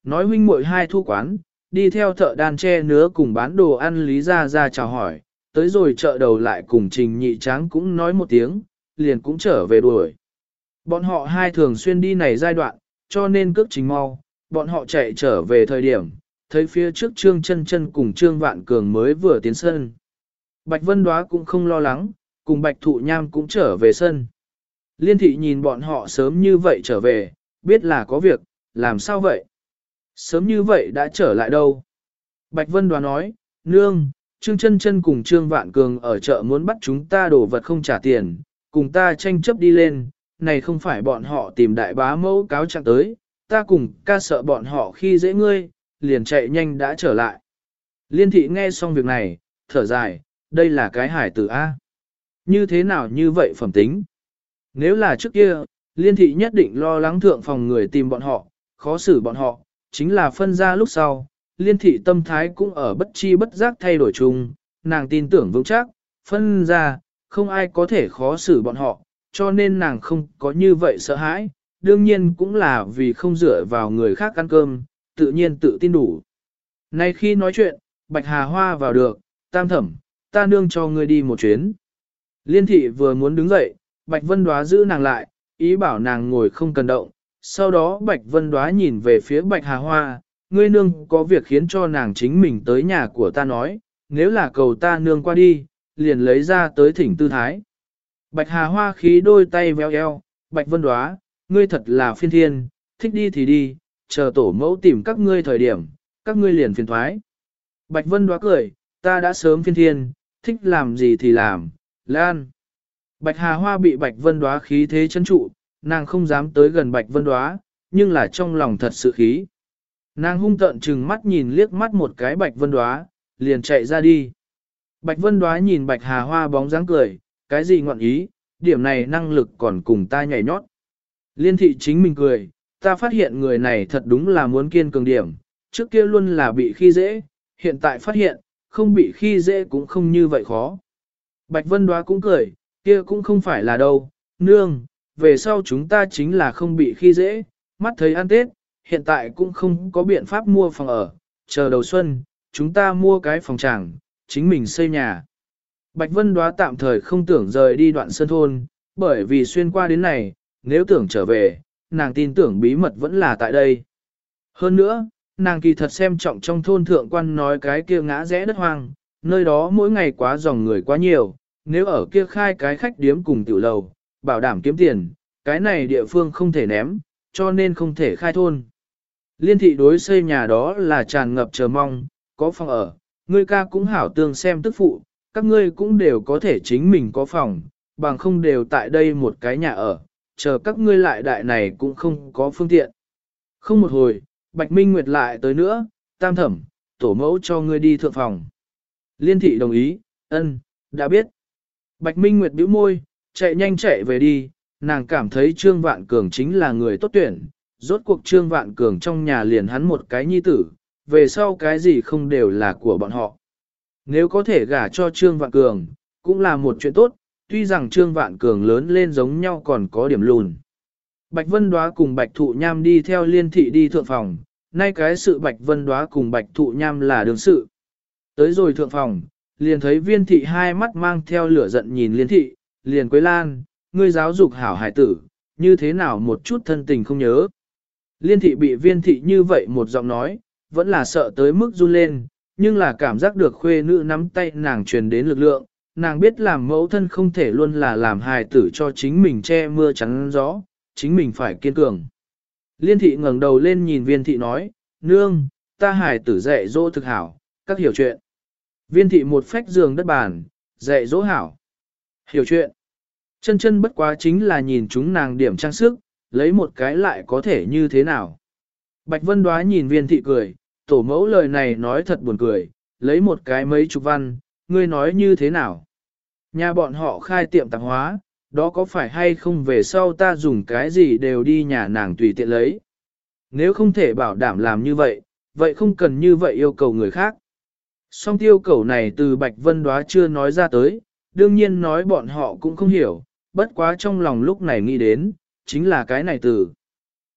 nói huynh muội hai thu quán, đi theo thợ đan tre nứa cùng bán đồ ăn Lý Gia Gia chào hỏi, tới rồi chợ đầu lại cùng Trình Nhị Tráng cũng nói một tiếng, liền cũng trở về đuổi. Bọn họ hai thường xuyên đi này giai đoạn, cho nên cước trình mau, bọn họ chạy trở về thời điểm, thấy phía trước Trương Chân Chân cùng Trương Vạn Cường mới vừa tiến sân. Bạch Vân Đóa cũng không lo lắng, cùng Bạch Thụ Nham cũng trở về sân. Liên thị nhìn bọn họ sớm như vậy trở về, biết là có việc, làm sao vậy? Sớm như vậy đã trở lại đâu? Bạch Vân Đóa nói, nương, Trương Chân Chân cùng Trương Vạn Cường ở chợ muốn bắt chúng ta đổ vật không trả tiền, cùng ta tranh chấp đi lên, này không phải bọn họ tìm đại bá mẫu cáo trạng tới, ta cùng ca sợ bọn họ khi dễ ngươi, liền chạy nhanh đã trở lại. Liên thị nghe xong việc này, thở dài, đây là cái hải tử A. Như thế nào như vậy phẩm tính? Nếu là trước kia, liên thị nhất định lo lắng thượng phòng người tìm bọn họ, khó xử bọn họ, chính là phân ra lúc sau, liên thị tâm thái cũng ở bất chi bất giác thay đổi chung, nàng tin tưởng vững chắc, phân ra, không ai có thể khó xử bọn họ, cho nên nàng không có như vậy sợ hãi, đương nhiên cũng là vì không dựa vào người khác ăn cơm, tự nhiên tự tin đủ. Nay khi nói chuyện, Bạch Hà Hoa vào được, tam thẩm, ta nương cho ngươi đi một chuyến. Liên thị vừa muốn đứng dậy, Bạch Vân Đóa giữ nàng lại, ý bảo nàng ngồi không cần động. Sau đó Bạch Vân Đóa nhìn về phía Bạch Hà Hoa, ngươi nương có việc khiến cho nàng chính mình tới nhà của ta nói, nếu là cầu ta nương qua đi, liền lấy ra tới thỉnh tư thái. Bạch Hà Hoa khí đôi tay véo eo, Bạch Vân Đóa, ngươi thật là phiên thiên, thích đi thì đi, chờ tổ mẫu tìm các ngươi thời điểm, các ngươi liền phiền thoái. Bạch Vân Đóa cười, ta đã sớm phiên thiên, thích làm gì thì làm, Lan. Bạch Hà Hoa bị Bạch Vân Đóa khí thế chấn trụ, nàng không dám tới gần Bạch Vân Đóa, nhưng là trong lòng thật sự khí. Nàng hung tợn trừng mắt nhìn liếc mắt một cái Bạch Vân Đóa, liền chạy ra đi. Bạch Vân Đóa nhìn Bạch Hà Hoa bóng dáng cười, cái gì ngọn ý, điểm này năng lực còn cùng ta nhảy nhót. Liên thị chính mình cười, ta phát hiện người này thật đúng là muốn kiên cường điểm, trước kia luôn là bị khi dễ, hiện tại phát hiện, không bị khi dễ cũng không như vậy khó. Bạch Vân Đóa cũng cười, kia cũng không phải là đâu, nương, về sau chúng ta chính là không bị khi dễ, mắt thấy ăn Tết, hiện tại cũng không có biện pháp mua phòng ở, chờ đầu xuân, chúng ta mua cái phòng tràng, chính mình xây nhà. Bạch Vân Đóa tạm thời không tưởng rời đi đoạn sơn thôn, bởi vì xuyên qua đến này, nếu tưởng trở về, nàng tin tưởng bí mật vẫn là tại đây. Hơn nữa, nàng kỳ thật xem trọng trong thôn thượng quan nói cái kia ngã rẽ đất hoang, nơi đó mỗi ngày quá dòng người quá nhiều, nếu ở kia khai cái khách điếm cùng tiểu lầu, bảo đảm kiếm tiền, cái này địa phương không thể ném, cho nên không thể khai thôn. Liên thị đối xây nhà đó là tràn ngập chờ mong, có phòng ở, ngươi ca cũng hảo tương xem tức phụ, các ngươi cũng đều có thể chính mình có phòng, bằng không đều tại đây một cái nhà ở, chờ các ngươi lại đại này cũng không có phương tiện. Không một hồi, Bạch Minh Nguyệt lại tới nữa, tam thẩm, tổ mẫu cho ngươi đi thượng phòng. Liên thị đồng ý, ân, đã biết. Bạch Minh Nguyệt bĩu môi, chạy nhanh chạy về đi, nàng cảm thấy Trương Vạn Cường chính là người tốt tuyển, rốt cuộc Trương Vạn Cường trong nhà liền hắn một cái nhi tử, về sau cái gì không đều là của bọn họ. Nếu có thể gả cho Trương Vạn Cường, cũng là một chuyện tốt, tuy rằng Trương Vạn Cường lớn lên giống nhau còn có điểm lùn. Bạch Vân Đóa cùng Bạch Thụ Nham đi theo Liên thị đi thượng phòng, nay cái sự Bạch Vân Đóa cùng Bạch Thụ Nham là đương sự. Tới rồi thượng phòng, liền thấy Viên thị hai mắt mang theo lửa giận nhìn Liên thị, liền Quế Lan, ngươi giáo dục hảo hải tử, như thế nào một chút thân tình không nhớ. Liên thị bị Viên thị như vậy một giọng nói, vẫn là sợ tới mức run lên, nhưng là cảm giác được khuê nữ nắm tay nàng truyền đến lực lượng, nàng biết làm mẫu thân không thể luôn là làm hài tử cho chính mình che mưa chắn gió, chính mình phải kiên cường. Liên thị ngẩng đầu lên nhìn Viên thị nói, nương, ta hài tử dạy dỗ thực hảo, các hiểu chuyện. Viên thị một phách giường đất bàn, dạy dỗ hảo. Hiểu chuyện. Chân chân bất quá chính là nhìn chúng nàng điểm trang sức, lấy một cái lại có thể như thế nào. Bạch Vân Đóa nhìn Viên thị cười, tổ mẫu lời này nói thật buồn cười, lấy một cái mấy chục văn, ngươi nói như thế nào. Nhà bọn họ khai tiệm tạp hóa, đó có phải hay không về sau ta dùng cái gì đều đi nhà nàng tùy tiện lấy. Nếu không thể bảo đảm làm như vậy, vậy không cần như vậy yêu cầu người khác. Song tiêu cầu này từ Bạch Vân Đóa chưa nói ra tới, đương nhiên nói bọn họ cũng không hiểu, bất quá trong lòng lúc này nghĩ đến, chính là cái này từ.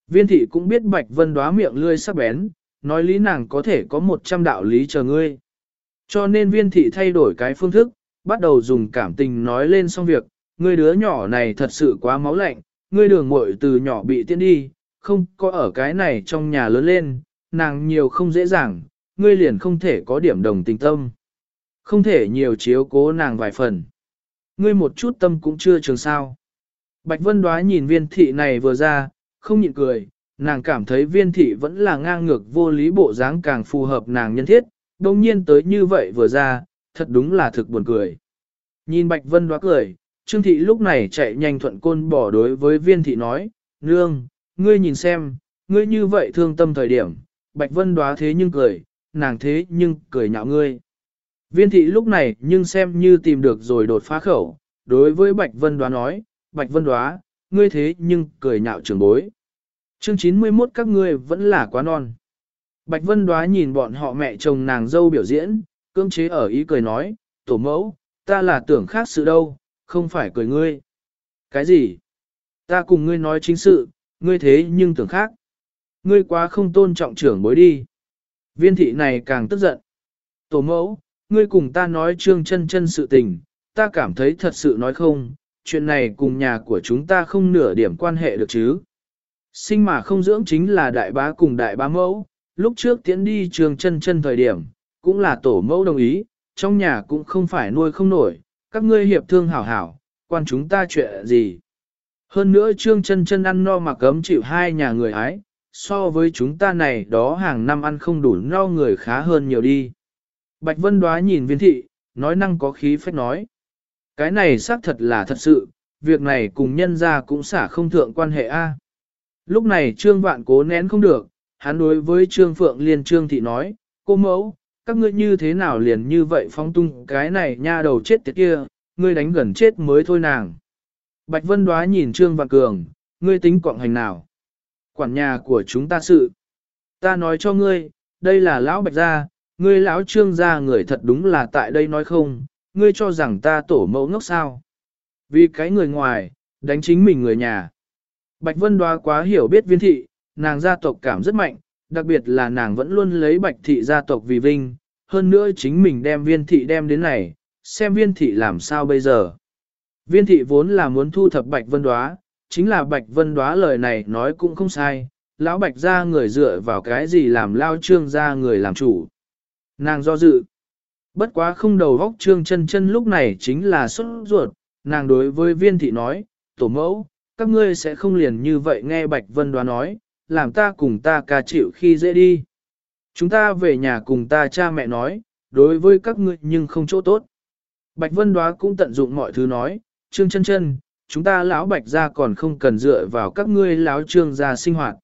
Viên thị cũng biết Bạch Vân Đóa miệng lươi sắc bén, nói lý nàng có thể có 100 đạo lý chờ ngươi. Cho nên viên thị thay đổi cái phương thức, bắt đầu dùng cảm tình nói lên xong việc, ngươi đứa nhỏ này thật sự quá máu lạnh, ngươi đường muội từ nhỏ bị tiễn đi, không có ở cái này trong nhà lớn lên, nàng nhiều không dễ dàng, ngươi liền không thể có điểm đồng tình tâm. Không thể nhiều chiếu cố nàng vài phần. Ngươi một chút tâm cũng chưa trường sao. Bạch Vân Đóa nhìn viên thị này vừa ra, không nhịn cười, nàng cảm thấy viên thị vẫn là ngang ngược vô lý bộ dáng càng phù hợp nàng nhân thiết, đồng nhiên tới như vậy vừa ra, thật đúng là thực buồn cười. Nhìn Bạch Vân Đóa cười, Trương thị lúc này chạy nhanh thuận côn bỏ đối với viên thị nói, nương, ngươi nhìn xem, ngươi như vậy thương tâm thời điểm, Bạch Vân Đóa thế nhưng cười, nàng thế nhưng cười nhạo ngươi. Viên thị lúc này nhưng xem như tìm được rồi đột phá khẩu, đối với Bạch Vân Đóa nói, Bạch Vân Đóa, ngươi thế nhưng cười nhạo trưởng bối. Chương 91 các ngươi vẫn là quá non. Bạch Vân Đóa nhìn bọn họ mẹ chồng nàng dâu biểu diễn, cưỡng chế ở ý cười nói, tổ mẫu, ta là tưởng khác sự đâu, không phải cười ngươi. Cái gì? Ta cùng ngươi nói chính sự, ngươi thế nhưng tưởng khác. Ngươi quá không tôn trọng trưởng bối đi. Viên thị này càng tức giận. Tổ mẫu, ngươi cùng ta nói trương chân chân sự tình, ta cảm thấy thật sự nói không, chuyện này cùng nhà của chúng ta không nửa điểm quan hệ được chứ. Sinh mà không dưỡng chính là đại bá cùng đại bá mẫu, lúc trước tiễn đi trương chân chân thời điểm, cũng là tổ mẫu đồng ý, trong nhà cũng không phải nuôi không nổi, các ngươi hiệp thương hảo hảo, quan chúng ta chuyện gì. Hơn nữa trương chân chân ăn no mà cấm chịu hai nhà người ái, so với chúng ta này đó hàng năm ăn không đủ no người khá hơn nhiều đi. Bạch Vân Đóa nhìn viên thị, nói năng có khí phách nói. Cái này xác thật là thật sự, việc này cùng nhân gia cũng xả không thượng quan hệ A. Lúc này Trương Vạn cố nén không được, hắn đối với Trương Phượng Liên Trương Thị nói, cô mẫu, các ngươi như thế nào liền như vậy phóng tung cái này nha đầu chết tiệt kia, ngươi đánh gần chết mới thôi nàng. Bạch Vân Đóa nhìn Trương Vạn Cường, ngươi tính quọng hành nào? Quản nhà của chúng ta sự. Ta nói cho ngươi, đây là lão Bạch gia, ngươi lão Trương gia người thật đúng là tại đây nói không, ngươi cho rằng ta tổ mẫu ngốc sao? Vì cái người ngoài, đánh chính mình người nhà. Bạch Vân Đóa quá hiểu biết viên thị, nàng gia tộc cảm rất mạnh, đặc biệt là nàng vẫn luôn lấy Bạch thị gia tộc vì vinh, hơn nữa chính mình đem viên thị đem đến này, xem viên thị làm sao bây giờ. Viên thị vốn là muốn thu thập Bạch Vân Đóa, chính là Bạch Vân Đóa lời này nói cũng không sai, lão Bạch gia người dựa vào cái gì làm lao Trương gia người làm chủ. Nàng do dự. Bất quá không đầu góc Trương chân chân lúc này chính là xuất ruột, nàng đối với viên thị nói, tổ mẫu, các ngươi sẽ không liền như vậy nghe Bạch Vân Đóa nói, làm ta cùng ta ca chịu khi dễ đi. Chúng ta về nhà cùng ta cha mẹ nói, đối với các ngươi nhưng không chỗ tốt. Bạch Vân Đóa cũng tận dụng mọi thứ nói, Trương chân chân, chúng ta lão Bạch gia còn không cần dựa vào các ngươi lão Trương gia sinh hoạt.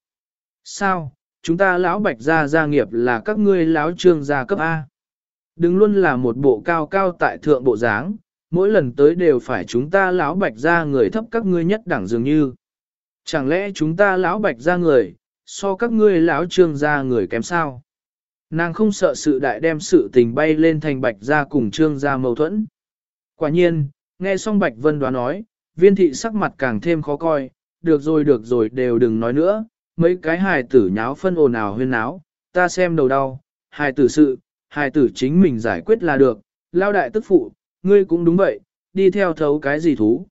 Sao, chúng ta lão Bạch gia nghiệp là các ngươi lão Trương gia cấp A. Đừng luôn là một bộ cao cao tại thượng bộ dáng, mỗi lần tới đều phải chúng ta lão Bạch gia người thấp các ngươi nhất đẳng dường như. Chẳng lẽ chúng ta lão Bạch gia người, so các ngươi lão Trương gia người kém sao? Nàng không sợ sự đại đem sự tình bay lên thành Bạch gia cùng Trương gia mâu thuẫn. Quả nhiên, nghe xong Bạch Vân Đóa nói, viên thị sắc mặt càng thêm khó coi, được rồi đều đừng nói nữa, mấy cái hài tử nháo phân ồn ào huyên náo, ta xem đầu đau, hài tử sự, hài tử chính mình giải quyết là được, lao đại tức phụ, ngươi cũng đúng vậy, đi theo thấu cái gì thú.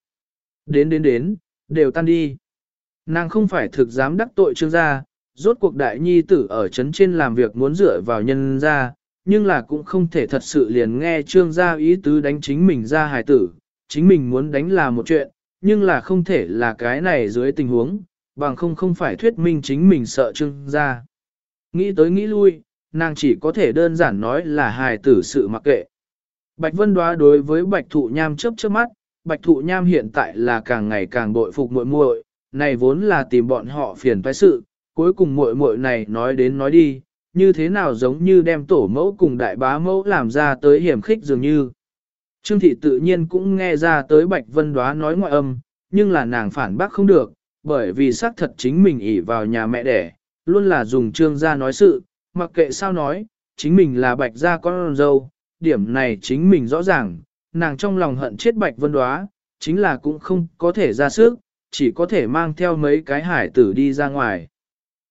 Đến, đều tan đi. Nàng không phải thực dám đắc tội Trương gia, rốt cuộc đại nhi tử ở trấn trên làm việc muốn dựa vào nhân gia, nhưng là cũng không thể thật sự liền nghe Trương gia ý tứ đánh chính mình ra hài tử, chính mình muốn đánh là một chuyện, nhưng là không thể là cái này dưới tình huống, bằng không phải thuyết minh chính mình sợ Trương gia. Nghĩ tới nghĩ lui, nàng chỉ có thể đơn giản nói là hài tử sự mặc kệ. Bạch Vân Đóa đối với Bạch Thụ Nham chớp chớp mắt, Bạch Thụ Nham hiện tại là càng ngày càng bội phục muội muội, này vốn là tìm bọn họ phiền toái sự, cuối cùng muội muội này nói đến nói đi, như thế nào giống như đem tổ mẫu cùng đại bá mẫu làm ra tới hiểm khích dường như. Trương thị tự nhiên cũng nghe ra tới Bạch Vân Đóa nói ngoại âm, nhưng là nàng phản bác không được, bởi vì xác thật chính mình ỷ vào nhà mẹ đẻ, luôn là dùng Trương gia nói sự, mặc kệ sao nói, chính mình là Bạch gia con dâu, điểm này chính mình rõ ràng, nàng trong lòng hận chết Bạch Vân Đóa, chính là cũng không có thể ra sức, chỉ có thể mang theo mấy cái hải tử đi ra ngoài.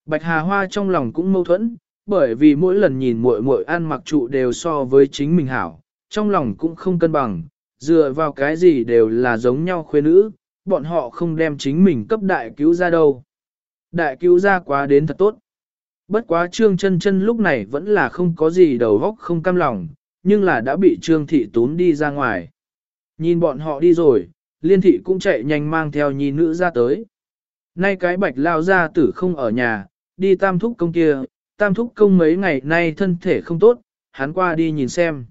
Bạch Hà Hoa trong lòng cũng mâu thuẫn, bởi vì mỗi lần nhìn muội muội ăn mặc trụ đều so với chính mình hảo, trong lòng cũng không cân bằng, dựa vào cái gì đều là giống nhau khuê nữ, bọn họ không đem chính mình cấp đại cứu ra đâu. Đại cứu ra quá đến thật tốt. Bất quá Trương Chân Chân lúc này vẫn là không có gì đầu óc không cam lòng, nhưng là đã bị Trương Thị tún đi ra ngoài. Nhìn bọn họ đi rồi, Liên Thị cũng chạy nhanh mang theo nhi nữ ra tới. Nay cái Bạch lao gia tử không ở nhà, đi Tam Thúc công kia, Tam Thúc công mấy ngày nay thân thể không tốt, hắn qua đi nhìn xem.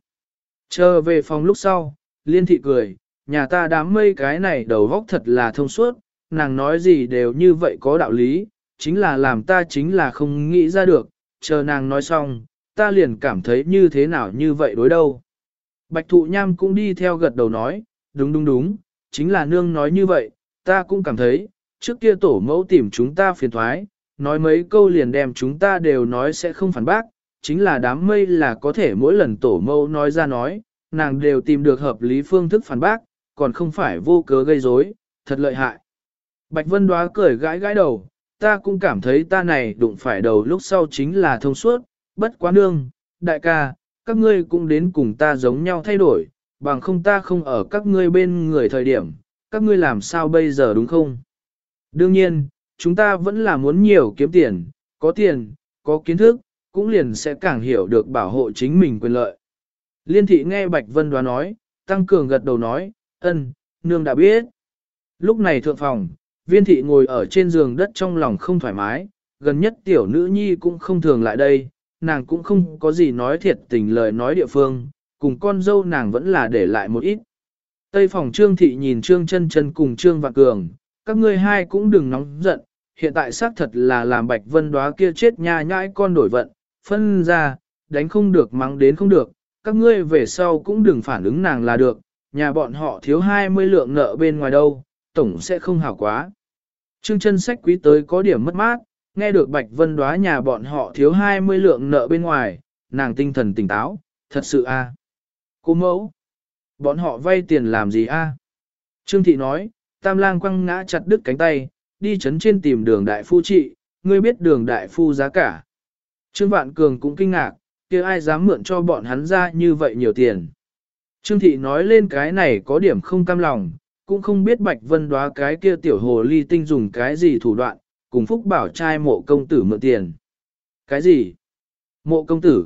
Chờ về phòng lúc sau, Liên Thị cười, nhà ta đám mây cái này đầu óc thật là thông suốt, nàng nói gì đều như vậy có đạo lý, chính là làm ta chính là không nghĩ ra được, chờ nàng nói xong, ta liền cảm thấy như thế nào như vậy đối đâu. Bạch Thụ Nham cũng đi theo gật đầu nói, đúng, chính là nương nói như vậy, ta cũng cảm thấy, trước kia tổ mẫu tìm chúng ta phiền thoái, nói mấy câu liền đem chúng ta đều nói sẽ không phản bác, chính là đám mây là có thể mỗi lần tổ mẫu nói ra nói, nàng đều tìm được hợp lý phương thức phản bác, còn không phải vô cớ gây rối, thật lợi hại. Bạch Vân Đoá cười gãi gãi đầu, ta cũng cảm thấy ta này đụng phải đầu lúc sau chính là thông suốt, bất quá nương, đại ca, các ngươi cũng đến cùng ta giống nhau thay đổi, bằng không ta không ở các ngươi bên người thời điểm, các ngươi làm sao bây giờ đúng không? Đương nhiên, chúng ta vẫn là muốn nhiều kiếm tiền, có kiến thức, cũng liền sẽ càng hiểu được bảo hộ chính mình quyền lợi. Liên thị nghe Bạch Vân Đoá nói, tăng cường gật đầu nói, nương đã biết. Lúc này thượng phòng, Viên thị ngồi ở trên giường đất trong lòng không thoải mái, gần nhất tiểu nữ nhi cũng không thường lại đây, nàng cũng không có gì nói thiệt tình lời nói địa phương, cùng con dâu nàng vẫn là để lại một ít. Tây phòng Trương thị nhìn Trương Chân Chân cùng Trương Vạn Cường, các ngươi hai cũng đừng nóng giận, hiện tại xác thật là làm Bạch Vân Đoá kia chết nha nhãi con đổi vận, phân ra, đánh không được mắng đến không được, các ngươi về sau cũng đừng phản ứng nàng là được, nhà bọn họ thiếu 20 lượng nợ bên ngoài đâu, tổng sẽ không hảo quá. Trương Chân Sách quý tới có điểm mất mát, nghe được Bạch Vân Đoá nhà bọn họ thiếu 20 lượng nợ bên ngoài, nàng tinh thần tỉnh táo, thật sự a. Cô mẫu, bọn họ vay tiền làm gì a? Trương Thị nói, Tam Lang quăng ngã chặt đứt cánh tay, đi chấn trên tìm đường đại phu trị, ngươi biết đường đại phu giá cả. Trương Vạn Cường cũng kinh ngạc, kia ai dám mượn cho bọn hắn ra như vậy nhiều tiền. Trương Thị nói lên cái này có điểm không cam lòng, cũng không biết Bạch Vân Đoá cái kia tiểu hồ ly tinh dùng cái gì thủ đoạn, cùng Phúc Bảo trai Mộ công tử mượn tiền. Cái gì? Mộ công tử?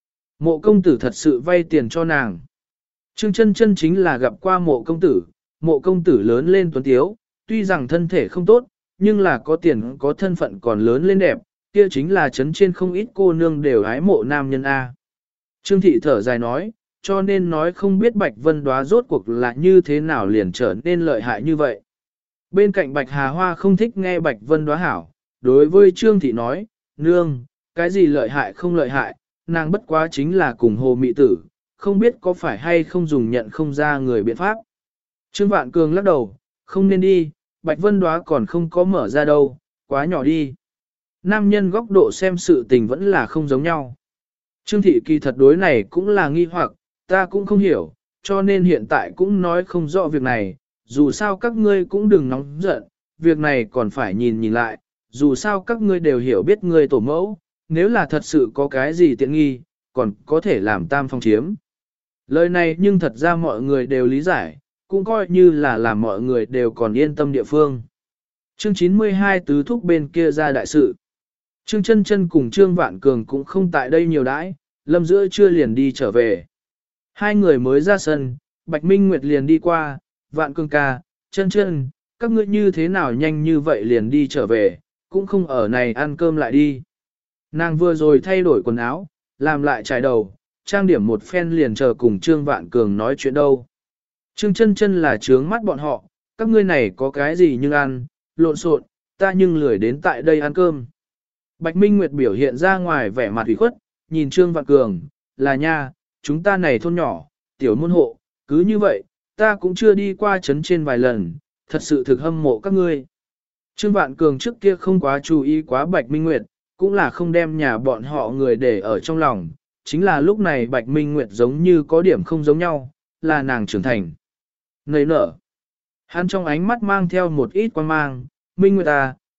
Mộ công tử thật sự vay tiền cho nàng. Trương Chân Chân chính là gặp qua Mộ công tử lớn lên tuấn tiếu, tuy rằng thân thể không tốt, nhưng là có tiền có thân phận còn lớn lên đẹp, kia chính là chấn trên không ít cô nương đều ái mộ nam nhân A. Trương Thị thở dài nói, cho nên nói không biết Bạch Vân Đoá rốt cuộc là như thế nào liền trở nên lợi hại như vậy. Bên cạnh Bạch Hà Hoa không thích nghe Bạch Vân Đoá hảo, đối với Trương Thị nói, nương, cái gì lợi hại không lợi hại, nàng bất quá chính là cùng hồ mị tử, không biết có phải hay không dùng nhận không ra người biện pháp. Trương Vạn Cường lắc đầu, không nên đi, Bạch Vân Đoá còn không có mở ra đâu, quá nhỏ đi. Nam nhân góc độ xem sự tình vẫn là không giống nhau. Trương Thị kỳ thật đối này cũng là nghi hoặc, ta cũng không hiểu, cho nên hiện tại cũng nói không rõ việc này, dù sao các ngươi cũng đừng nóng giận, việc này còn phải nhìn lại, dù sao các ngươi đều hiểu biết ngươi tổ mẫu, nếu là thật sự có cái gì tiện nghi, còn có thể làm tam phong chiếm. Lời này nhưng thật ra mọi người đều lý giải, cũng coi như là làm mọi người đều còn yên tâm địa phương. Chương 92 tứ thúc bên kia ra đại sự. Trương Chân Chân cùng Trương Vạn Cường cũng không tại đây nhiều đãi, lâm giữa trưa liền đi trở về. Hai người mới ra sân, Bạch Minh Nguyệt liền đi qua, Vạn Cường ca, Chân Chân, các ngươi như thế nào nhanh như vậy liền đi trở về, cũng không ở này ăn cơm lại đi. Nàng vừa rồi thay đổi quần áo, làm lại trải đầu, trang điểm một phen liền chờ cùng Trương Vạn Cường nói chuyện đâu. Trương Chân Chân là trướng mắt bọn họ, các ngươi này có cái gì nhưng ăn, lộn xộn, ta nhưng lười đến tại đây ăn cơm. Bạch Minh Nguyệt biểu hiện ra ngoài vẻ mặt ủy khuất, nhìn Trương Vạn Cường, là nha, chúng ta này thôn nhỏ, tiểu môn hộ, cứ như vậy, ta cũng chưa đi qua trấn trên vài lần, thật sự thực hâm mộ các ngươi. Trương Vạn Cường trước kia không quá chú ý quá Bạch Minh Nguyệt, cũng là không đem nhà bọn họ người để ở trong lòng, chính là lúc này Bạch Minh Nguyệt giống như có điểm không giống nhau, là nàng trưởng thành. Nảy nở. Hắn trong ánh mắt mang theo một ít quan mang, Minh Nguyệt à,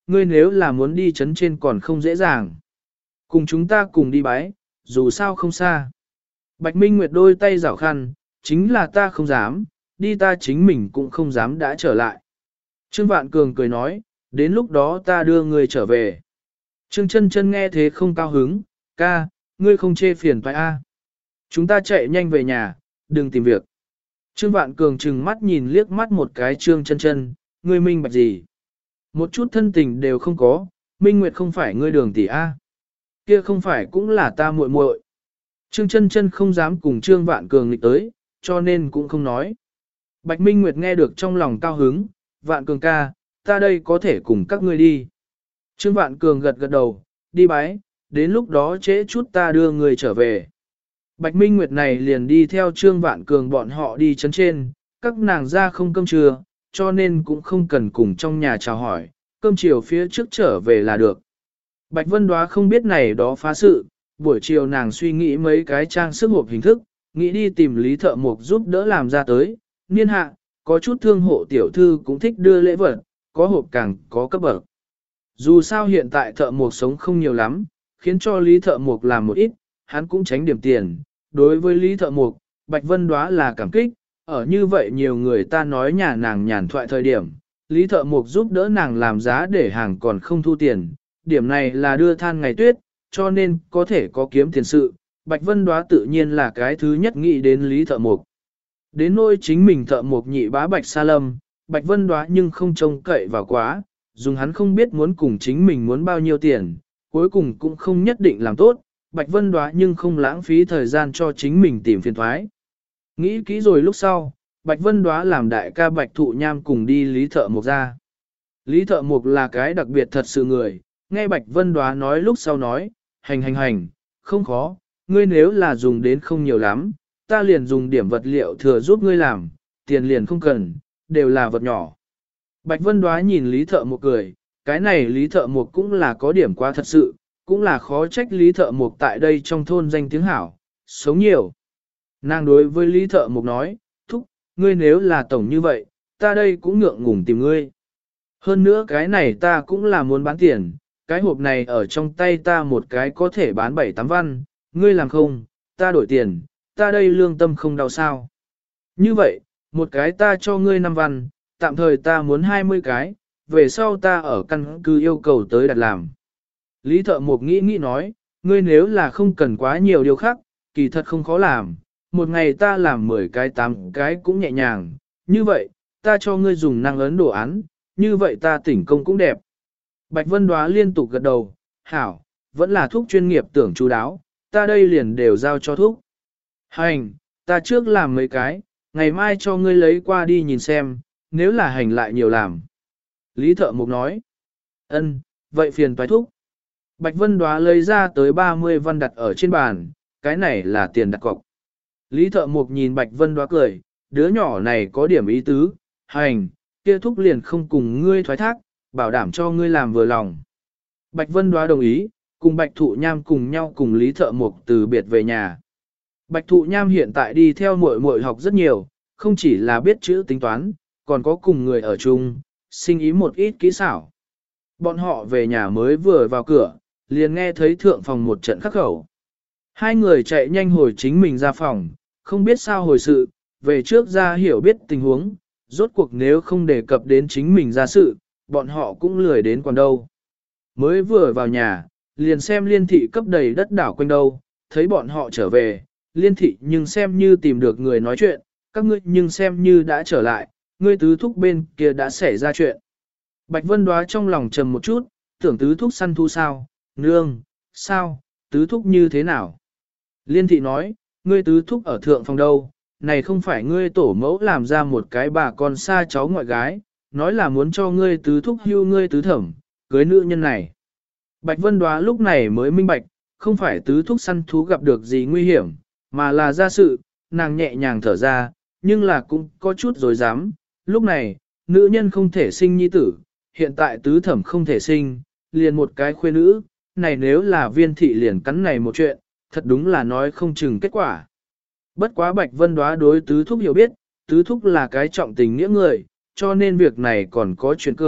ngươi nếu là muốn đi chấn trên còn không dễ dàng. Cùng chúng ta cùng đi bái, dù sao không xa. Bạch Minh Nguyệt đôi tay rảo khăn, chính là ta không dám, đi ta chính mình cũng không dám đã trở lại. Trương Vạn Cường cười nói, đến lúc đó ta đưa ngươi trở về. Trương Chân Chân nghe thế không cao hứng, ca, ngươi không chê phiền phải a? Chúng ta chạy nhanh về nhà, đừng tìm việc. Trương Vạn Cường trừng mắt nhìn liếc mắt một cái Trương Chân Chân, ngươi minh bạch gì? Một chút thân tình đều không có, Minh Nguyệt không phải ngươi Đường tỷ a? Kia không phải cũng là ta muội muội. Trương Chân Chân không dám cùng Trương Vạn Cường nghịch tới, cho nên cũng không nói. Bạch Minh Nguyệt nghe được trong lòng cao hứng, Vạn Cường ca, ta đây có thể cùng các ngươi đi. Trương Vạn Cường gật gật đầu, đi bái, đến lúc đó trễ chút ta đưa người trở về. Bạch Minh Nguyệt này liền đi theo Trương Vạn Cường bọn họ đi chấn trên, các nàng ra không cơm trưa, cho nên cũng không cần cùng trong nhà chào hỏi, cơm chiều phía trước trở về là được. Bạch Vân Đóa không biết này đó phá sự, buổi chiều nàng suy nghĩ mấy cái trang sức hộp hình thức, nghĩ đi tìm Lý Thợ Mộc giúp đỡ làm ra tới, niên hạ, có chút thương hộ tiểu thư cũng thích đưa lễ vật, có hộp càng có cấp bậc. Dù sao hiện tại Thợ Mộc sống không nhiều lắm, khiến cho Lý Thợ Mộc làm một ít, hắn cũng tránh điểm tiền. Đối với Lý Thợ Mộc, Bạch Vân Đóa là cảm kích, ở như vậy nhiều người ta nói nhà nàng nhàn thoại thời điểm, Lý Thợ Mộc giúp đỡ nàng làm giá để hàng còn không thu tiền, điểm này là đưa than ngày tuyết, cho nên có thể có kiếm tiền sự, Bạch Vân Đóa tự nhiên là cái thứ nhất nghĩ đến Lý Thợ Mộc. Đến nỗi chính mình Thợ Mộc nhị bá Bạch Sa Lâm, Bạch Vân Đóa nhưng không trông cậy vào quá, dùng hắn không biết muốn cùng chính mình muốn bao nhiêu tiền, cuối cùng cũng không nhất định làm tốt, Bạch Vân Đóa nhưng không lãng phí thời gian cho chính mình tìm phiền thoái. Nghĩ kỹ rồi lúc sau, Bạch Vân Đóa làm đại ca Bạch Thụ Nham cùng đi Lý Thợ Mộc ra. Lý Thợ Mộc là cái đặc biệt thật sự người, nghe Bạch Vân Đóa nói lúc sau nói, hành, không khó, ngươi nếu là dùng đến không nhiều lắm, ta liền dùng điểm vật liệu thừa giúp ngươi làm, tiền liền không cần, đều là vật nhỏ. Bạch Vân Đóa nhìn Lý Thợ Mộc cười, cái này Lý Thợ Mộc cũng là có điểm quá thật sự, cũng là khó trách Lý Thợ Mộc tại đây trong thôn danh tiếng hảo, sống nhiều. Nàng đối với Lý Thợ Mộc nói, thúc, ngươi nếu là tổng như vậy, ta đây cũng ngượng ngùng tìm ngươi. Hơn nữa cái này ta cũng là muốn bán tiền, cái hộp này ở trong tay ta một cái có thể bán 7-8 văn, ngươi làm không, ta đổi tiền, ta đây lương tâm không đau sao. Như vậy, một cái ta cho ngươi 5 văn, tạm thời ta muốn 20 cái, về sau ta ở căn cứ yêu cầu tới đặt làm. Lý Thợ Mộc nghĩ nói, ngươi nếu là không cần quá nhiều điều khác, kỳ thật không khó làm, một ngày ta làm 10 cái 8 cái cũng nhẹ nhàng, như vậy, ta cho ngươi dùng năng ấn đồ án, như vậy ta tỉnh công cũng đẹp. Bạch Vân Đóa liên tục gật đầu, hảo, vẫn là thuốc chuyên nghiệp tưởng chú đáo, ta đây liền đều giao cho thuốc. Hành, ta trước làm mấy cái, ngày mai cho ngươi lấy qua đi nhìn xem, nếu là hành lại nhiều làm. Lý Thợ Mộc nói, ân, vậy phiền toái thuốc. Bạch Vân Đóa lấy ra tới 30 văn đặt ở trên bàn, cái này là tiền đặt cọc. Lý Thợ Mộc nhìn Bạch Vân Đóa cười, đứa nhỏ này có điểm ý tứ, hành, kia thúc liền không cùng ngươi thoái thác, bảo đảm cho ngươi làm vừa lòng. Bạch Vân Đóa đồng ý, cùng Bạch Thụ Nham cùng nhau cùng Lý Thợ Mộc từ biệt về nhà. Bạch Thụ Nham hiện tại đi theo muội muội học rất nhiều, không chỉ là biết chữ tính toán, còn có cùng người ở chung, sinh ý một ít kỹ xảo. Bọn họ về nhà mới vừa vào cửa, liền nghe thấy thượng phòng một trận khắc khẩu. Hai người chạy nhanh hồi chính mình ra phòng, không biết sao hồi sự, về trước ra hiểu biết tình huống, rốt cuộc nếu không đề cập đến chính mình ra sự, bọn họ cũng lười đến còn đâu. Mới vừa vào nhà, liền xem liên thị cấp đầy đất đảo quanh đâu, thấy bọn họ trở về, liên thị nhưng xem như tìm được người nói chuyện, các ngươi nhưng xem như đã trở lại, ngươi tứ thúc bên kia đã xảy ra chuyện. Bạch Vân Đóa trong lòng trầm một chút, tưởng tứ thúc săn thu sao, nương, sao, tứ thúc như thế nào? Liên thị nói, ngươi tứ thúc ở thượng phòng đâu, này không phải ngươi tổ mẫu làm ra một cái bà con xa cháu ngoại gái, nói là muốn cho ngươi tứ thúc hưu ngươi tứ thẩm, cưới nữ nhân này. Bạch Vân Đóa lúc này mới minh bạch, không phải tứ thúc săn thú gặp được gì nguy hiểm, mà là ra sự, nàng nhẹ nhàng thở ra, nhưng là cũng có chút dối dám. Lúc này, nữ nhân không thể sinh nhi tử, hiện tại tứ thẩm không thể sinh, liền một cái khuê nữ, này nếu là viên thị liền cắn này một chuyện, thật đúng là nói không chừng kết quả. Bất quá Bạch Vân Đóa đối tứ thúc hiểu biết, tứ thúc là cái trọng tình nghĩa người, cho nên việc này còn có chuyện cơ,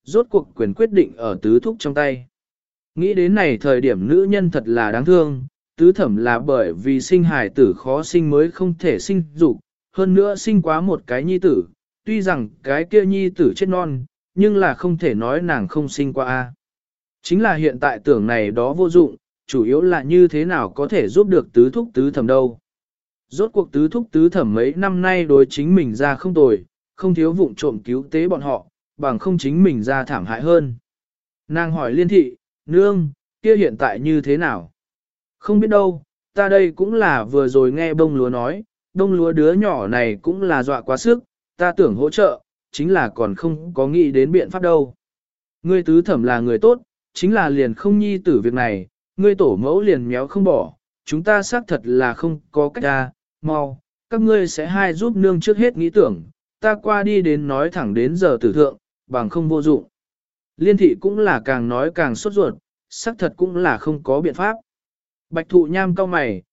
rốt cuộc quyền quyết định ở tứ thúc trong tay. Nghĩ đến này thời điểm nữ nhân thật là đáng thương, tứ thẩm là bởi vì sinh hài tử khó sinh mới không thể sinh dục, hơn nữa sinh quá một cái nhi tử, tuy rằng cái kia nhi tử chết non, nhưng là không thể nói nàng không sinh qua a. Chính là hiện tại tưởng này đó vô dụng, chủ yếu là như thế nào có thể giúp được tứ thúc tứ thẩm đâu. Rốt cuộc tứ thúc tứ thẩm mấy năm nay đối chính mình ra không tồi, không thiếu vụng trộm cứu tế bọn họ, bằng không chính mình ra thảm hại hơn. Nàng hỏi Liên thị, nương, kia hiện tại như thế nào? Không biết đâu, ta đây cũng là vừa rồi nghe bông lúa nói, bông lúa đứa nhỏ này cũng là dọa quá sức, ta tưởng hỗ trợ, chính là còn không có nghĩ đến biện pháp đâu. Ngươi tứ thẩm là người tốt, chính là liền không nhi tử việc này, ngươi tổ mẫu liền méo không bỏ, chúng ta xác thật là không có cách ra, mau, các ngươi sẽ hai giúp nương trước hết nghĩ tưởng, ta qua đi đến nói thẳng đến giờ tử thượng, bằng không vô dụng. Liên thị cũng là càng nói càng sốt ruột, xác thật cũng là không có biện pháp. Bạch thụ nham cau mày,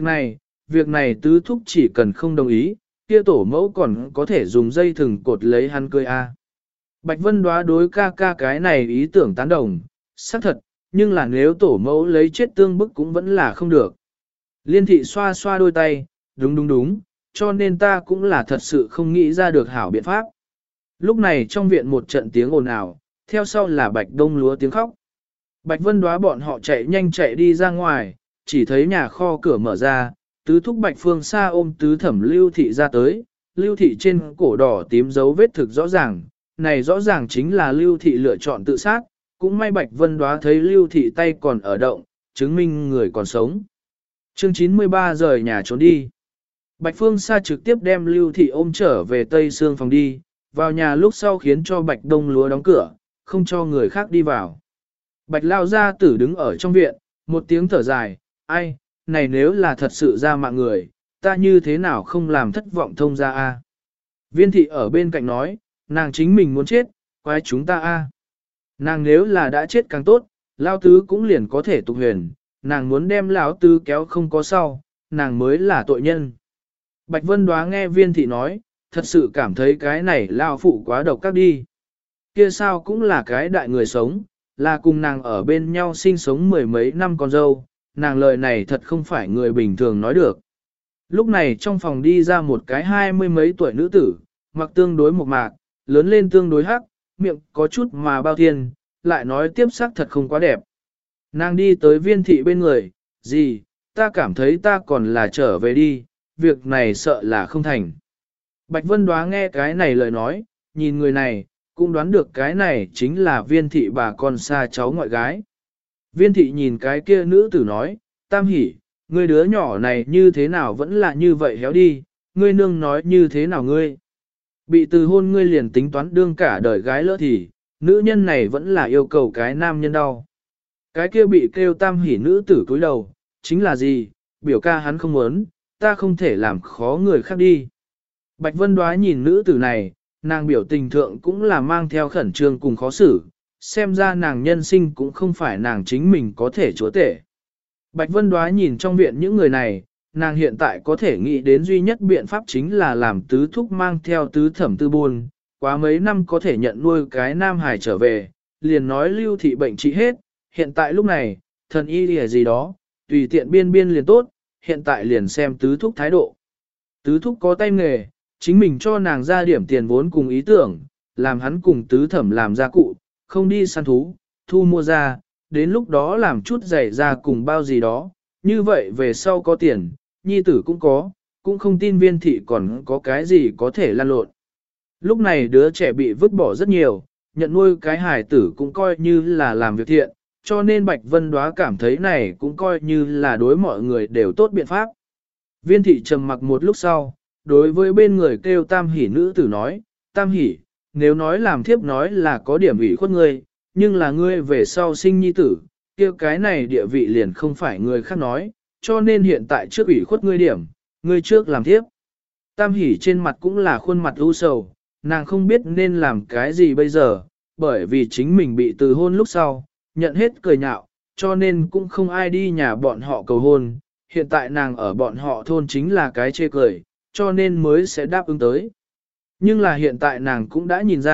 việc này tứ thúc chỉ cần không đồng ý, kia tổ mẫu còn có thể dùng dây thừng cột lấy hắn cười a. Bạch Vân đoá đối ca ca cái này ý tưởng tán đồng, xác thật, nhưng là nếu tổ mẫu lấy chết tương bức cũng vẫn là không được. Liên thị xoa xoa đôi tay, đúng, cho nên ta cũng là thật sự không nghĩ ra được hảo biện pháp. Lúc này trong viện một trận tiếng ồn ào, theo sau là Bạch Đông Lúa tiếng khóc. Bạch Vân đoá bọn họ chạy nhanh chạy đi ra ngoài, chỉ thấy nhà kho cửa mở ra, tứ thúc Bạch Phương Sa ôm tứ thẩm Lưu Thị ra tới, Lưu Thị trên cổ đỏ tím dấu vết thực rõ ràng, này rõ ràng chính là Lưu Thị lựa chọn tự sát, cũng may Bạch Vân đoá thấy Lưu Thị tay còn ở động, chứng minh người còn sống. Chương 93 rời nhà trốn đi. Bạch Phương Sa trực tiếp đem Lưu Thị ôm trở về Tây Sương phòng đi, vào nhà lúc sau khiến cho Bạch Đông Lúa đóng cửa, không cho người khác đi vào. Bạch Lao Gia Tử đứng ở trong viện, một tiếng thở dài, ai, này nếu là thật sự ra mạng người, ta như thế nào không làm thất vọng thông ra a? Viên thị ở bên cạnh nói, nàng chính mình muốn chết, quái chúng ta a. Nàng nếu là đã chết càng tốt, Lao Tứ cũng liền có thể tục huyền, nàng muốn đem Lão Tứ kéo không có sau, nàng mới là tội nhân. Bạch Vân Đoá nghe viên thị nói, thật sự cảm thấy cái này Lao Phụ quá độc các đi. Kia sao cũng là cái đại người sống, là cùng nàng ở bên nhau sinh sống mười mấy năm con dâu, nàng lời này thật không phải người bình thường nói được. Lúc này trong phòng đi ra một cái 20 mấy tuổi nữ tử, mặc tương đối mộc mạc, lớn lên tương đối hắc, miệng có chút mà bao thiên, lại nói tiếp sắc thật không quá đẹp. Nàng đi tới viên thị bên người, gì, ta cảm thấy ta còn là trở về đi, việc này sợ là không thành. Bạch Vân Đoá nghe cái này lời nói, nhìn người này, cũng đoán được cái này chính là viên thị bà con xa cháu ngoại gái. Viên thị nhìn cái kia nữ tử nói, Tam Hỷ, ngươi đứa nhỏ này như thế nào vẫn là như vậy héo đi, ngươi nương nói như thế nào ngươi. Bị từ hôn ngươi liền tính toán đương cả đời gái lỡ thì, nữ nhân này vẫn là yêu cầu cái nam nhân đau. Cái kia bị kêu Tam Hỷ nữ tử cúi đầu, chính là gì, biểu ca hắn không muốn, ta không thể làm khó người khác đi. Bạch Vân Đoá nhìn nữ tử này, nàng biểu tình thượng cũng là mang theo khẩn trương cùng khó xử, xem ra nàng nhân sinh cũng không phải nàng chính mình có thể chúa tể. Bạch Vân Đoá nhìn trong viện những người này, nàng hiện tại có thể nghĩ đến duy nhất biện pháp chính là làm tứ thúc mang theo tứ thẩm tư buôn, quá mấy năm có thể nhận nuôi cái nam hài trở về, liền nói Lưu Thị bệnh trị hết, hiện tại lúc này, thần y lìa gì đó, tùy tiện biên liền tốt, hiện tại liền xem tứ thúc thái độ. Tứ thúc có tay nghề, chính mình cho nàng ra điểm tiền vốn cùng ý tưởng, làm hắn cùng tứ thẩm làm gia cụ, không đi săn thú, thu mua ra, đến lúc đó làm chút giày ra cùng bao gì đó, như vậy về sau có tiền, nhi tử cũng có, cũng không tin viên thị còn có cái gì có thể lan lộn. Lúc này đứa trẻ bị vứt bỏ rất nhiều, nhận nuôi cái hài tử cũng coi như là làm việc thiện, cho nên Bạch Vân Đoá cảm thấy này cũng coi như là đối mọi người đều tốt biện pháp. Viên thị trầm mặc một lúc sau, đối với bên người kêu Tam Hỷ nữ tử nói, Tam Hỷ, nếu nói làm thiếp nói là có điểm ủy khuất ngươi, nhưng là ngươi về sau sinh nhi tử, kia cái này địa vị liền không phải người khác nói, cho nên hiện tại trước ủy khuất ngươi điểm, ngươi trước làm thiếp. Tam Hỷ trên mặt cũng là khuôn mặt u sầu, nàng không biết nên làm cái gì bây giờ, bởi vì chính mình bị từ hôn lúc sau, nhận hết cười nhạo, cho nên cũng không ai đi nhà bọn họ cầu hôn, hiện tại nàng ở bọn họ thôn chính là cái chê cười, cho nên mới sẽ đáp ứng tới. Nhưng là hiện tại nàng cũng đã nhìn ra,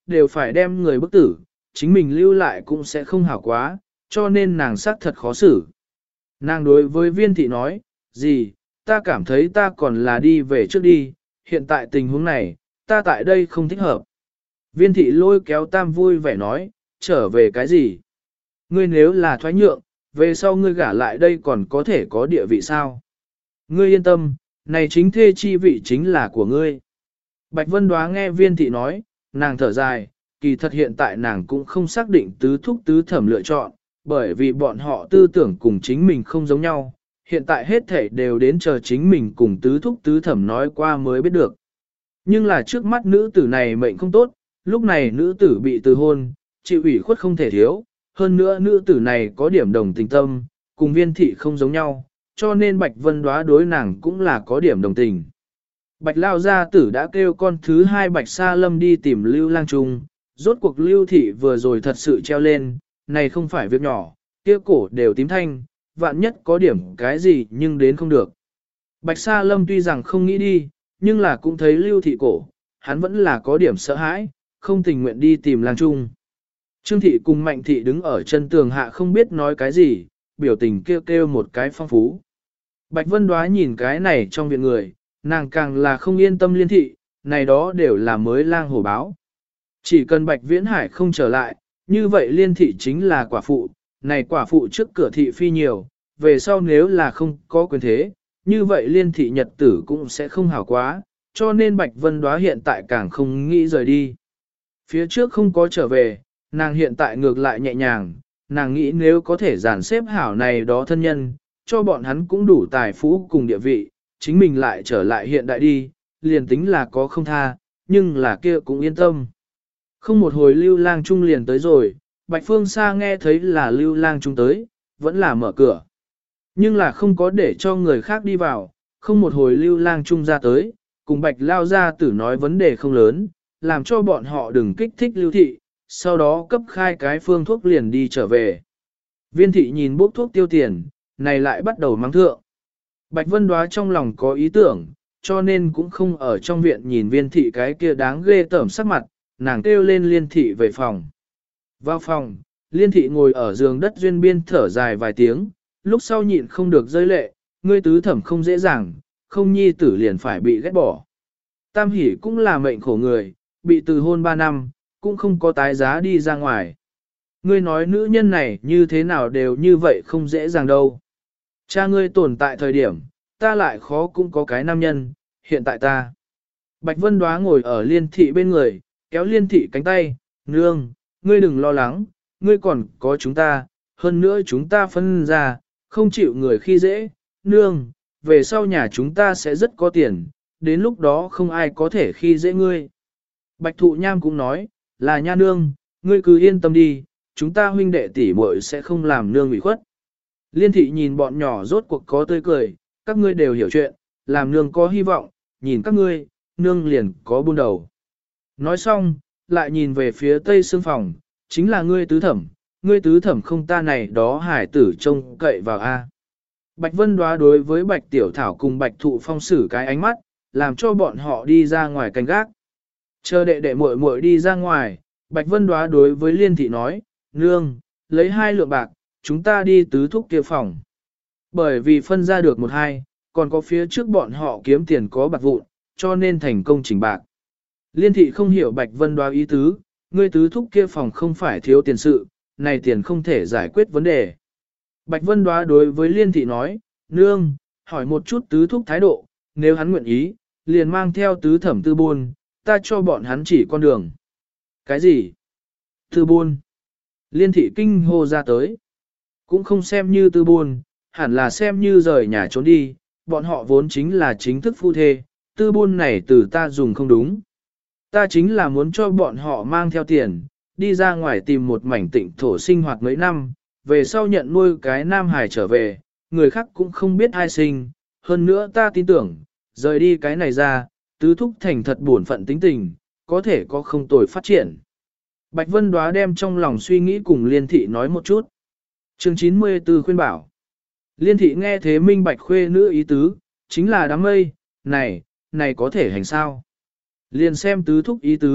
đều phải đem người bức tử, chính mình lưu lại cũng sẽ không hảo quá, cho nên nàng xác thật khó xử. Nàng đối với viên thị nói, gì, ta cảm thấy ta còn là đi về trước đi, hiện tại tình huống này, ta tại đây không thích hợp. Viên thị lôi kéo tam vui vẻ nói, trở về cái gì? Ngươi nếu là thoái nhượng, về sau ngươi gả lại đây còn có thể có địa vị sao? Ngươi yên tâm, này chính thê chi vị chính là của ngươi. Bạch Vân Đoá nghe viên thị nói, nàng thở dài, kỳ thật hiện tại nàng cũng không xác định tứ thúc tứ thẩm lựa chọn, bởi vì bọn họ tư tưởng cùng chính mình không giống nhau, hiện tại hết thể đều đến chờ chính mình cùng tứ thúc tứ thẩm nói qua mới biết được. Nhưng là trước mắt nữ tử này mệnh không tốt, lúc này nữ tử bị từ hôn, chịu ủy khuất không thể thiếu, hơn nữa nữ tử này có điểm đồng tình tâm, cùng viên thị không giống nhau, cho nên Bạch Vân Đoá đối nàng cũng là có điểm đồng tình. Bạch Lao Gia Tử đã kêu con thứ hai Bạch Sa Lâm đi tìm Lưu Lang Trung, rốt cuộc Lưu Thị vừa rồi thật sự treo lên, này không phải việc nhỏ, kia cổ đều tím thanh, vạn nhất có điểm cái gì nhưng đến không được. Bạch Sa Lâm tuy rằng không nghĩ đi, nhưng là cũng thấy Lưu Thị cổ, hắn vẫn là có điểm sợ hãi, không tình nguyện đi tìm Lang Trung. Trương Thị cùng Mạnh Thị đứng ở chân tường hạ không biết nói cái gì, biểu tình kêu kêu một cái phong phú. Bạch Vân Đoá nhìn cái này trong viện người, nàng càng là không yên tâm Liên Thị, này đó đều là mới lang hổ báo. Chỉ cần Bạch Viễn Hải không trở lại, như vậy Liên Thị chính là quả phụ, này quả phụ trước cửa thị phi nhiều, về sau nếu là không có quyền thế, như vậy Liên Thị nhật tử cũng sẽ không hảo quá, cho nên Bạch Vân Đoá hiện tại càng không nghĩ rời đi. Phía trước không có trở về, nàng hiện tại ngược lại nhẹ nhàng, nàng nghĩ nếu có thể dàn xếp hảo này đó thân nhân, cho bọn hắn cũng đủ tài phú cùng địa vị, chính mình lại trở lại hiện đại đi, liền tính là có không tha, nhưng là kia cũng yên tâm. Không một hồi Lưu Lang Trung liền tới rồi, Bạch Phương Sa nghe thấy là Lưu Lang Trung tới, vẫn là mở cửa. Nhưng là không có để cho người khác đi vào, không một hồi Lưu Lang Trung ra tới, cùng Bạch Lao Gia Tử nói vấn đề không lớn, làm cho bọn họ đừng kích thích Lưu Thị, sau đó cấp khai cái phương thuốc liền đi trở về. Viên Thị nhìn bốc thuốc tiêu tiền, này lại bắt đầu mắng thượng. Bạch Vân Đoá trong lòng có ý tưởng, cho nên cũng không ở trong viện nhìn Viên Thị cái kia đáng ghê tởm sắc mặt, nàng kêu lên Liên Thị về phòng. Vào phòng, Liên Thị ngồi ở giường đất duyên biên thở dài vài tiếng, lúc sau nhịn không được rơi lệ, ngươi tứ thẩm không dễ dàng, không nhi tử liền phải bị ghét bỏ. Tam Hỷ cũng là mệnh khổ người, bị từ hôn 3 năm, cũng không có tái giá đi ra ngoài. Ngươi nói nữ nhân này như thế nào đều như vậy không dễ dàng đâu. Cha ngươi tồn tại thời điểm, ta lại khó cũng có cái nam nhân, hiện tại ta. Bạch Vân Đoá ngồi ở Liên Thị bên người, kéo Liên Thị cánh tay, nương, ngươi đừng lo lắng, ngươi còn có chúng ta, hơn nữa chúng ta phân ra, không chịu người khi dễ, nương, về sau nhà chúng ta sẽ rất có tiền, đến lúc đó không ai có thể khi dễ ngươi. Bạch Thụ Nham cũng nói, là nha nương, ngươi cứ yên tâm đi, chúng ta huynh đệ tỷ muội sẽ không làm nương ủy khuất. Liên Thị nhìn bọn nhỏ rốt cuộc có tươi cười, các ngươi đều hiểu chuyện, làm nương có hy vọng, nhìn các ngươi, nương liền có buôn đầu. Nói xong, lại nhìn về phía tây xương phòng, chính là ngươi tứ thẩm không ta này đó hải tử trông cậy vào a. Bạch Vân Đoá đối với Bạch Tiểu Thảo cùng Bạch Thụ Phong xử cái ánh mắt, làm cho bọn họ đi ra ngoài canh gác. Chờ đệ đệ muội muội đi ra ngoài, Bạch Vân Đoá đối với Liên Thị nói, nương, lấy 2 lượng bạc, chúng ta đi tứ thúc kia phòng. Bởi vì phân ra được 1-2, còn có phía trước bọn họ kiếm tiền có bạc vụn, cho nên thành công chỉnh bạc. Liên Thị không hiểu Bạch Vân Đoá ý tứ, ngươi tứ thúc kia phòng không phải thiếu tiền sự, này tiền không thể giải quyết vấn đề. Bạch Vân Đoá đối với Liên Thị nói, nương, hỏi một chút tứ thúc thái độ, nếu hắn nguyện ý, liền mang theo tứ thẩm tư buôn, ta cho bọn hắn chỉ con đường. Cái gì? Tư buôn. Liên Thị kinh hô ra tới. Cũng không xem như tư buôn, hẳn là xem như rời nhà trốn đi, bọn họ vốn chính là chính thức phu thê, tư buôn này từ ta dùng không đúng. Ta chính là muốn cho bọn họ mang theo tiền, đi ra ngoài tìm một mảnh tịnh thổ sinh hoạt mấy năm, về sau nhận nuôi cái nam hài trở về, người khác cũng không biết ai sinh, hơn nữa ta tin tưởng, rời đi cái này ra, tứ thúc thành thật bổn phận tính tình, có thể có không tồi phát triển. Bạch Vân Đoá đem trong lòng suy nghĩ cùng Liên Thị nói một chút. Chương 94 khuyên bảo. Liên Thị nghe thế minh bạch khuê nữ ý tứ, chính là đám mây, này có thể hành sao. Liền xem tứ thúc ý tứ,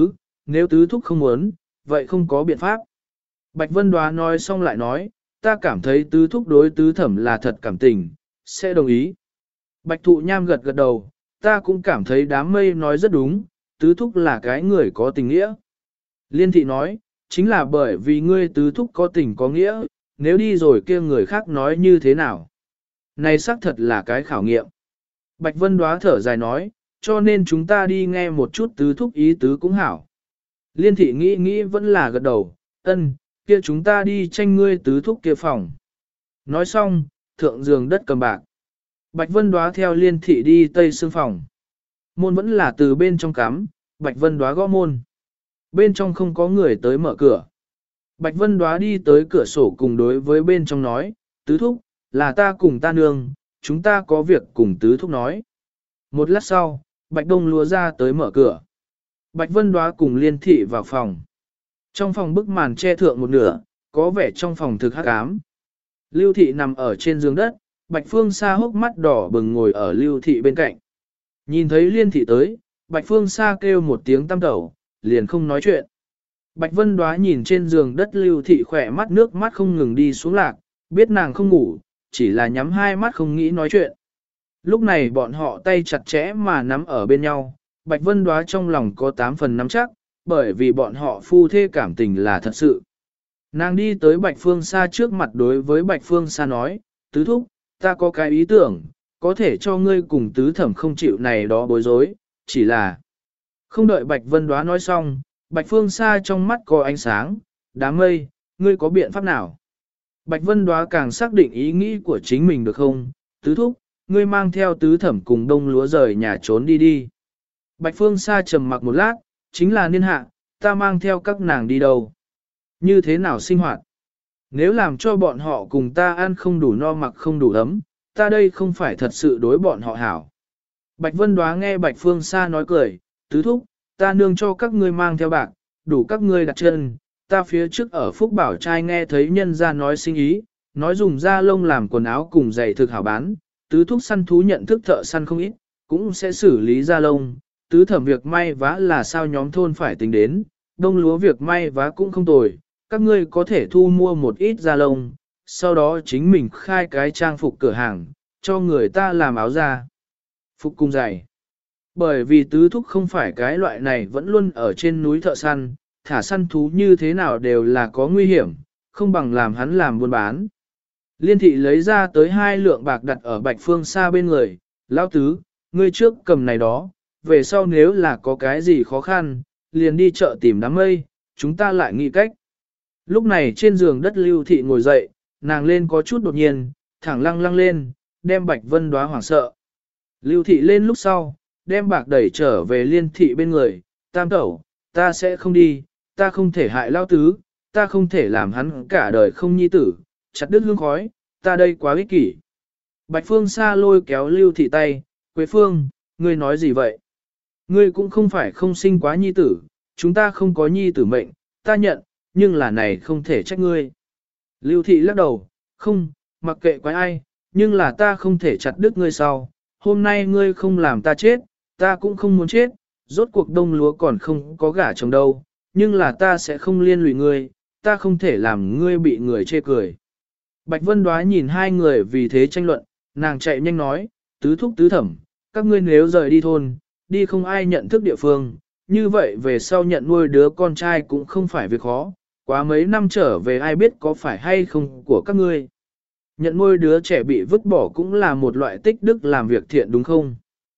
nếu tứ thúc không muốn, vậy không có biện pháp. Bạch Vân Đoá nói xong lại nói, ta cảm thấy tứ thúc đối tứ thẩm là thật cảm tình, sẽ đồng ý. Bạch Thụ Nham gật gật đầu, ta cũng cảm thấy đám mây nói rất đúng, tứ thúc là cái người có tình nghĩa. Liên thị nói, chính là bởi vì ngươi tứ thúc có tình có nghĩa, nếu đi rồi kia người khác nói như thế nào. Này xác thật là cái khảo nghiệm. Bạch Vân Đoá thở dài nói, cho nên chúng ta đi nghe một chút tứ thúc ý tứ cũng hảo. Liên thị nghĩ vẫn là gật đầu, ân, kia chúng ta đi tranh ngươi tứ thúc kia phòng. Nói xong, thượng giường đất cầm bạc. Bạch Vân Đoá theo liên thị đi tây xương phòng. Môn vẫn là từ bên trong cắm, Bạch Vân Đoá gõ môn. Bên trong không có người tới mở cửa. Bạch Vân Đoá đi tới cửa sổ cùng đối với bên trong nói, tứ thúc, là ta cùng ta nương, chúng ta có việc cùng tứ thúc nói. Một lát sau, Bạch Đông Lúa ra tới mở cửa. Bạch Vân Đoá cùng liên thị vào phòng. Trong phòng bức màn che thượng một nửa, có vẻ trong phòng thực hắc ám. Lưu thị nằm ở trên giường đất, Bạch Phương Sa hốc mắt đỏ bừng ngồi ở Lưu thị bên cạnh. Nhìn thấy liên thị tới, Bạch Phương Sa kêu một tiếng tam tẩu, liền không nói chuyện. Bạch Vân Đoá nhìn trên giường đất Lưu thị khỏe mắt nước mắt không ngừng đi xuống lạc, biết nàng không ngủ, chỉ là nhắm hai mắt không nghĩ nói chuyện. Lúc này bọn họ tay chặt chẽ mà nắm ở bên nhau, Bạch Vân Đoá trong lòng có 8 phần nắm chắc, bởi vì bọn họ phu thê cảm tình là thật sự. Nàng đi tới Bạch Phương Sa trước mặt đối với Bạch Phương Sa nói, tứ thúc, ta có cái ý tưởng, có thể cho ngươi cùng tứ thẩm không chịu này đó bối rối, chỉ là... Không đợi Bạch Vân Đoá nói xong, Bạch Phương Sa trong mắt có ánh sáng, đám mây, ngươi có biện pháp nào? Bạch Vân Đoá càng xác định ý nghĩ của chính mình được không? Tứ thúc, ngươi mang theo tứ thẩm cùng Đông Lúa rời nhà trốn đi đi. Bạch Phương Sa trầm mặc một lát, chính là niên hạ, ta mang theo các nàng đi đâu? Như thế nào sinh hoạt? Nếu làm cho bọn họ cùng ta ăn không đủ no mặc không đủ ấm, ta đây không phải thật sự đối bọn họ hảo. Bạch Vân Đoá nghe Bạch Phương Sa nói cười, tứ thúc, ta nương cho các ngươi mang theo bạc, đủ các ngươi đặt chân, ta phía trước ở Phúc Bảo trai nghe thấy nhân ra nói sinh ý, nói dùng da lông làm quần áo cùng giày thực hảo bán, tứ thúc săn thú nhận thức thợ săn không ít, cũng sẽ xử lý da lông, tứ thẩm việc may vá là sao nhóm thôn phải tính đến, Đông Lúa việc may vá cũng không tồi, các ngươi có thể thu mua một ít da lông, sau đó chính mình khai cái trang phục cửa hàng, cho người ta làm áo da. Phục cung giày. Bởi vì tứ thúc không phải cái loại này vẫn luôn ở trên núi thợ săn, thả săn thú như thế nào đều là có nguy hiểm, không bằng làm hắn làm buôn bán. Liên thị lấy ra tới 2 lượng bạc đặt ở Bạch Phương Sa bên người, lão tứ, ngươi trước cầm này đó, về sau nếu là có cái gì khó khăn, liền đi chợ tìm đám mây, chúng ta lại nghĩ cách. Lúc này trên giường đất Lưu thị ngồi dậy, nàng lên có chút đột nhiên, thẳng lăng lăng lên, đem Bạch Vân Đoá hoảng sợ. Lưu thị lên lúc sau, đem bạc đẩy trở về liên thị bên người, tam tẩu, ta sẽ không đi, ta không thể hại lao tứ, ta không thể làm hắn cả đời không nhi tử, chặt đứt hương khói, ta đây quá ích kỷ. Bạch Phương Sa lôi kéo Lưu thị tay, Quế Phương, ngươi nói gì vậy? Ngươi cũng không phải không sinh quá nhi tử, chúng ta không có nhi tử mệnh, ta nhận, nhưng là này không thể trách ngươi. Lưu thị lắc đầu, không, mặc kệ quái ai, nhưng là ta không thể chặt đứt ngươi sau, hôm nay ngươi không làm ta chết, ta cũng không muốn chết, rốt cuộc Đông Lúa còn không có gả chồng đâu, nhưng là ta sẽ không liên lụy ngươi, ta không thể làm ngươi bị người chê cười. Bạch Vân Đoá nhìn hai người vì thế tranh luận, nàng chạy nhanh nói, tứ thúc tứ thẩm, các ngươi nếu rời đi thôn, đi không ai nhận thức địa phương, như vậy về sau nhận nuôi đứa con trai cũng không phải việc khó, quá mấy năm trở về ai biết có phải hay không của các ngươi. Nhận nuôi đứa trẻ bị vứt bỏ cũng là một loại tích đức làm việc thiện đúng không?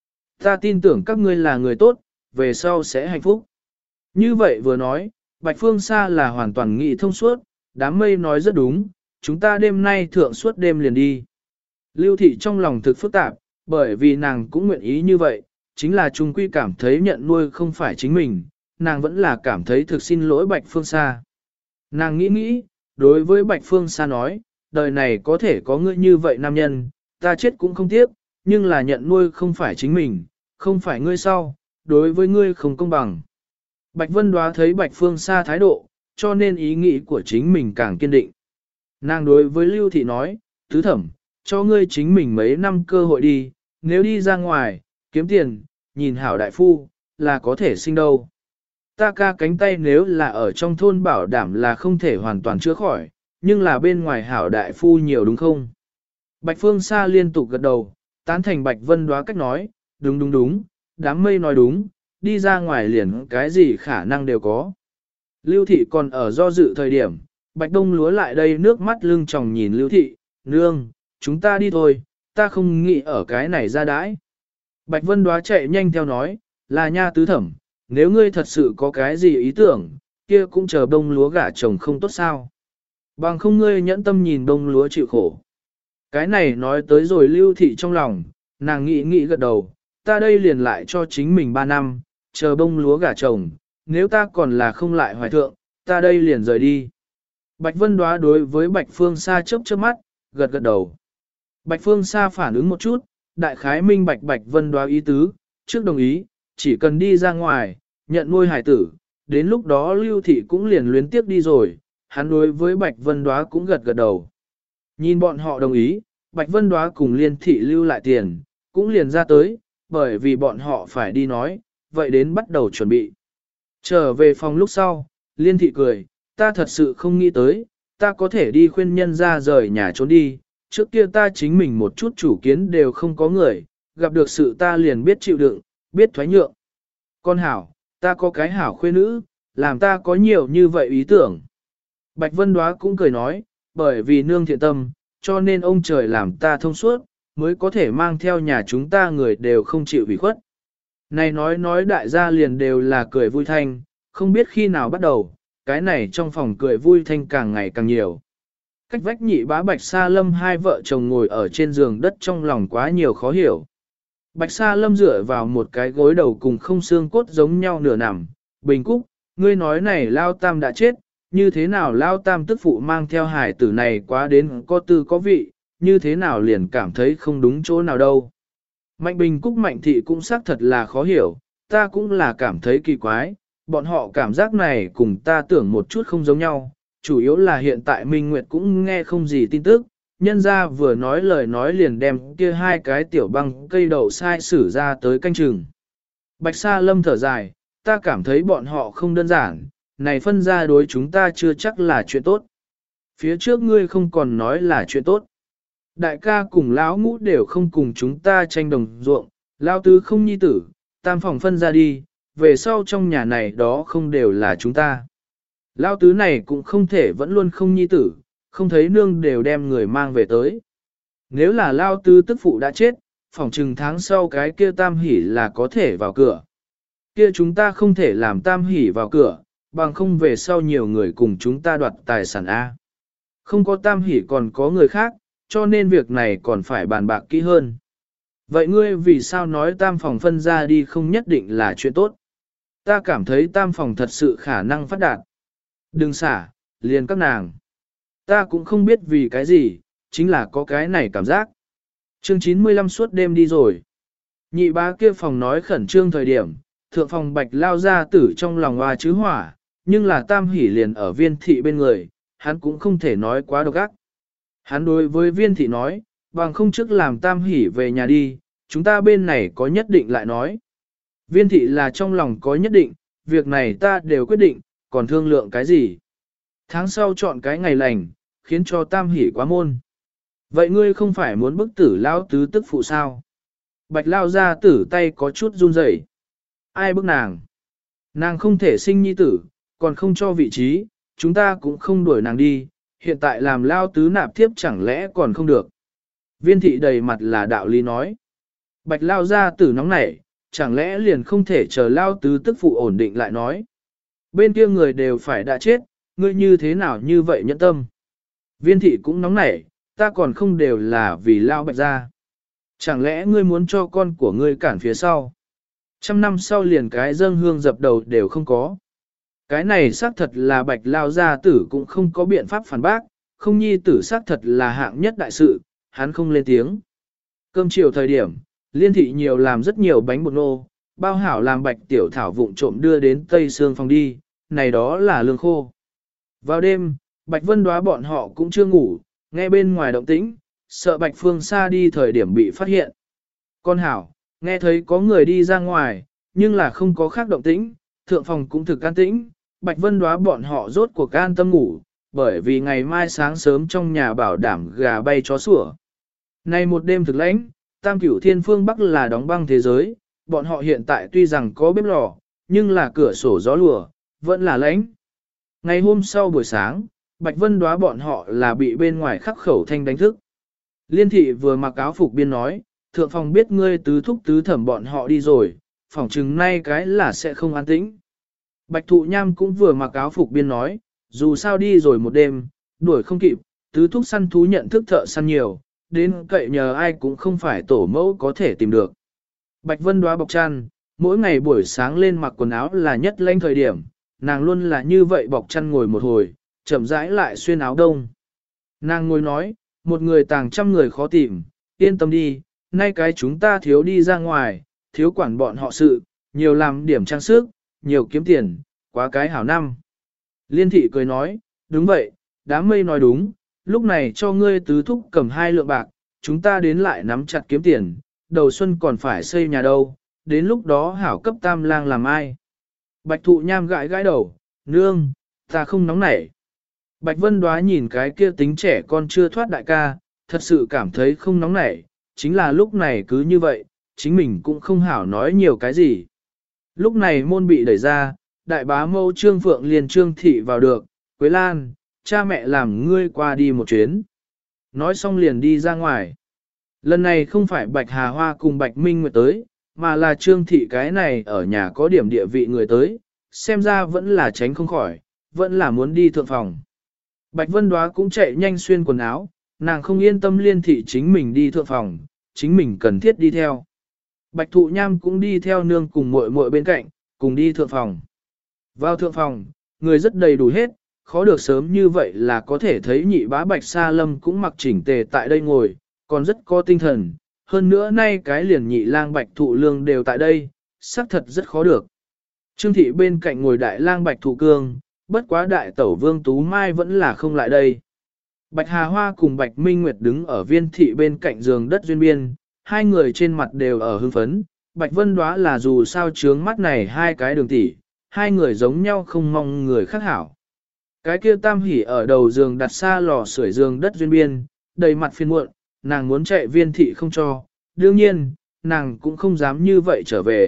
Ta tin tưởng các ngươi là người tốt, về sau sẽ hạnh phúc. Như vậy vừa nói, Bạch Phương Sa là hoàn toàn nghị thông suốt, đám mây nói rất đúng, chúng ta đêm nay thượng suốt đêm liền đi. Lưu thị trong lòng thực phức tạp, bởi vì nàng cũng nguyện ý như vậy, chính là trung quy cảm thấy nhận nuôi không phải chính mình, nàng vẫn là cảm thấy thực xin lỗi Bạch Phương Sa. Nàng nghĩ, đối với Bạch Phương Sa nói, đời này có thể có ngươi như vậy nam nhân, ta chết cũng không tiếc, nhưng là nhận nuôi không phải chính mình, không phải ngươi sau, đối với ngươi không công bằng. Bạch Vân Đoá thấy Bạch Phương Sa thái độ, cho nên ý nghĩ của chính mình càng kiên định. Nàng đối với Lưu Thị nói, tứ thẩm, cho ngươi chính mình mấy năm cơ hội đi, nếu đi ra ngoài, kiếm tiền, nhìn hảo đại phu, là có thể sinh đâu. Ta ca cánh tay nếu là ở trong thôn bảo đảm là không thể hoàn toàn chữa khỏi, nhưng là bên ngoài hảo đại phu nhiều đúng không? Bạch Phương Sa liên tục gật đầu, tán thành Bạch Vân Đoá cách nói, đúng đúng đúng, đám mây nói đúng, đi ra ngoài liền cái gì khả năng đều có. Lưu Thị còn ở do dự thời điểm, Bạch Đông Lúa lại đây nước mắt lưng tròng nhìn Lưu Thị, nương, chúng ta đi thôi, ta không nghĩ ở cái này ra đãi. Bạch Vân Đoá chạy nhanh theo nói, là nha tứ thẩm, nếu ngươi thật sự có cái gì ý tưởng, kia cũng chờ Đông Lúa gả chồng không tốt sao. Bằng không ngươi nhẫn tâm nhìn Đông Lúa chịu khổ. Cái này nói tới rồi Lưu Thị trong lòng, nàng nghĩ gật đầu, ta đây liền lại cho chính mình 3 năm, chờ Đông Lúa gả chồng, nếu ta còn là không lại hoài thượng, ta đây liền rời đi. Bạch Vân Đoá đối với Bạch Phương Sa chớp chớp mắt, gật gật đầu. Bạch Phương Sa phản ứng một chút, đại khái minh Bạch Vân Đoá ý tứ, trước đồng ý, chỉ cần đi ra ngoài, nhận nuôi hải tử, đến lúc đó Lưu Thị cũng liền luyến tiếp đi rồi, hắn đối với Bạch Vân Đoá cũng gật gật đầu. Nhìn bọn họ đồng ý, Bạch Vân Đoá cùng Liên Thị lưu lại tiền, cũng liền ra tới, bởi vì bọn họ phải đi nói, vậy đến bắt đầu chuẩn bị. Trở về phòng lúc sau, Liên Thị cười, ta thật sự không nghĩ tới, ta có thể đi khuyên nhân ra rời nhà trốn đi, trước kia ta chính mình một chút chủ kiến đều không có người, gặp được sự ta liền biết chịu đựng, biết thoái nhượng. Con hảo, ta có cái hảo khuê nữ, làm ta có nhiều như vậy ý tưởng. Bạch Vân Đoá cũng cười nói, bởi vì nương thiện tâm, cho nên ông trời làm ta thông suốt, mới có thể mang theo nhà chúng ta người đều không chịu ủy khuất. Này nói đại gia liền đều là cười vui thanh, không biết khi nào bắt đầu, cái này trong phòng cười vui thanh càng ngày càng nhiều. Cách vách Nhị Bá Bạch Sa Lâm hai vợ chồng ngồi ở trên giường đất trong lòng quá nhiều khó hiểu. Bạch Sa Lâm dựa vào một cái gối đầu cùng không xương cốt giống nhau nửa nằm, Bình Cúc, ngươi nói này Lao Tam đã chết, như thế nào Lao Tam tức phụ mang theo hải tử này quá đến có tư có vị, như thế nào liền cảm thấy không đúng chỗ nào đâu. Mạnh Bình Cúc Mạnh Thị cũng xác thật là khó hiểu, ta cũng là cảm thấy kỳ quái, bọn họ cảm giác này cùng ta tưởng một chút không giống nhau, chủ yếu là hiện tại Minh Nguyệt cũng nghe không gì tin tức, nhân ra vừa nói lời nói liền đem kia hai cái tiểu băng cây đậu sai sử ra tới canh chừng. Bạch Sa Lâm thở dài, ta cảm thấy bọn họ không đơn giản, này phân ra đối chúng ta chưa chắc là chuyện tốt. Phía trước ngươi không còn nói là chuyện tốt. Đại ca cùng lão ngũ đều không cùng chúng ta tranh đồng ruộng, lão tứ không nhi tử, tam phòng phân ra đi, về sau trong nhà này đó không đều là chúng ta. Lão tứ này cũng không thể vẫn luôn không nhi tử, không thấy nương đều đem người mang về tới. Nếu là lão tứ tức phụ đã chết, phòng chừng tháng sau cái kia tam hỉ là có thể vào cửa. Kia chúng ta không thể làm tam hỉ vào cửa, bằng không về sau nhiều người cùng chúng ta đoạt tài sản A. Không có tam hỉ còn có người khác, cho nên việc này còn phải bàn bạc kỹ hơn. Vậy ngươi vì sao nói tam phòng phân ra đi không nhất định là chuyện tốt? Ta cảm thấy tam phòng thật sự khả năng phát đạt. Đừng xả, liền các nàng. Ta cũng không biết vì cái gì, chính là có cái này cảm giác. Chương 95 suốt đêm đi rồi. Nhị bá kia phòng nói khẩn trương thời điểm, thượng phòng Bạch lao ra tử trong lòng hoa chứ hỏa, nhưng là tam hỉ liền ở Viên Thị bên người, hắn cũng không thể nói quá độc ác. Hắn đối với Viên Thị nói, bằng không trước làm tam hỉ về nhà đi, chúng ta bên này có nhất định lại nói. Viên Thị là trong lòng có nhất định, việc này ta đều quyết định, còn thương lượng cái gì. Tháng sau chọn cái ngày lành, khiến cho tam hỉ quá môn. Vậy ngươi không phải muốn bức tử lao tứ tức phụ sao? Bạch lao ra tử tay có chút run rẩy. Ai bức nàng? Nàng không thể sinh nhi tử, còn không cho vị trí, chúng ta cũng không đuổi nàng đi, hiện tại làm lao tứ nạp tiếp chẳng lẽ còn không được. Viên thị đầy mặt là đạo lý nói. Bạch lao ra tử nóng nảy, chẳng lẽ liền không thể chờ lao tứ tức phụ ổn định lại nói. Bên kia người đều phải đã chết, ngươi như thế nào như vậy nhẫn tâm. Viên thị cũng nóng nảy, ta còn không đều là vì lao bạch ra. Chẳng lẽ ngươi muốn cho con của ngươi cản phía sau? 100 năm sau liền cái dâng hương dập đầu đều không có. Cái này xác thật là bạch lao gia tử cũng không có biện pháp phản bác, không nhi tử xác thật là hạng nhất đại sự, hắn không lên tiếng. Cơm chiều thời điểm, Liên Thị nhiều làm rất nhiều bánh bột nô, bao hảo làm bạch tiểu thảo vụng trộm đưa đến Tây Sương phòng đi, này đó là lương khô. Vào đêm, Bạch Vân Đoá bọn họ cũng chưa ngủ, nghe bên ngoài động tĩnh, sợ Bạch Phương Sa đi thời điểm bị phát hiện. Con hảo, nghe thấy có người đi ra ngoài, nhưng là không có khác động tĩnh, thượng phòng cũng thực an tĩnh, Bạch Vân Đóa bọn họ rốt cuộc an tâm ngủ, bởi vì ngày mai sáng sớm trong nhà bảo đảm gà bay chó sủa. Nay một đêm thực lãnh, Tam Cửu Thiên phương Bắc là đóng băng thế giới, bọn họ hiện tại tuy rằng có bếp lò, nhưng là cửa sổ gió lùa, vẫn là lãnh. Ngày hôm sau buổi sáng, Bạch Vân Đóa bọn họ là bị bên ngoài khắc khẩu thanh đánh thức. Liên thị vừa mặc áo phục biên nói, thượng phòng biết ngươi tứ thúc tứ thẩm bọn họ đi rồi, phòng chừng nay cái là sẽ không an tĩnh. Bạch Thụ Nham cũng vừa mặc áo phục biên nói, dù sao đi rồi một đêm, đuổi không kịp, tứ thúc săn thú nhận thức thợ săn nhiều, đến cậy nhờ ai cũng không phải tổ mẫu có thể tìm được. Bạch Vân Đóa bọc chăn, mỗi ngày buổi sáng lên mặc quần áo là nhất lãnh thời điểm, nàng luôn là như vậy bọc chăn ngồi một hồi, chậm rãi lại xuyên áo đông. Nàng ngồi nói, một người tàng trăm người khó tìm, yên tâm đi, nay cái chúng ta thiếu đi ra ngoài, thiếu quản bọn họ sự, nhiều làm điểm trang sức, nhiều kiếm tiền, quá cái hảo năm. Liên thị cười nói, đúng vậy, đám mây nói đúng, lúc này cho ngươi tứ thúc cầm 2 lượng bạc, chúng ta đến lại nắm chặt kiếm tiền, đầu xuân còn phải xây nhà đâu, đến lúc đó hảo cấp tam lang làm ai. Bạch Thụ Nham gãi gãi đầu, nương, ta không nóng nảy. Bạch Vân Đóa nhìn cái kia tính trẻ con chưa thoát đại ca, thật sự cảm thấy không nóng nảy, chính là lúc này cứ như vậy, chính mình cũng không hảo nói nhiều cái gì. Lúc này môn bị đẩy ra, đại bá mâu Trương Phượng liền Trương Thị vào được, Quế Lan, cha mẹ làm ngươi qua đi một chuyến. Nói xong liền đi ra ngoài. Lần này không phải Bạch Hà Hoa cùng Bạch Minh Nguyệt tới, mà là Trương Thị cái này ở nhà có điểm địa vị người tới, xem ra vẫn là tránh không khỏi, vẫn là muốn đi thượng phòng. Bạch Vân Đóa cũng chạy nhanh xuyên quần áo, nàng không yên tâm Liên Thị chính mình đi thượng phòng, chính mình cần thiết đi theo. Bạch Thụ Nham cũng đi theo nương cùng muội muội bên cạnh, cùng đi thượng phòng. Vào thượng phòng, người rất đầy đủ hết, khó được sớm như vậy là có thể thấy nhị bá Bạch Sa Lâm cũng mặc chỉnh tề tại đây ngồi, còn rất có tinh thần. Hơn nữa nay cái liền nhị lang Bạch Thụ Lương đều tại đây, xác thật rất khó được. Trương Thị bên cạnh ngồi đại lang Bạch Thụ Cương, bất quá đại tẩu Vương Tú Mai vẫn là không lại đây. Bạch Hà Hoa cùng Bạch Minh Nguyệt đứng ở Viên Thị bên cạnh giường đất duyên biên, hai người trên mặt đều ở hưng phấn. Bạch Vân Đóa là dù sao trướng mắt này hai cái đường tỷ, hai người giống nhau không mong người khác hảo. Cái kia Tam Hỷ ở đầu giường đặt xa lò sưởi giường đất duyên biên, đầy mặt phiền muộn, nàng muốn chạy Viên Thị không cho, đương nhiên, nàng cũng không dám như vậy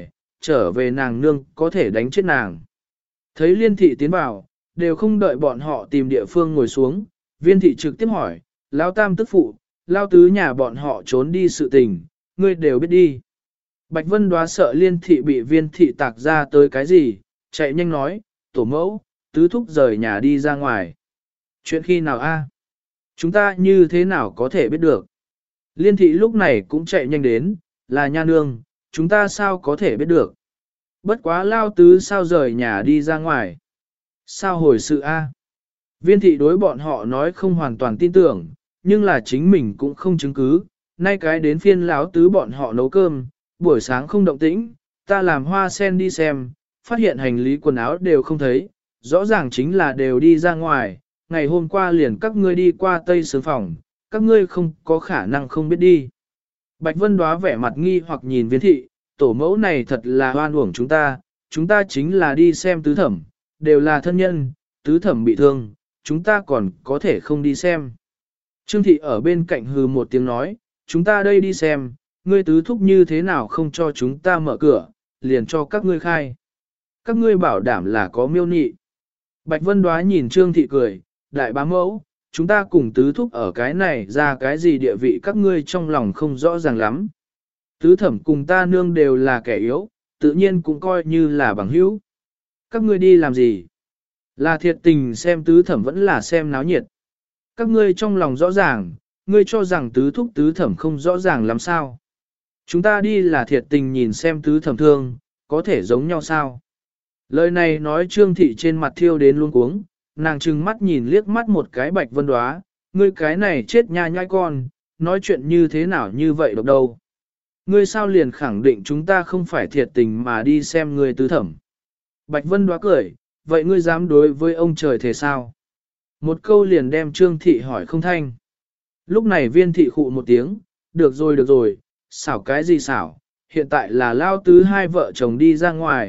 trở về nàng nương có thể đánh chết nàng. Thấy Liên Thị tiến vào, đều không đợi bọn họ tìm địa phương ngồi xuống, Viên Thị trực tiếp hỏi, Lão Tam tức phụ, Lão Tứ nhà bọn họ trốn đi sự tình, ngươi đều biết đi. Bạch Vân Đóa sợ Liên Thị bị Viên Thị tạc ra tới cái gì, chạy nhanh nói, tổ mẫu, tứ thúc rời nhà đi ra ngoài. Chuyện khi nào a? Chúng ta như thế nào có thể biết được? Liên Thị lúc này cũng chạy nhanh đến, là nha nương, chúng ta sao có thể biết được? Bất quá Lao Tứ sao rời nhà đi ra ngoài? Sao hồi sự a? Viên Thị đối bọn họ nói không hoàn toàn tin tưởng, nhưng là chính mình cũng không chứng cứ. Nay cái đến phiên Lão Tứ bọn họ nấu cơm, buổi sáng không động tĩnh, ta làm Hoa Sen đi xem, phát hiện hành lý quần áo đều không thấy, rõ ràng chính là đều đi ra ngoài, ngày hôm qua liền các ngươi đi qua Tây Sướng phòng, các ngươi không có khả năng không biết đi. Bạch Vân Đóa vẻ mặt nghi hoặc nhìn Viên Thị, tổ mẫu này thật là oan uổng chúng ta chính là đi xem tứ thẩm, đều là thân nhân, tứ thẩm bị thương, chúng ta còn có thể không đi xem. Trương Thị ở bên cạnh hừ một tiếng nói, chúng ta đây đi xem, ngươi tứ thúc như thế nào không cho chúng ta mở cửa, liền cho các ngươi khai. Các ngươi bảo đảm là có miêu nị. Bạch Vân Đóa nhìn Trương Thị cười, đại bá mẫu, chúng ta cùng tứ thúc ở cái này ra cái gì địa vị các ngươi trong lòng không rõ ràng lắm. Tứ thẩm cùng ta nương đều là kẻ yếu, tự nhiên cũng coi như là bằng hữu. Các ngươi đi làm gì? Là thiệt tình xem tứ thẩm vẫn là xem náo nhiệt. Các ngươi trong lòng rõ ràng, ngươi cho rằng tứ thúc tứ thẩm không rõ ràng làm sao. Chúng ta đi là thiệt tình nhìn xem tứ thẩm thương, có thể giống nhau sao? Lời này nói Trương Thị trên mặt thiêu đến luôn cuống, nàng trừng mắt nhìn liếc mắt một cái Bạch Vân Đóa, ngươi cái này chết nha nhai con, nói chuyện như thế nào như vậy độc đâu. Ngươi sao liền khẳng định chúng ta không phải thiệt tình mà đi xem ngươi tứ thẩm. Bạch Vân Đóa cười, vậy ngươi dám đối với ông trời thế sao? Một câu liền đem Trương Thị hỏi không thanh. Lúc này Viên Thị khụ một tiếng, được rồi, xảo cái gì xảo, hiện tại là Lao Tứ hai vợ chồng đi ra ngoài,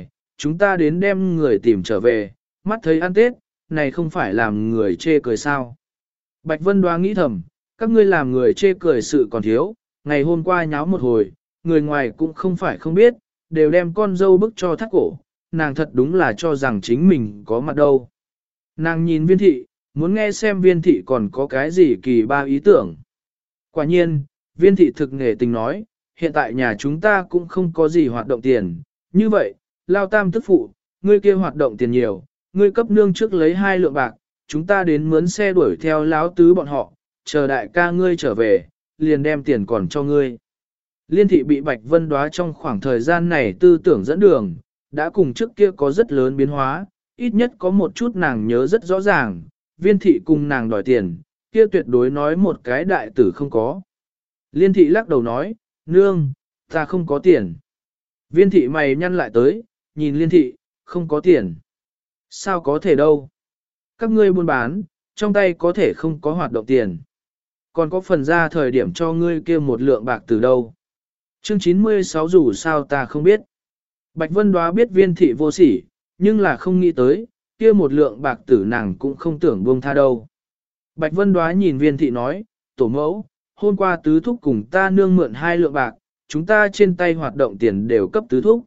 chúng ta đến đem người tìm trở về, mắt thấy ăn Tết, này không phải làm người chê cười sao. Bạch Vân Đoá nghĩ thầm, các ngươi làm người chê cười sự còn thiếu, ngày hôm qua nháo một hồi, người ngoài cũng không phải không biết, đều đem con dâu bức cho thắt cổ, nàng thật đúng là cho rằng chính mình có mặt đâu. Nàng nhìn viên thị, muốn nghe xem viên thị còn có cái gì kỳ ba ý tưởng. Quả nhiên, viên thị thực nghề tình nói, hiện tại nhà chúng ta cũng không có gì hoạt động tiền, như vậy, lao tam tức phụ, ngươi kia hoạt động tiền nhiều, ngươi cấp nương trước lấy 2 lượng bạc, chúng ta đến mướn xe đuổi theo láo tứ bọn họ, chờ đại ca ngươi trở về, liền đem tiền còn cho ngươi. Liên thị bị Bạch Vân Đoá trong khoảng thời gian này tư tưởng dẫn đường, đã cùng trước kia có rất lớn biến hóa, ít nhất có một chút nàng nhớ rất rõ ràng, viên thị cùng nàng đòi tiền, kia tuyệt đối nói một cái đại tử không có. Liên thị lắc đầu nói, nương, ta không có tiền. Viên thị mày nhăn lại tới, nhìn liên thị, không có tiền. Sao có thể đâu? Các ngươi buôn bán, trong tay có thể không có hoạt động tiền. Còn có phần ra thời điểm cho ngươi kia 1 lượng bạc từ đâu? Chương 96 dù sao ta không biết. Bạch Vân Đoá biết viên thị vô sỉ, nhưng là không nghĩ tới, kia 1 lượng bạc tử nàng cũng không tưởng buông tha đâu. Bạch Vân Đoá nhìn viên thị nói, tổ mẫu, hôm qua tứ thúc cùng ta nương mượn 2 lượng bạc, chúng ta trên tay hoạt động tiền đều cấp tứ thúc.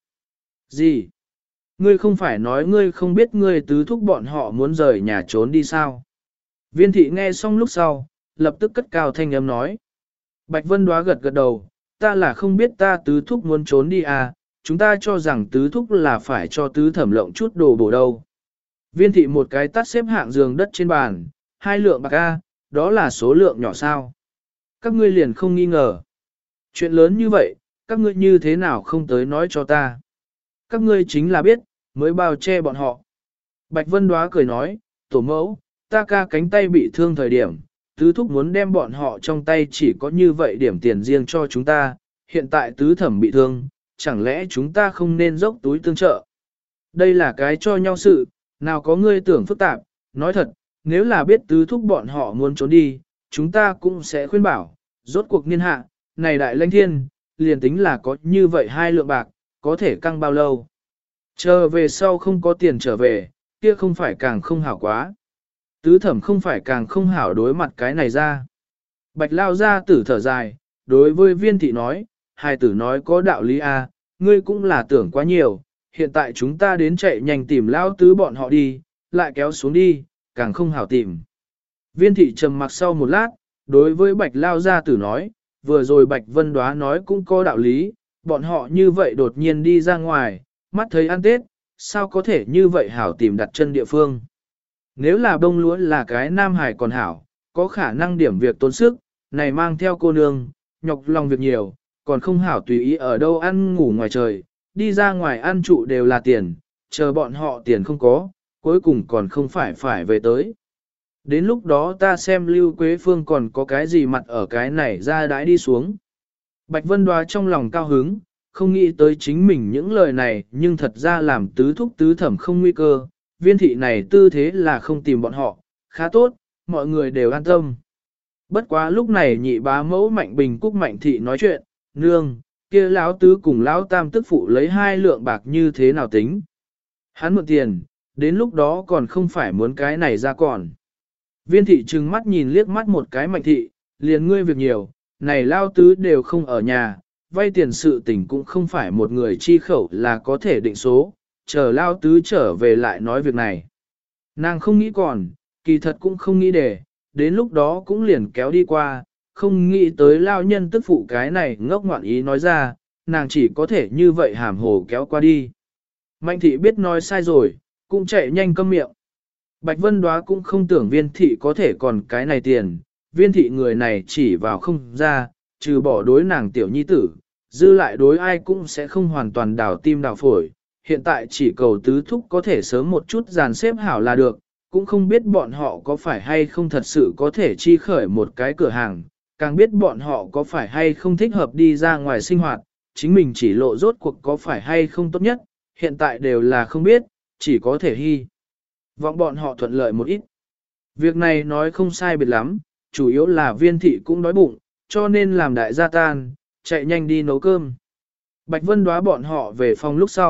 Gì? Ngươi không phải nói ngươi không biết ngươi tứ thúc bọn họ muốn rời nhà trốn đi sao? Viên thị nghe xong lúc sau, lập tức cất cao thanh âm nói. Bạch Vân Đoá gật gật đầu, ta là không biết ta tứ thúc muốn trốn đi à, chúng ta cho rằng tứ thúc là phải cho tứ thẩm lộng chút đồ bổ đâu. Viên thị một cái tắt xếp hạng giường đất trên bàn, 2 lượng bạc A, đó là số lượng nhỏ sao. Các ngươi liền không nghi ngờ. Chuyện lớn như vậy, các ngươi như thế nào không tới nói cho ta. Các ngươi chính là biết, mới bao che bọn họ. Bạch Vân Đoá cười nói, tổ mẫu, ta ca cánh tay bị thương thời điểm, tứ thúc muốn đem bọn họ trong tay chỉ có như vậy điểm tiền riêng cho chúng ta, hiện tại tứ thẩm bị thương, chẳng lẽ chúng ta không nên dốc túi tương trợ. Đây là cái cho nhau sự, nào có ngươi tưởng phức tạp, nói thật, nếu là biết tứ thúc bọn họ muốn trốn đi, chúng ta cũng sẽ khuyên bảo, rốt cuộc niên hạ, này đại lãnh thiên, liền tính là có như vậy 2 lượng bạc, có thể căng bao lâu. Chờ về sau không có tiền trở về, kia không phải càng không hảo quá. Tứ thẩm không phải càng không hảo đối mặt cái này ra. Bạch lao ra tử thở dài, đối với viên thị nói, hai tử nói có đạo lý à, ngươi cũng là tưởng quá nhiều, hiện tại chúng ta đến chạy nhanh tìm lao tứ bọn họ đi, lại kéo xuống đi, càng không hảo tìm. Viên thị trầm mặc sau một lát, đối với bạch lao gia tử nói, vừa rồi bạch vân đoá nói cũng có đạo lý, bọn họ như vậy đột nhiên đi ra ngoài, mắt thấy ăn Tết, sao có thể như vậy hảo tìm đặt chân địa phương. Nếu là bông lúa là cái nam hải còn hảo, có khả năng điểm việc tốn sức, này mang theo cô nương, nhọc lòng việc nhiều, còn không hảo tùy ý ở đâu ăn ngủ ngoài trời, đi ra ngoài ăn trụ đều là tiền, chờ bọn họ tiền không có, cuối cùng còn không phải về tới. Đến lúc đó ta xem Lưu Quế Phương còn có cái gì mặt ở cái này ra đãi đi xuống. Bạch Vân Đoá trong lòng cao hứng, không nghĩ tới chính mình những lời này nhưng thật ra làm tứ thúc tứ thẩm không nguy cơ, viên thị này tư thế là không tìm bọn họ, khá tốt, mọi người đều an tâm. Bất quá lúc này nhị bá mẫu Mạnh Bình Cúc Mạnh thị nói chuyện, nương, kia lão tứ cùng lão tam tức phụ lấy 2 lượng bạc như thế nào tính. Hắn mượn tiền, đến lúc đó còn không phải muốn cái này ra còn. Viên thị trừng mắt nhìn liếc mắt một cái Mạnh thị, liền ngươi việc nhiều, này lao tứ đều không ở nhà, vay tiền sự tình cũng không phải một người chi khẩu là có thể định số, chờ lao tứ trở về lại nói việc này. Nàng không nghĩ còn, kỳ thật cũng không nghĩ để, đến lúc đó cũng liền kéo đi qua, không nghĩ tới lao nhân tức phụ cái này ngốc ngoạn ý nói ra, nàng chỉ có thể như vậy hàm hồ kéo qua đi. Mạnh thị biết nói sai rồi, cũng chạy nhanh câm miệng. Bạch Vân Đoá cũng không tưởng viên thị có thể còn cái này tiền, viên thị người này chỉ vào không ra, trừ bỏ đối nàng tiểu nhi tử, dư lại đối ai cũng sẽ không hoàn toàn đảo tim đảo phổi. Hiện tại chỉ cầu tứ thúc có thể sớm một chút dàn xếp hảo là được, cũng không biết bọn họ có phải hay không thật sự có thể chi khởi một cái cửa hàng, càng biết bọn họ có phải hay không thích hợp đi ra ngoài sinh hoạt, chính mình chỉ lộ rốt cuộc có phải hay không tốt nhất, hiện tại đều là không biết, chỉ có thể hy vọng bọn họ thuận lợi một ít. Việc này nói không sai biệt lắm, chủ yếu là viên thị cũng đói bụng, cho nên làm đại gia tan, chạy nhanh đi nấu cơm. Bạch Vân Đoá bọn họ về phòng lúc sau,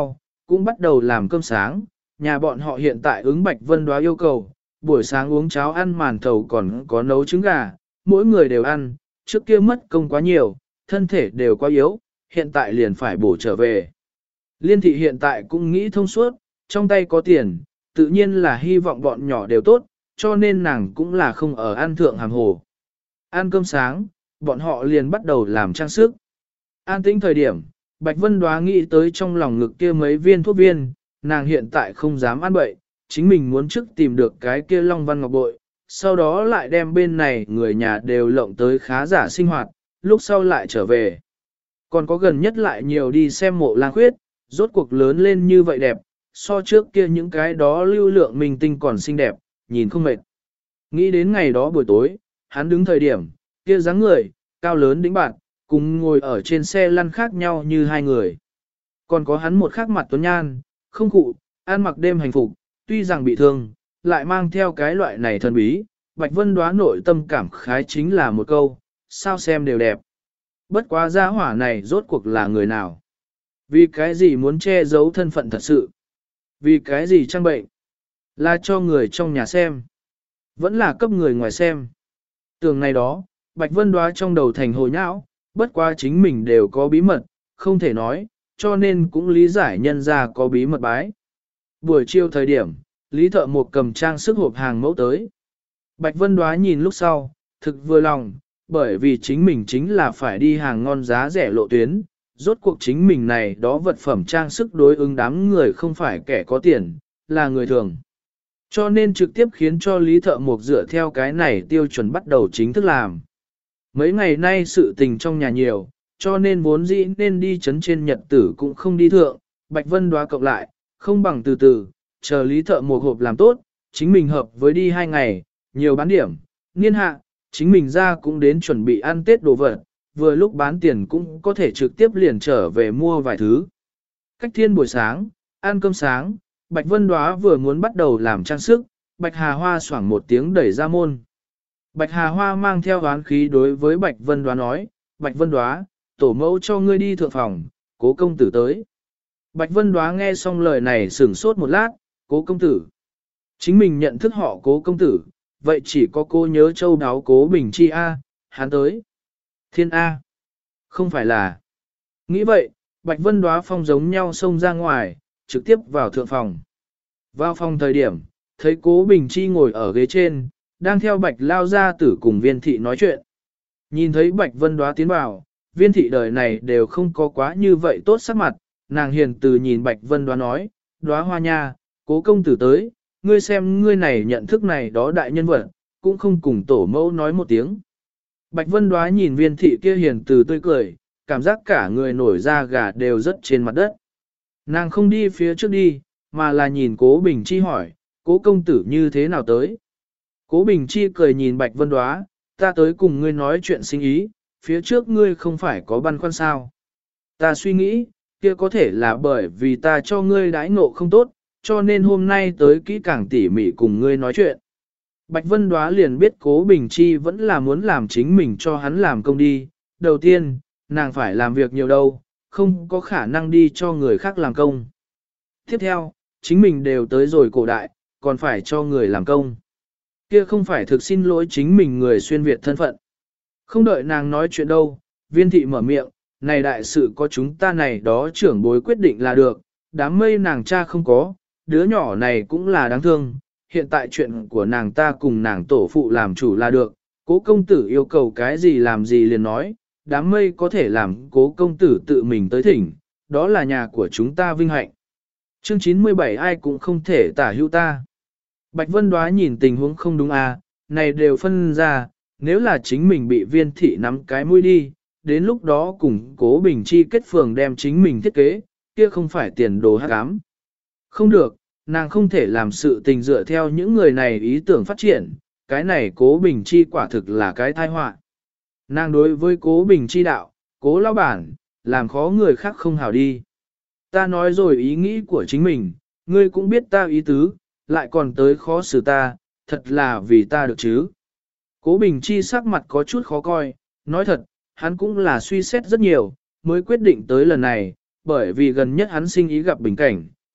cũng bắt đầu làm cơm sáng, nhà bọn họ hiện tại ứng Bạch Vân Đoá yêu cầu, buổi sáng uống cháo ăn màn thầu còn có nấu trứng gà, mỗi người đều ăn, trước kia mất công quá nhiều, thân thể đều quá yếu, hiện tại liền phải bổ trở về. Liên thị hiện tại cũng nghĩ thông suốt, trong tay có tiền, tự nhiên là hy vọng bọn nhỏ đều tốt, cho nên nàng cũng là không ở ăn thượng hàm hồ. Ăn cơm sáng, bọn họ liền bắt đầu làm trang sức. An tĩnh thời điểm, Bạch Vân Đoá nghĩ tới trong lòng ngực kia mấy viên thuốc viên, nàng hiện tại không dám ăn bậy, chính mình muốn trước tìm được cái kia Long Văn Ngọc Bội, sau đó lại đem bên này người nhà đều lộng tới khá giả sinh hoạt, lúc sau lại trở về. Còn có gần nhất lại nhiều đi xem mộ lang khuyết, rốt cuộc lớn lên như vậy đẹp, so trước kia những cái đó lưu lượng minh tinh còn xinh đẹp, nhìn không mệt. Nghĩ đến ngày đó buổi tối, hắn đứng thời điểm, kia dáng người, cao lớn đĩnh bạn, cùng ngồi ở trên xe lăn khác nhau như hai người. Còn có hắn một khắc mặt tuấn nhan, không cụ, ăn mặc đêm hành phục, tuy rằng bị thương, lại mang theo cái loại này thần bí, Bạch Vân Đoá nội tâm cảm khái chính là một câu, sao xem đều đẹp. Bất quá gia hỏa này rốt cuộc là người nào? Vì cái gì muốn che giấu thân phận thật sự? Vì cái gì trang bệnh? Là cho người trong nhà xem. Vẫn là cấp người ngoài xem. Tường này đó, Bạch Vân Đoá trong đầu thành hồ nhão, bất quá chính mình đều có bí mật, không thể nói, cho nên cũng lý giải nhân ra có bí mật bái. Buổi chiều thời điểm, Lý Thợ Mộc cầm trang sức hộp hàng mẫu tới. Bạch Vân Đoá nhìn lúc sau, thực vừa lòng, bởi vì chính mình chính là phải đi hàng ngon giá rẻ lộ tuyến, rốt cuộc chính mình này đó vật phẩm trang sức đối ứng đám người không phải kẻ có tiền, là người thường. Cho nên trực tiếp khiến cho Lý Thợ Mộc dựa theo cái này tiêu chuẩn bắt đầu chính thức làm. Mấy ngày nay sự tình trong nhà nhiều, cho nên vốn dĩ nên đi chấn trên nhật tử cũng không đi thượng, Bạch Vân Đoá cộng lại, không bằng từ từ, chờ Lý Thợ Mộc hộp làm tốt, chính mình hợp với đi 2 ngày, nhiều bán điểm, niên hạ, chính mình ra cũng đến chuẩn bị ăn Tết đồ vật, vừa lúc bán tiền cũng có thể trực tiếp liền trở về mua vài thứ. Cách thiên buổi sáng, ăn cơm sáng, Bạch Vân Đoá vừa muốn bắt đầu làm trang sức, Bạch Hà Hoa xoảng một tiếng đẩy ra môn. Bạch Hà Hoa mang theo oán khí đối với Bạch Vân Đoá nói, Bạch Vân Đoá, tổ mẫu cho ngươi đi thượng phòng, Cố công tử tới. Bạch Vân Đoá nghe xong lời này sửng sốt một lát, Cố công tử. Chính mình nhận thức họ Cố công tử, vậy chỉ có cô nhớ châu đáo Cố Bình Chi A, hắn tới. Thiên A. Không phải là. Nghĩ vậy, Bạch Vân Đoá phong giống nhau xông ra ngoài, trực tiếp vào thượng phòng. Vào phòng thời điểm, thấy Cố Bình Chi ngồi ở ghế trên, đang theo Bạch Lao gia tử cùng Viên thị nói chuyện. Nhìn thấy Bạch Vân Đoá tiến vào, Viên thị đời này đều không có quá như vậy tốt sắc mặt, nàng hiền từ nhìn Bạch Vân Đoá nói, Đoá hoa nha, Cố công tử tới, ngươi xem ngươi này nhận thức này đó đại nhân vật, cũng không cùng tổ mẫu nói một tiếng. Bạch Vân Đoá nhìn Viên thị kia hiền từ tươi cười, cảm giác cả người nổi da gà đều rất trên mặt đất. Nàng không đi phía trước đi, mà là nhìn Cố Bình Chi hỏi, Cố công tử như thế nào tới? Cố Bình Chi cười nhìn Bạch Vân Đoá, ta tới cùng ngươi nói chuyện sinh ý, phía trước ngươi không phải có băn khoăn sao? Ta suy nghĩ, kia có thể là bởi vì ta cho ngươi đãi ngộ không tốt, cho nên hôm nay tới kỹ càng tỉ mỉ cùng ngươi nói chuyện. Bạch Vân Đoá liền biết Cố Bình Chi vẫn là muốn làm chính mình cho hắn làm công đi. Đầu tiên, nàng phải làm việc nhiều đâu, không có khả năng đi cho người khác làm công. Tiếp theo, chính mình đều tới rồi cổ đại, còn phải cho người làm công. Kia không phải thực xin lỗi chính mình người xuyên Việt thân phận. Không đợi nàng nói chuyện đâu, Viên thị mở miệng, này đại sự có chúng ta này đó trưởng bối quyết định là được, đám mây nàng cha không có, đứa nhỏ này cũng là đáng thương, hiện tại chuyện của nàng ta cùng nàng tổ phụ làm chủ là được, Cố công tử yêu cầu cái gì làm gì liền nói, đám mây có thể làm Cố công tử tự mình tới thỉnh, đó là nhà của chúng ta vinh hạnh. Chương 97 ai cũng không thể tả hữu ta. Bạch Vân Đoá nhìn tình huống không đúng à, này đều phân ra, nếu là chính mình bị Viên thị nắm cái mũi đi, đến lúc đó cùng Cố Bình Chi kết phường đem chính mình thiết kế, kia không phải tiền đồ hắc ám. Không được, nàng không thể làm sự tình dựa theo những người này ý tưởng phát triển, cái này Cố Bình Chi quả thực là cái tai họa. Nàng đối với Cố Bình Chi đạo, Cố lão bản, làm khó người khác không hảo đi. Ta nói rồi ý nghĩ của chính mình, ngươi cũng biết ta ý tứ, lại còn tới khó xử ta, thật là vì ta được chứ. Cố Bình Chi sắc mặt có chút khó coi, nói thật, hắn cũng là suy xét rất nhiều, mới quyết định tới lần này, bởi vì gần nhất hắn sinh ý gặp bình cảnh,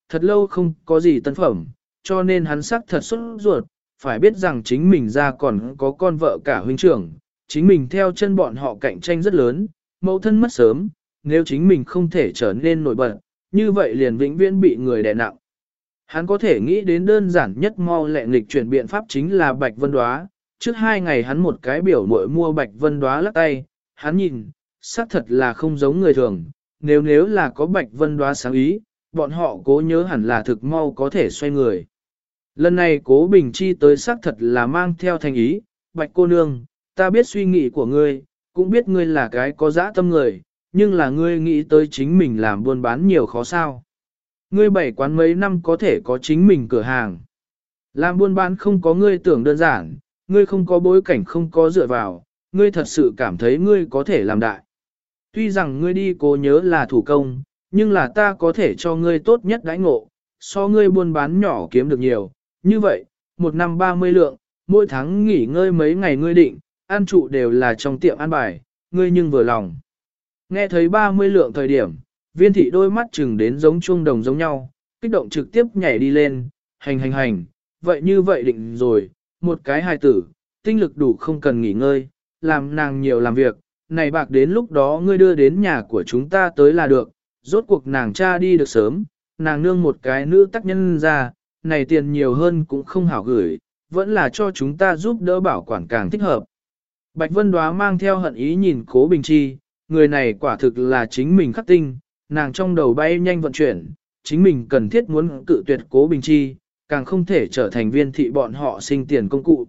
thật lâu không có gì tân phẩm, cho nên hắn sắc thật sốt ruột, phải biết rằng chính mình ra còn có con vợ cả huynh trưởng, chính mình theo chân bọn họ cạnh tranh rất lớn, mẫu thân mất sớm, nếu chính mình không thể trở nên nổi bật, như vậy liền vĩnh viễn bị người đè nặng. Hắn có thể nghĩ đến đơn giản nhất mau lẹ nghịch chuyển biện pháp chính là Bạch Vân Đóa. Trước 2 ngày hắn một cái biểu muội mua Bạch Vân Đóa lắc tay, hắn nhìn, xác thật là không giống người thường, nếu là có Bạch Vân Đóa sáng ý, bọn họ cố nhớ hẳn là thực mau có thể xoay người. Lần này Cố Bình Chi tới xác thật là mang theo thành ý, Bạch cô nương, ta biết suy nghĩ của ngươi, cũng biết ngươi là cái có dã tâm người, nhưng là ngươi nghĩ tới chính mình làm buôn bán nhiều khó sao. Ngươi bảy quán mấy năm có thể có chính mình cửa hàng. Làm buôn bán không có ngươi tưởng đơn giản, ngươi không có bối cảnh không có dựa vào, ngươi thật sự cảm thấy ngươi có thể làm đại. Tuy rằng ngươi đi cố nhớ là thủ công, nhưng là ta có thể cho ngươi tốt nhất đãi ngộ, so ngươi buôn bán nhỏ kiếm được nhiều. Như vậy, 1 năm 30 lượng, mỗi tháng nghỉ ngơi mấy ngày ngươi định, ăn trụ đều là trong tiệm ăn bài, ngươi nhưng vừa lòng. Nghe thấy 30 lượng thời điểm, Viên thị đôi mắt chừng đến giống chuông đồng giống nhau, kích động trực tiếp nhảy đi lên, hành, vậy như vậy định rồi, một cái hài tử, tinh lực đủ không cần nghỉ ngơi, làm nàng nhiều làm việc, này bạc đến lúc đó ngươi đưa đến nhà của chúng ta tới là được, rốt cuộc nàng cha đi được sớm, nàng nương một cái nữ tác nhân ra, này tiền nhiều hơn cũng không hảo gửi, vẫn là cho chúng ta giúp đỡ bảo quản càng thích hợp. Bạch Vân Đóa mang theo hận ý nhìn Cố Bình Chi, người này quả thực là chính mình khắc tinh, nàng trong đầu bay nhanh vận chuyển, chính mình cần thiết muốn cự tuyệt Cố Bình Chi, càng không thể trở thành Viên thị bọn họ sinh tiền công cụ.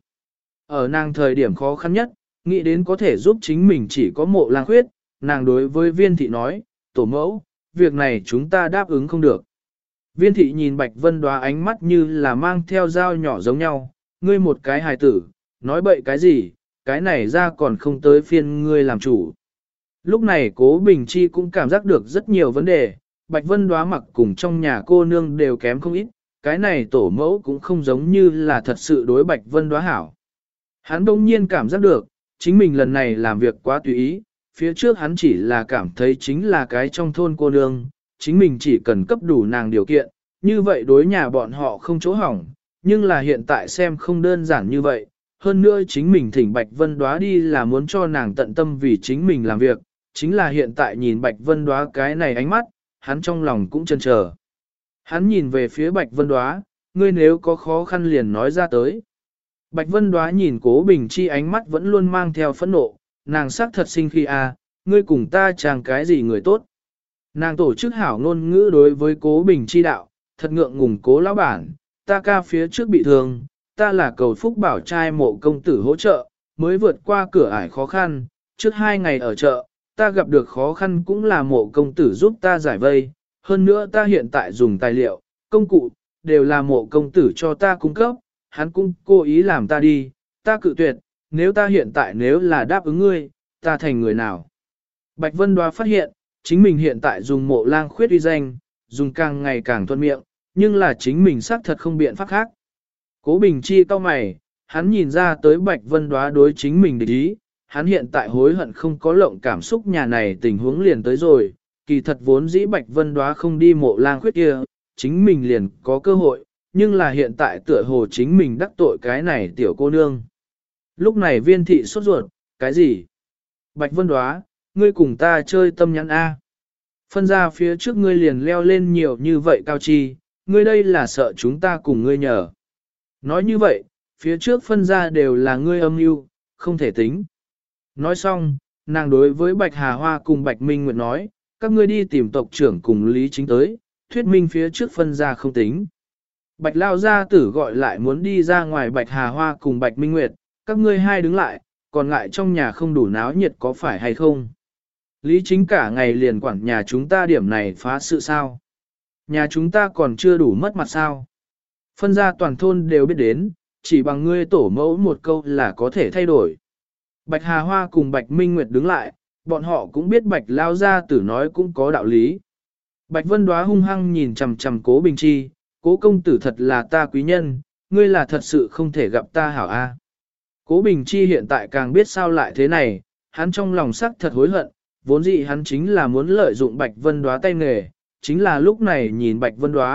Ở nàng thời điểm khó khăn nhất, nghĩ đến có thể giúp chính mình chỉ có Mộ Lang Khuyết, nàng đối với Viên thị nói, tổ mẫu, việc này chúng ta đáp ứng không được. Viên thị nhìn Bạch Vân Đóa ánh mắt như là mang theo dao nhỏ giống nhau, ngươi một cái hài tử, nói bậy cái gì, cái này ra còn không tới phiên ngươi làm chủ. Lúc này Cố Bình Chi cũng cảm giác được rất nhiều vấn đề, Bạch Vân Đóa mặc cùng trong nhà cô nương đều kém không ít, cái này tổ mẫu cũng không giống như là thật sự đối Bạch Vân Đóa hảo. Hắn đông nhiên cảm giác được, chính mình lần này làm việc quá tùy ý, phía trước hắn chỉ là cảm thấy chính là cái trong thôn cô nương, chính mình chỉ cần cấp đủ nàng điều kiện, như vậy đối nhà bọn họ không chỗ hỏng, nhưng là hiện tại xem không đơn giản như vậy, hơn nữa chính mình thỉnh Bạch Vân Đóa đi là muốn cho nàng tận tâm vì chính mình làm việc, chính là hiện tại nhìn Bạch Vân Đóa cái này ánh mắt, hắn trong lòng cũng chần chờ. Hắn nhìn về phía Bạch Vân Đóa, ngươi nếu có khó khăn liền nói ra tới. Bạch Vân Đóa nhìn Cố Bình Chi ánh mắt vẫn luôn mang theo phẫn nộ, nàng sắc thật sinh khi ngươi cùng ta chàng cái gì người tốt. Nàng tổ chức hảo ngôn ngữ đối với Cố Bình Chi đạo, thật ngượng ngùng Cố lão bản, ta ca phía trước bị thương, ta là cầu phúc bảo trai Mộ công tử hỗ trợ, mới vượt qua cửa ải khó khăn, trước 2 ngày ở chợ, ta gặp được khó khăn cũng là Mộ công tử giúp ta giải vây, hơn nữa ta hiện tại dùng tài liệu, công cụ, đều là Mộ công tử cho ta cung cấp, hắn cũng cố ý làm ta đi, ta cự tuyệt, nếu ta hiện tại nếu là đáp ứng ngươi, ta thành người nào. Bạch Vân Đóa phát hiện, chính mình hiện tại dùng Mộ Lang Khuyết uy danh, dùng càng ngày càng thuận miệng, nhưng là chính mình xác thật không biện pháp khác. Cố Bình Chi cau mày, hắn nhìn ra tới Bạch Vân Đóa đối chính mình địch ý, hắn hiện tại hối hận không có lộng cảm xúc nhà này tình huống liền tới rồi, kỳ thật vốn dĩ Bạch Vân Đóa không đi Mộ Lang Khuyết kia, chính mình liền có cơ hội, nhưng là hiện tại tựa hồ chính mình đắc tội cái này tiểu cô nương. Lúc này Viên thị sốt ruột, cái gì? Bạch Vân Đóa, ngươi cùng ta chơi tâm nhãn A. Phân ra phía trước ngươi liền leo lên nhiều như vậy cao chi, ngươi đây là sợ chúng ta cùng ngươi nhờ. Nói như vậy, phía trước phân ra đều là ngươi âm mưu, không thể tính. Nói xong, nàng đối với Bạch Hà Hoa cùng Bạch Minh Nguyệt nói, các ngươi đi tìm tộc trưởng cùng Lý Chính tới, thuyết minh phía trước phân ra không tính. Bạch Lao Gia Tử gọi lại muốn đi ra ngoài Bạch Hà Hoa cùng Bạch Minh Nguyệt, các ngươi hai đứng lại, còn lại trong nhà không đủ náo nhiệt có phải hay không? Lý Chính cả ngày liền quản nhà chúng ta điểm này phá sự sao? Nhà chúng ta còn chưa đủ mất mặt sao? Phân ra toàn thôn đều biết đến, chỉ bằng ngươi tổ mẫu một câu là có thể thay đổi. Bạch Hà Hoa cùng Bạch Minh Nguyệt đứng lại, bọn họ cũng biết Bạch Lao Gia Tử nói cũng có đạo lý. Bạch Vân Đóa hung hăng nhìn chằm chằm Cố Bình Chi, Cố công tử thật là ta quý nhân, ngươi là thật sự không thể gặp ta hảo a. Cố Bình Chi hiện tại càng biết sao lại thế này, hắn trong lòng sắc thật hối hận, vốn dĩ hắn chính là muốn lợi dụng Bạch Vân Đóa tay nghề, chính là lúc này nhìn Bạch Vân Đóa,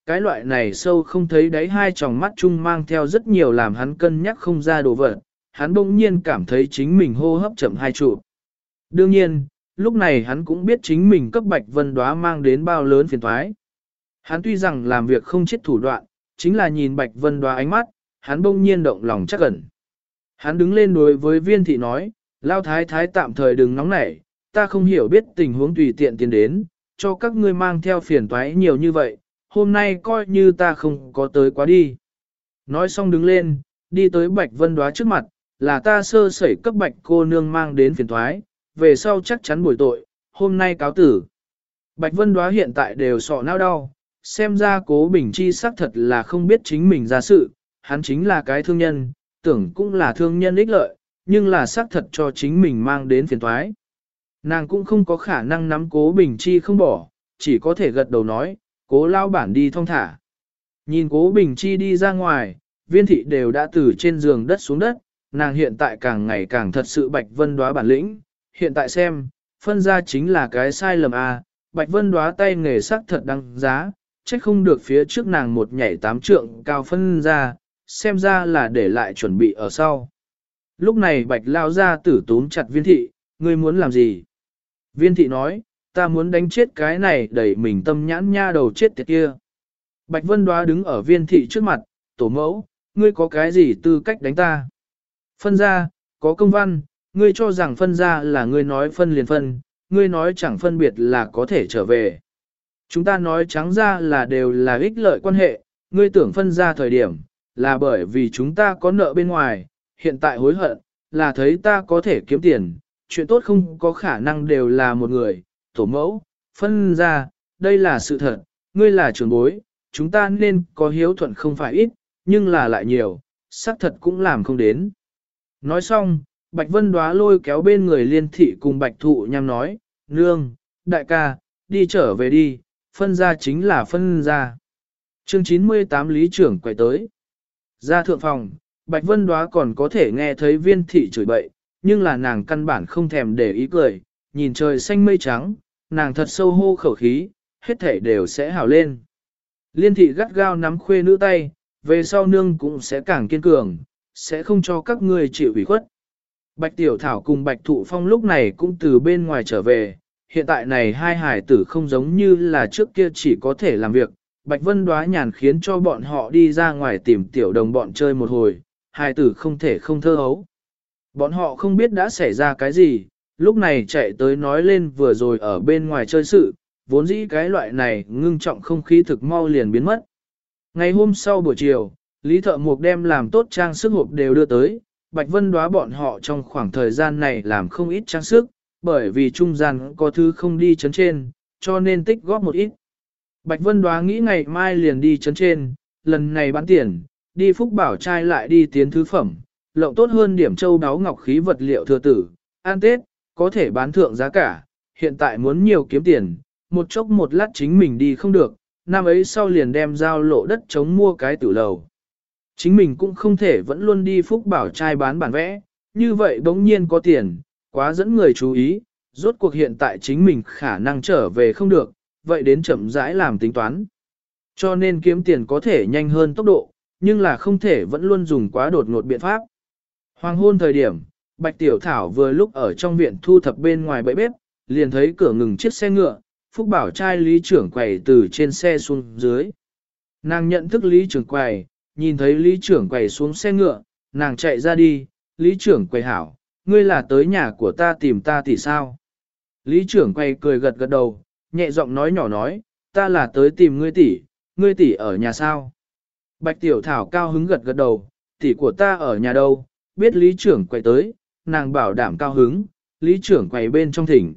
Cái loại này sâu không thấy đáy hai tròng mắt chung mang theo rất nhiều làm hắn cân nhắc không ra đồ vật, hắn bỗng nhiên cảm thấy chính mình hô hấp chậm hai trụ. Đương nhiên, lúc này hắn cũng biết chính mình cấp Bạch Vân Đóa mang đến bao lớn phiền toái. Hắn tuy rằng làm việc không chết thủ đoạn, chính là nhìn Bạch Vân Đóa ánh mắt, hắn bỗng nhiên động lòng chắc ẩn. Hắn đứng lên đối với Viên thị nói, Lao thái thái tạm thời đừng nóng nảy, ta không hiểu biết tình huống tùy tiện tiến đến, cho các ngươi mang theo phiền toái nhiều như vậy, hôm nay coi như ta không có tới quá đi. Nói xong đứng lên, đi tới Bạch Vân Đóa trước mặt, là ta sơ sẩy cấp Bạch cô nương mang đến phiền toái, về sau chắc chắn bồi tội, hôm nay cáo tử. Bạch Vân Đóa hiện tại đều sọ não đau, xem ra Cố Bình Chi xác thật là không biết chính mình ra sự, hắn chính là cái thương nhân, tưởng cũng là thương nhân ích lợi, nhưng là xác thật cho chính mình mang đến phiền toái. Nàng cũng không có khả năng nắm Cố Bình Chi không bỏ, chỉ có thể gật đầu nói, Cố lao bản đi thong thả. Nhìn Cố Bình Chi đi ra ngoài, Viên thị đều đã từ trên giường đất xuống đất, nàng hiện tại càng ngày càng thật sự Bạch Vân Đóa bản lĩnh, hiện tại xem, phân ra chính là cái sai lầm à, Bạch Vân Đóa tay nghề sắc thật đăng giá, trách không được phía trước nàng một nhảy 8 trượng cao phân ra, xem ra là để lại chuẩn bị ở sau. Lúc này Bạch lao ra tử túm chặt Viên thị, ngươi muốn làm gì? Viên thị nói, ta muốn đánh chết cái này đẩy mình tâm nhãn nha đầu chết tiệt kia. Bạch Vân Đóa đứng ở Viên thị trước mặt, tổ mẫu, ngươi có cái gì tư cách đánh ta? Phân ra, có công văn, ngươi cho rằng phân ra là ngươi nói phân liền phân, ngươi nói chẳng phân biệt là có thể trở về. Chúng ta nói trắng ra là đều là ích lợi quan hệ, ngươi tưởng phân ra thời điểm, là bởi vì chúng ta có nợ bên ngoài, hiện tại hối hận, là thấy ta có thể kiếm tiền, chuyện tốt không có khả năng đều là một người, tổ mẫu, phân ra, đây là sự thật, ngươi là trưởng bối, chúng ta nên có hiếu thuận không phải ít, nhưng là lại nhiều, xác thật cũng làm không đến. Nói xong, Bạch Vân Đóa lôi kéo bên người Liên thị cùng Bạch Thụ Nham nói, nương, đại ca, đi trở về đi, phân ra chính là phân ra. Chương 98 Lý trưởng quay tới. Ra thượng phòng, Bạch Vân Đóa còn có thể nghe thấy Viên thị chửi bậy, nhưng là nàng căn bản không thèm để ý cười, nhìn trời xanh mây trắng, nàng thật sâu hô khẩu khí, hết thể đều sẽ hảo lên. Liên thị gắt gao nắm khuê nữ tay, về sau nương cũng sẽ càng kiên cường, sẽ không cho các ngươi chịu ủy khuất. Bạch Tiểu Thảo cùng Bạch Thụ Phong lúc này cũng từ bên ngoài trở về, hiện tại này hai hải tử không giống như là trước kia chỉ có thể làm việc, Bạch Vân Đóa nhàn khiến cho bọn họ đi ra ngoài tìm tiểu đồng bọn chơi một hồi, hải tử không thể không thơ hấu. Bọn họ không biết đã xảy ra cái gì, lúc này chạy tới nói lên vừa rồi ở bên ngoài chơi sự, vốn dĩ cái loại này ngưng trọng không khí thực mau liền biến mất. Ngày hôm sau buổi chiều, Lý Thợ Mộc đem làm tốt trang sức hộp đều đưa tới, Bạch Vân Đóa bọn họ trong khoảng thời gian này làm không ít trang sức, bởi vì trung gian có thứ không đi chấn trên, cho nên tích góp một ít. Bạch Vân Đóa nghĩ ngày mai liền đi chấn trên, lần này bán tiền, đi Phúc Bảo trai lại đi tiến thứ phẩm, lộng tốt hơn điểm châu đáo ngọc khí vật liệu thừa tử, an Tết, có thể bán thượng giá cả, hiện tại muốn nhiều kiếm tiền, một chốc một lát chính mình đi không được, năm ấy sau liền đem giao lộ đất chống mua cái tử lầu. Chính mình cũng không thể vẫn luôn đi Phúc Bảo trai bán bản vẽ, như vậy bỗng nhiên có tiền, quá dẫn người chú ý, rốt cuộc hiện tại chính mình khả năng trở về không được, vậy đến chậm rãi làm tính toán. Cho nên kiếm tiền có thể nhanh hơn tốc độ, nhưng là không thể vẫn luôn dùng quá đột ngột biện pháp. Hoàng hôn thời điểm, Bạch Tiểu Thảo vừa lúc ở trong viện thu thập bên ngoài bẫy bếp, liền thấy cửa ngừng chiếc xe ngựa, Phúc Bảo trai Lý trưởng quầy từ trên xe xuống dưới. Nàng nhận thức Lý trưởng quầy, nhìn thấy Lý trưởng quầy xuống xe ngựa, nàng chạy ra đi, Lý trưởng quầy hảo, ngươi là tới nhà của ta tìm ta tỷ sao? Lý trưởng quầy cười gật gật đầu, nhẹ giọng nói nhỏ nói, ta là tới tìm ngươi tỷ ở nhà sao? Bạch Tiểu Thảo cao hứng gật gật đầu, tỷ của ta ở nhà đâu, biết Lý trưởng quầy tới, nàng bảo đảm cao hứng, Lý trưởng quầy bên trong thỉnh.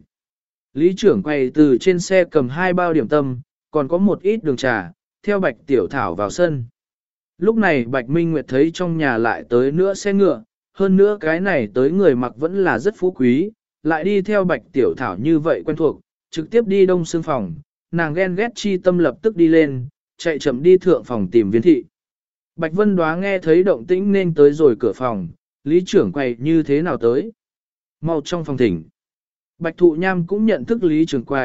Lý trưởng quầy từ trên xe cầm 2 bao điểm tâm, còn có một ít đường trà, theo Bạch Tiểu Thảo vào sân. Lúc này Bạch Minh Nguyệt thấy trong nhà lại tới nữa xe ngựa, hơn nữa cái này tới người mặc vẫn là rất phú quý, lại đi theo Bạch Tiểu Thảo như vậy quen thuộc, trực tiếp đi đông xương phòng, nàng ghen ghét chi tâm lập tức đi lên, chạy chậm đi thượng phòng tìm Viên thị. Bạch Vân Đóa nghe thấy động tĩnh nên tới rồi cửa phòng, Lý trưởng quầy như thế nào tới? Mau trong phòng thỉnh. Bạch Thụ Nham cũng nhận thức Lý trưởng quầy,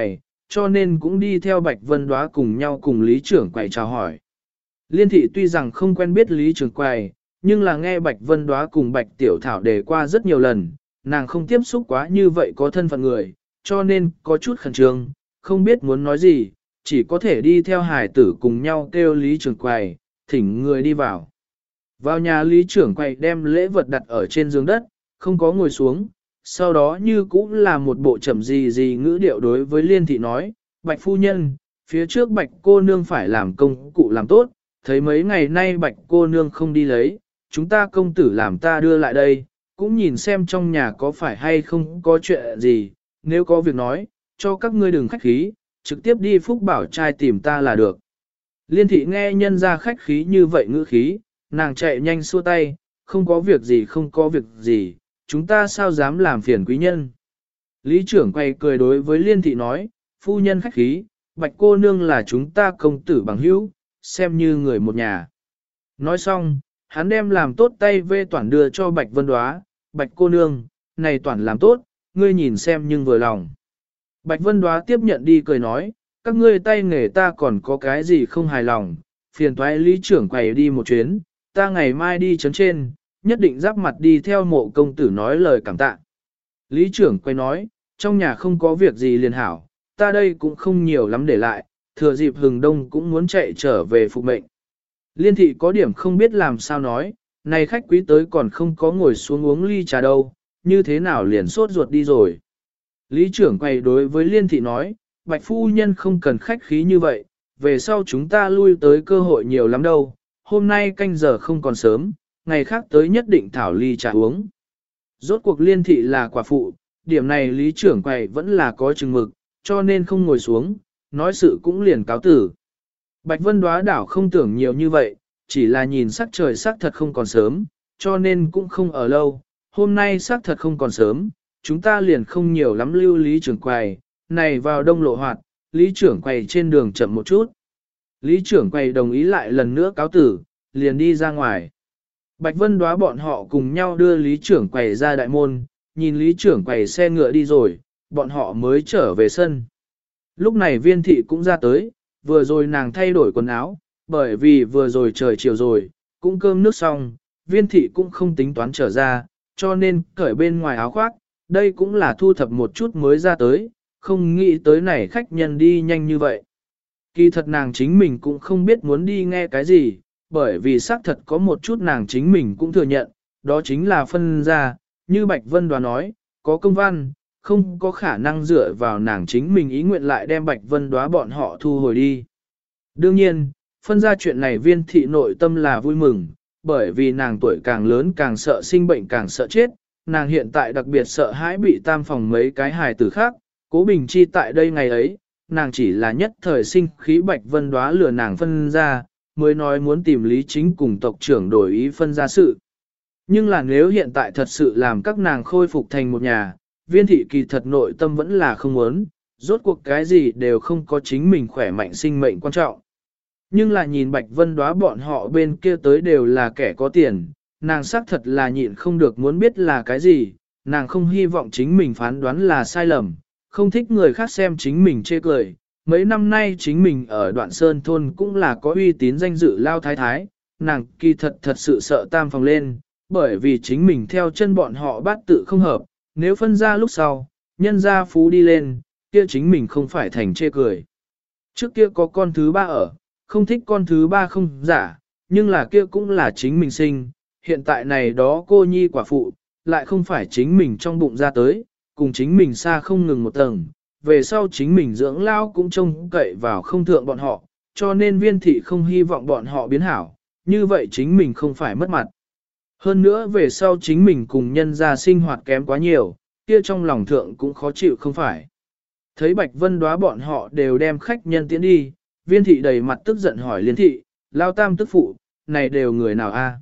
cho nên cũng đi theo Bạch Vân Đóa cùng nhau cùng Lý trưởng quầy chào hỏi. Liên thị tuy rằng không quen biết Lý trưởng quầy, nhưng là nghe Bạch Vân Đóa cùng Bạch Tiểu Thảo đề qua rất nhiều lần, nàng không tiếp xúc quá như vậy có thân phận người, cho nên có chút khẩn trương, không biết muốn nói gì, chỉ có thể đi theo hải tử cùng nhau kêu Lý trưởng quầy, thỉnh người đi vào. Vào nhà Lý trưởng quầy đem lễ vật đặt ở trên giường đất, không có ngồi xuống, sau đó như cũng là một bộ chậm gì ngữ điệu đối với Liên thị nói, Bạch phu nhân, phía trước Bạch cô nương phải làm công cụ làm tốt, thấy mấy ngày nay Bạch cô nương không đi lấy, chúng ta công tử làm ta đưa lại đây, cũng nhìn xem trong nhà có phải hay không có chuyện gì, nếu có việc nói, cho các ngươi đừng khách khí, trực tiếp đi Phúc Bảo trai tìm ta là được. Liên thị nghe nhân ra khách khí như vậy ngữ khí, nàng chạy nhanh xua tay, không có việc gì không có việc gì, chúng ta sao dám làm phiền quý nhân. Lý trưởng quay cười đối với Liên thị nói, phu nhân khách khí, Bạch cô nương là chúng ta công tử bằng hữu, xem như người một nhà. Nói xong, hắn đem làm tốt tay vê toàn đưa cho Bạch Vân Đóa, Bạch cô nương, này toàn làm tốt, ngươi nhìn xem nhưng vừa lòng. Bạch Vân Đóa tiếp nhận đi cười nói, các ngươi tay nghề ta còn có cái gì không hài lòng, phiền toái Lý trưởng quầy đi một chuyến, ta ngày mai đi chấn trên, nhất định giáp mặt đi theo mộ công tử nói lời cảm tạ. Lý trưởng quay nói, trong nhà không có việc gì liền hảo, ta đây cũng không nhiều lắm để lại, thừa dịp hừng đông cũng muốn chạy trở về phục mệnh. Liên thị có điểm không biết làm sao nói, này khách quý tới còn không có ngồi xuống uống ly trà đâu, như thế nào liền sốt ruột đi rồi. Lý trưởng quay đối với Liên thị nói, Bạch phu nhân không cần khách khí như vậy, về sau chúng ta lui tới cơ hội nhiều lắm đâu, hôm nay canh giờ không còn sớm, ngày khác tới nhất định thảo ly trà uống. Rốt cuộc Liên thị là quả phụ, điểm này Lý trưởng quầy vẫn là có chừng mực, cho nên không ngồi xuống, nói sự cũng liền cáo tử. Bạch Vân Đóa đảo không tưởng nhiều như vậy, chỉ là nhìn sắc trời sắc thật không còn sớm, cho nên cũng không ở lâu, hôm nay sắc thật không còn sớm, chúng ta liền không nhiều lắm lưu Lý trưởng quầy, này vào đông lộ hoạt, Lý trưởng quầy trên đường chậm một chút. Lý trưởng quầy đồng ý lại lần nữa cáo tử, liền đi ra ngoài. Bạch Vân Đóa bọn họ cùng nhau đưa Lý trưởng quầy ra đại môn, nhìn Lý trưởng quầy xe ngựa đi rồi, bọn họ mới trở về sân. Lúc này Viên thị cũng ra tới, vừa rồi nàng thay đổi quần áo, bởi vì vừa rồi trời chiều rồi, cũng cơm nước xong, Viên thị cũng không tính toán trở ra, cho nên cởi bên ngoài áo khoác, đây cũng là thu thập một chút mới ra tới, không nghĩ tới này khách nhân đi nhanh như vậy. Kỳ thật nàng chính mình cũng không biết muốn đi nghe cái gì, bởi vì xác thật có một chút nàng chính mình cũng thừa nhận, đó chính là phân ra, như Bạch Vân Đoá nói, có công văn, không có khả năng dựa vào nàng chính mình ý nguyện lại đem Bạch Vân Đoá bọn họ thu hồi đi. Đương nhiên, phân ra chuyện này Viên thị nội tâm là vui mừng, bởi vì nàng tuổi càng lớn càng sợ sinh bệnh càng sợ chết, nàng hiện tại đặc biệt sợ hãi bị tam phòng mấy cái hài tử khác, Cố Bình Chi tại đây ngày ấy, nàng chỉ là nhất thời sinh khí Bạch Vân Đóa lừa nàng phân ra, mới nói muốn tìm Lý Chính cùng tộc trưởng đổi ý phân ra sự. Nhưng là nếu hiện tại thật sự làm các nàng khôi phục thành một nhà, Viên thị kỳ thật nội tâm vẫn là không muốn, rốt cuộc cái gì đều không có chính mình khỏe mạnh sinh mệnh quan trọng. Nhưng là nhìn Bạch Vân Đóa bọn họ bên kia tới đều là kẻ có tiền, nàng xác thật là nhịn không được muốn biết là cái gì, nàng không hy vọng chính mình phán đoán là sai lầm, không thích người khác xem chính mình chê cười. Mấy năm nay chính mình ở Đoạn Sơn Thôn cũng là có uy tín danh dự lao thái thái, nàng kỳ thật sự sợ tam phòng lên, bởi vì chính mình theo chân bọn họ bát tự không hợp, nếu phân ra lúc sau, nhân gia phú đi lên, kia chính mình không phải thành chê cười. Trước kia có con thứ ba ở, không thích con thứ ba không giả, nhưng là kia cũng là chính mình sinh, hiện tại này đó cô nhi quả phụ, lại không phải chính mình trong bụng ra tới, cùng chính mình xa không ngừng một tầng, về sau chính mình dưỡng lao cũng trông cậy vào không thượng bọn họ, cho nên Viên thị không hy vọng bọn họ biến hảo, như vậy chính mình không phải mất mặt. Hơn nữa về sau chính mình cùng nhân gia sinh hoạt kém quá nhiều, kia trong lòng thượng cũng khó chịu không phải. Thấy Bạch Vân Đóa bọn họ đều đem khách nhân tiến đi, Viên thị đầy mặt tức giận hỏi Liên thị, lao tam tức phụ, này đều người nào a?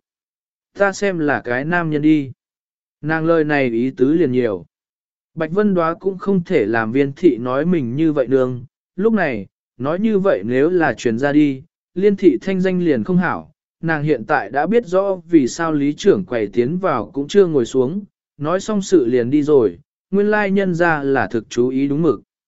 Ta xem là cái nam nhân đi. Nàng lời này ý tứ liền nhiều. Bạch Vân Đóa cũng không thể làm Viên thị nói mình như vậy đường. Lúc này, nói như vậy nếu là truyền ra đi, Liên thị thanh danh liền không hảo. Nàng hiện tại đã biết rõ vì sao lý trưởng quầy tiến vào cũng chưa ngồi xuống, nói xong sự liền đi rồi, nguyên lai nhân ra là thực chú ý đúng mực.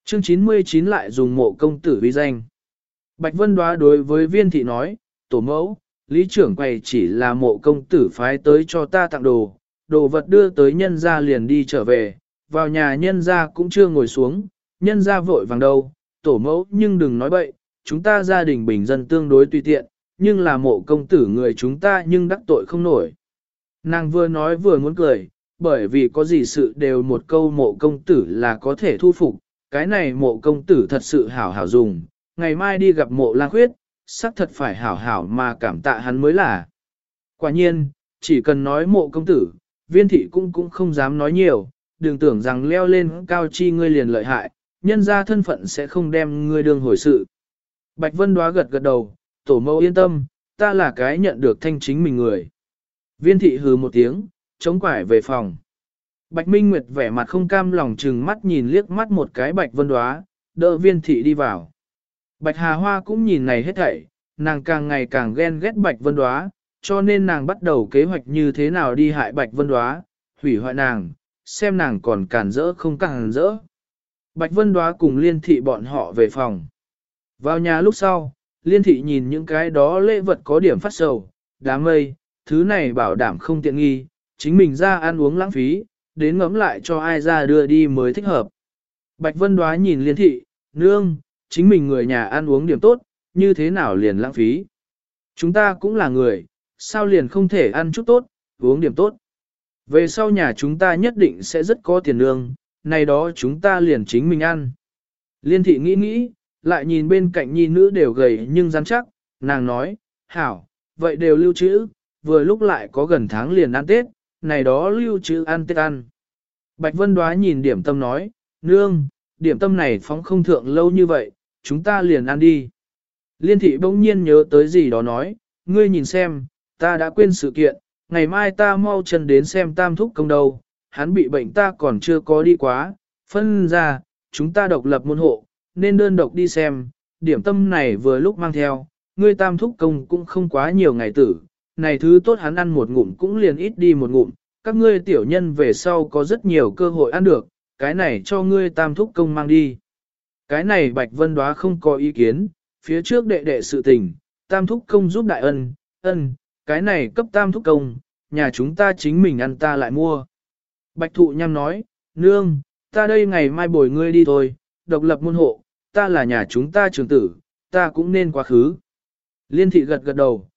Chương 99 lại dùng mộ công tử vi danh. Bạch Vân Đoá đối với viên thị nói, tổ mẫu, lý trưởng quầy chỉ là mộ công tử phái tới cho ta tặng đồ, đồ vật đưa tới nhân gia liền đi trở về, vào nhà nhân gia cũng chưa ngồi xuống, nhân gia vội vàng đâu, tổ mẫu nhưng đừng nói bậy, chúng ta gia đình bình dân tương đối tùy tiện, nhưng là mộ công tử người chúng ta nhưng đắc tội không nổi. Nàng vừa nói vừa muốn cười, bởi vì có gì sự đều một câu mộ công tử là có thể thu phục, cái này mộ công tử thật sự hảo hảo dùng, ngày mai đi gặp mộ lang khuyết, xác thật phải hảo hảo mà cảm tạ hắn mới là. Quả nhiên, chỉ cần nói mộ công tử, viên thị cũng không dám nói nhiều, đừng tưởng rằng leo lên cao chi ngươi liền lợi hại, nhân ra thân phận sẽ không đem ngươi đương hồi sự. Bạch Vân Đoá gật gật đầu, tổ mẫu yên tâm, ta là cái nhận được thanh chính mình người. Viên thị hừ một tiếng, chống quải về phòng. Bạch Minh Nguyệt vẻ mặt không cam lòng chừng mắt nhìn liếc mắt một cái Bạch Vân Đoá, đỡ viên thị đi vào. Bạch Hà Hoa cũng nhìn này hết thảy, nàng càng ngày càng ghen ghét Bạch Vân Đoá, cho nên nàng bắt đầu kế hoạch như thế nào đi hại Bạch Vân Đoá, hủy hoại nàng, xem nàng còn cản rỡ không cản rỡ. Bạch Vân Đoá cùng Liên thị bọn họ về phòng. Vào nhà lúc sau, Liên thị nhìn những cái đó lễ vật có điểm phát sầu, đám mây, thứ này bảo đảm không tiện nghi, chính mình ra ăn uống lãng phí, đến ngẫm lại cho ai ra đưa đi mới thích hợp. Bạch Vân Đoá nhìn Liên thị, nương, chính mình người nhà ăn uống điểm tốt, như thế nào liền lãng phí. Chúng ta cũng là người, sao liền không thể ăn chút tốt, uống điểm tốt. Về sau nhà chúng ta nhất định sẽ rất có tiền nương, này đó chúng ta liền chính mình ăn. Liên thị nghĩ nghĩ, lại nhìn bên cạnh nhi nữ đều gầy nhưng rắn chắc, nàng nói, hảo, vậy đều lưu trữ, vừa lúc lại có gần tháng liền ăn Tết, này đó lưu trữ ăn Tết ăn. Bạch Vân Đoá nhìn điểm tâm nói, nương, điểm tâm này phóng không thượng lâu như vậy, chúng ta liền ăn đi. Liên thị bỗng nhiên nhớ tới gì đó nói, ngươi nhìn xem, ta đã quên sự kiện, ngày mai ta mau chân đến xem tam thúc công đâu, hắn bị bệnh ta còn chưa có đi quá, phân ra, chúng ta độc lập môn hộ, nên đơn độc đi xem, điểm tâm này vừa lúc mang theo, ngươi tam thúc công cũng không quá nhiều ngày tử, này thứ tốt hắn ăn một ngụm cũng liền ít đi một ngụm, các ngươi tiểu nhân về sau có rất nhiều cơ hội ăn được, cái này cho ngươi tam thúc công mang đi. Cái này Bạch Vân Đoá không có ý kiến, phía trước đệ đệ sự tình, tam thúc công giúp đại ân, cái này cấp tam thúc công, nhà chúng ta chính mình ăn ta lại mua. Bạch Thụ Nham nói, nương, ta đây ngày mai bồi ngươi đi thôi, độc lập môn hộ, ta là nhà chúng ta trưởng tử, ta cũng nên quá khứ. Liên thị gật gật đầu,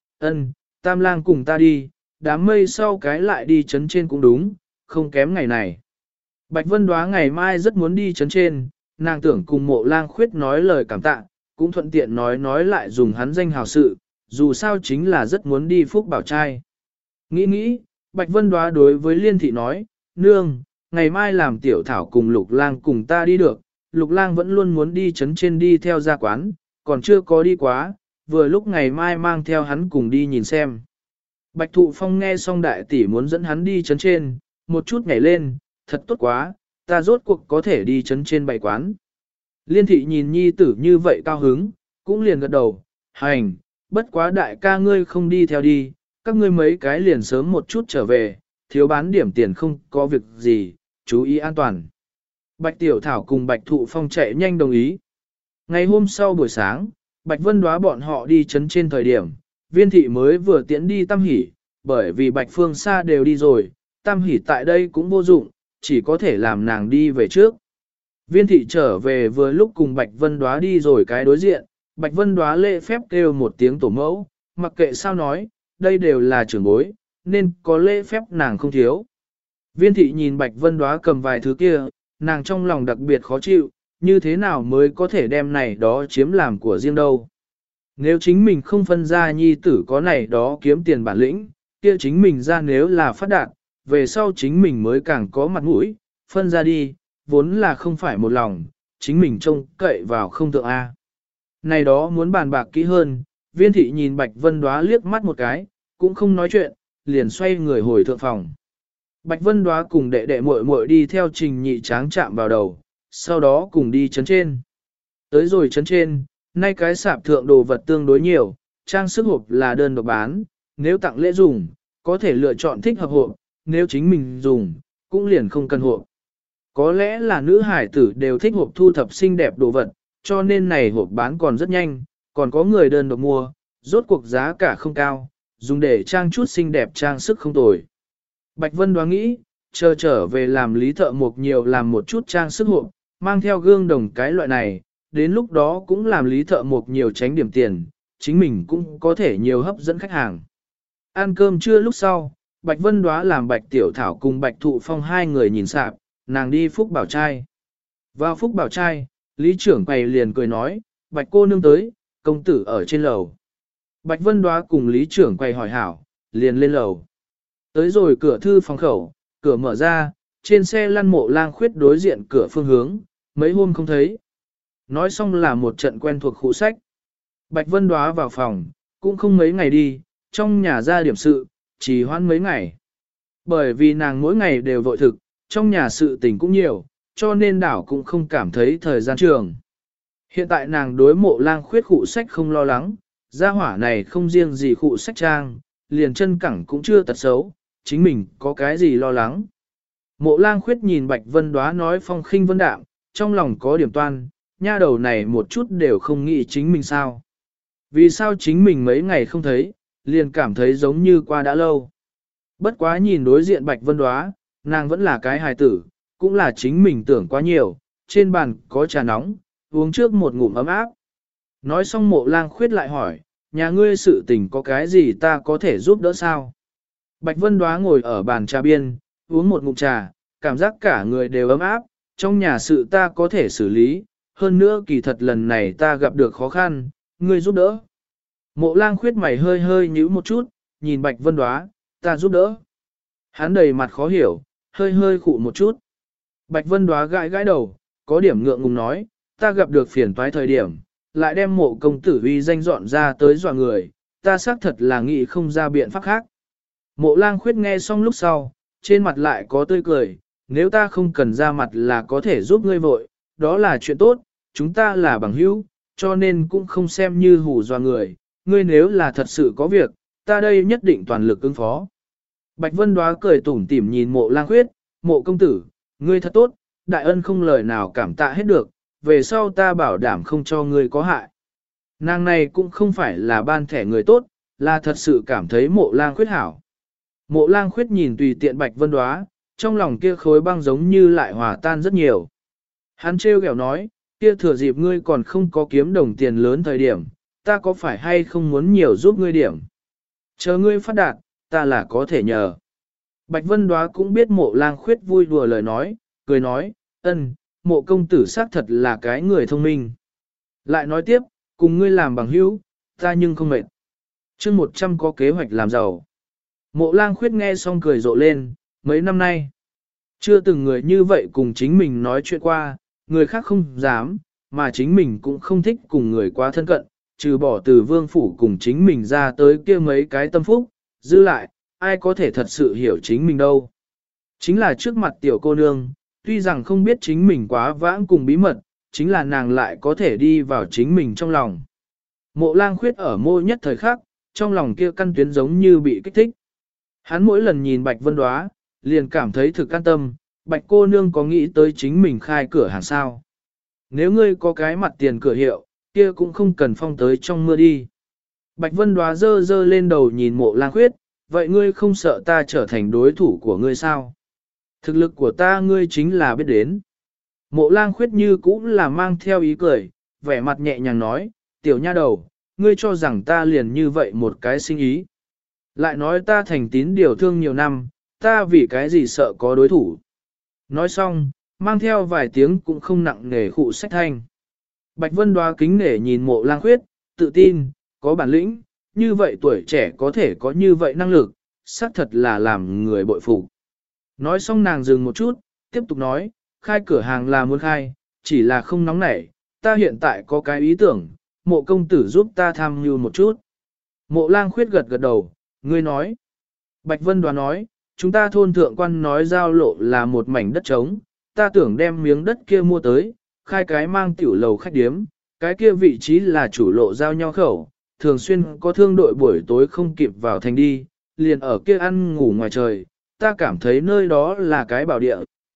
tam lang cùng ta đi, đám mây sau cái lại đi chấn trên cũng đúng, không kém ngày này. Bạch Vân Đoá ngày mai rất muốn đi chấn trên, nàng tưởng cùng mộ lang khuyết nói lời cảm tạ, cũng thuận tiện nói lại dùng hắn danh hào sự, dù sao chính là rất muốn đi phúc bảo trai. Nghĩ, Bạch Vân Đoá đối với Liên thị nói, nương, ngày mai làm tiểu thảo cùng Lục Lang cùng ta đi được, Lục Lang vẫn luôn muốn đi chấn trên đi theo gia quán, còn chưa có đi quá, vừa lúc ngày mai mang theo hắn cùng đi nhìn xem. Bạch Thụ Phong nghe xong đại tỷ muốn dẫn hắn đi chấn trên, một chút nhảy lên, thật tốt quá, ta rốt cuộc có thể đi chấn trên bày quán. Liên thị nhìn nhi tử như vậy cao hứng, cũng liền gật đầu, hành, bất quá đại ca ngươi không đi theo đi, các ngươi mấy cái liền sớm một chút trở về, thiếu bán điểm tiền không có việc gì, chú ý an toàn. Bạch Tiểu Thảo cùng Bạch Thụ Phong chạy nhanh đồng ý. Ngày hôm sau buổi sáng, Bạch Vân Đoá bọn họ đi chấn trên thời điểm, viên thị mới vừa tiễn đi Tam Hỷ, bởi vì Bạch Phương Sa đều đi rồi, Tam Hỷ tại đây cũng vô dụng, chỉ có thể làm nàng đi về trước. Viên thị trở về vừa lúc cùng Bạch Vân Đoá đi rồi cái đối diện, Bạch Vân Đoá lễ phép kêu một tiếng tổ mẫu, mặc kệ sao nói, đây đều là trưởng bối, nên có lễ phép nàng không thiếu. Viên thị nhìn Bạch Vân Đoá cầm vài thứ kia, nàng trong lòng đặc biệt khó chịu, như thế nào mới có thể đem này đó chiếm làm của riêng đâu. Nếu chính mình không phân ra nhi tử có này đó kiếm tiền bản lĩnh, kia chính mình ra nếu là phát đạt, về sau chính mình mới càng có mặt mũi, phân ra đi, vốn là không phải một lòng, chính mình trông cậy vào không thượng A. Này đó muốn bàn bạc kỹ hơn, viên thị nhìn Bạch Vân Đoá liếc mắt một cái, cũng không nói chuyện, liền xoay người hồi thượng phòng. Bạch Vân Đoá cùng đệ đệ muội muội đi theo Trình Nhị Tráng chạm vào đầu, sau đó cùng đi chấn trên. Tới rồi chấn trên, nay cái sạp thượng đồ vật tương đối nhiều, trang sức hộp là đơn độc bán, nếu tặng lễ dùng, có thể lựa chọn thích hợp hộp, nếu chính mình dùng, cũng liền không cần hộp. Có lẽ là nữ hải tử đều thích hộp thu thập xinh đẹp đồ vật, cho nên này hộp bán còn rất nhanh, còn có người đơn độc mua, rốt cuộc giá cả không cao, dùng để trang chút xinh đẹp trang sức không tồi. Bạch Vân đoán nghĩ, chờ trở về làm lý thợ mộc nhiều làm một chút trang sức hộp, mang theo gương đồng cái loại này, đến lúc đó cũng làm lý thợ mộc nhiều tránh điểm tiền, chính mình cũng có thể nhiều hấp dẫn khách hàng. Ăn cơm trưa lúc sau, Bạch Vân Đóa làm Bạch Tiểu Thảo cùng Bạch Thụ Phong hai người nhìn sạp, nàng đi Phúc Bảo Trai. Vào Phúc Bảo Trai, lý trưởng quầy liền cười nói, Bạch cô nương tới, công tử ở trên lầu. Bạch Vân Đóa cùng lý trưởng quầy hỏi hảo, liền lên lầu. Tới rồi cửa thư phòng khẩu, cửa mở ra, trên xe lăn Mộ Lang Khuyết đối diện cửa phương hướng, mấy hôm không thấy. Nói xong là một trận quen thuộc khu sách. Bạch Vân Đóa vào phòng, cũng không mấy ngày đi, trong nhà ra điểm sự, chỉ hoãn mấy ngày. Bởi vì nàng mỗi ngày đều vội thực, trong nhà sự tình cũng nhiều, cho nên đảo cũng không cảm thấy thời gian trường. Hiện tại nàng đối Mộ Lang Khuyết khụ sách không lo lắng, gia hỏa này không riêng gì khụ sách trang, liền chân cẳng cũng chưa tật xấu, chính mình có cái gì lo lắng. Mộ Lang Khuyết nhìn Bạch Vân Đóa nói phong khinh vân đạm, trong lòng có điểm toan, nha đầu này một chút đều không nghĩ chính mình sao. Vì sao chính mình mấy ngày không thấy, liền cảm thấy giống như qua đã lâu. Bất quá nhìn đối diện Bạch Vân Đóa, nàng vẫn là cái hài tử, cũng là chính mình tưởng quá nhiều, trên bàn có trà nóng, uống trước một ngụm ấm áp. Nói xong Mộ Lang Khuyết lại hỏi, nhà ngươi sự tình có cái gì ta có thể giúp đỡ sao? Bạch Vân Đóa ngồi ở bàn trà biên, uống một ngụm trà, cảm giác cả người đều ấm áp, trong nhà sự ta có thể xử lý, hơn nữa kỳ thật lần này ta gặp được khó khăn, ngươi giúp đỡ. Mộ Lang Khuyết mày hơi hơi nhíu một chút, nhìn Bạch Vân Đóa, ta giúp đỡ. Hắn đầy mặt khó hiểu, hơi hơi khụ một chút. Bạch Vân Đóa gãi gãi đầu, có điểm ngượng ngùng nói, ta gặp được phiền toái thời điểm, lại đem Mộ công tử uy danh dọn ra tới dọa người, ta xác thật là nghĩ không ra biện pháp khác. Mộ Lang Khuyết nghe xong lúc sau, trên mặt lại có tươi cười, nếu ta không cần ra mặt là có thể giúp ngươi vội, đó là chuyện tốt, chúng ta là bằng hữu, cho nên cũng không xem như hù dọa người, ngươi nếu là thật sự có việc, ta đây nhất định toàn lực ứng phó. Bạch Vân Đóa cười tủm tỉm nhìn Mộ Lang Khuyết, Mộ công tử, ngươi thật tốt, đại ân không lời nào cảm tạ hết được, về sau ta bảo đảm không cho ngươi có hại. Nàng này cũng không phải là ban thẻ người tốt, là thật sự cảm thấy Mộ Lang Khuyết hảo. Mộ Lang Khuyết nhìn tùy tiện Bạch Vân Đóa, trong lòng kia khối băng giống như lại hòa tan rất nhiều. Hắn trêu ghẹo nói, kia thừa dịp ngươi còn không có kiếm đồng tiền lớn thời điểm, ta có phải hay không muốn nhiều giúp ngươi điểm. Chờ ngươi phát đạt, ta là có thể nhờ. Bạch Vân Đóa cũng biết Mộ Lang Khuyết vui đùa lời nói, cười nói, ân, Mộ công tử xác thật là cái người thông minh. Lại nói tiếp, cùng ngươi làm bằng hữu, ta nhưng không mệt. Chương 100 có kế hoạch làm giàu. Mộ Lang Khuyết nghe xong cười rộ lên, mấy năm nay, chưa từng người như vậy cùng chính mình nói chuyện qua, người khác không dám, mà chính mình cũng không thích cùng người quá thân cận, trừ bỏ từ vương phủ cùng chính mình ra tới kia mấy cái tâm phúc, dư lại, ai có thể thật sự hiểu chính mình đâu. Chính là trước mặt tiểu cô nương, tuy rằng không biết chính mình quá vãng cùng bí mật, chính là nàng lại có thể đi vào chính mình trong lòng. Mộ Lang Khuyết ở môi nhất thời khắc, trong lòng kia căn tuyến giống như bị kích thích. Hắn mỗi lần nhìn Bạch Vân Đóa, liền cảm thấy thực an tâm, Bạch cô nương có nghĩ tới chính mình khai cửa hàng sao. Nếu ngươi có cái mặt tiền cửa hiệu, kia cũng không cần phong tới trong mưa đi. Bạch Vân Đóa dơ dơ lên đầu nhìn Mộ Lang Khuyết, vậy ngươi không sợ ta trở thành đối thủ của ngươi sao? Thực lực của ta ngươi chính là biết đến. Mộ Lang Khuyết như cũng là mang theo ý cười, vẻ mặt nhẹ nhàng nói, tiểu nha đầu, ngươi cho rằng ta liền như vậy một cái sinh ý. Lại nói ta thành tín điều thương nhiều năm, ta vì cái gì sợ có đối thủ. Nói xong, mang theo vài tiếng cũng không nặng nề khụ sách thanh. Bạch Vân Đóa kính nể nhìn Mộ Lang Khuyết, tự tin, có bản lĩnh, như vậy tuổi trẻ có thể có như vậy năng lực, xác thật là làm người bội phục. Nói xong nàng dừng một chút, tiếp tục nói, khai cửa hàng là muốn khai, chỉ là không nóng nảy, ta hiện tại có cái ý tưởng, Mộ công tử giúp ta tham mưu một chút. Mộ Lang Khuyết gật gật đầu, ngươi nói. Bạch Vân Đóa nói, chúng ta thôn thượng quan nói giao lộ là một mảnh đất trống, ta tưởng đem miếng đất kia mua tới, khai cái mang tiểu lầu khách điếm, cái kia vị trí là chủ lộ giao nhau khẩu, thường xuyên có thương đội buổi tối không kịp vào thành đi, liền ở kia ăn ngủ ngoài trời, ta cảm thấy nơi đó là cái bảo địa,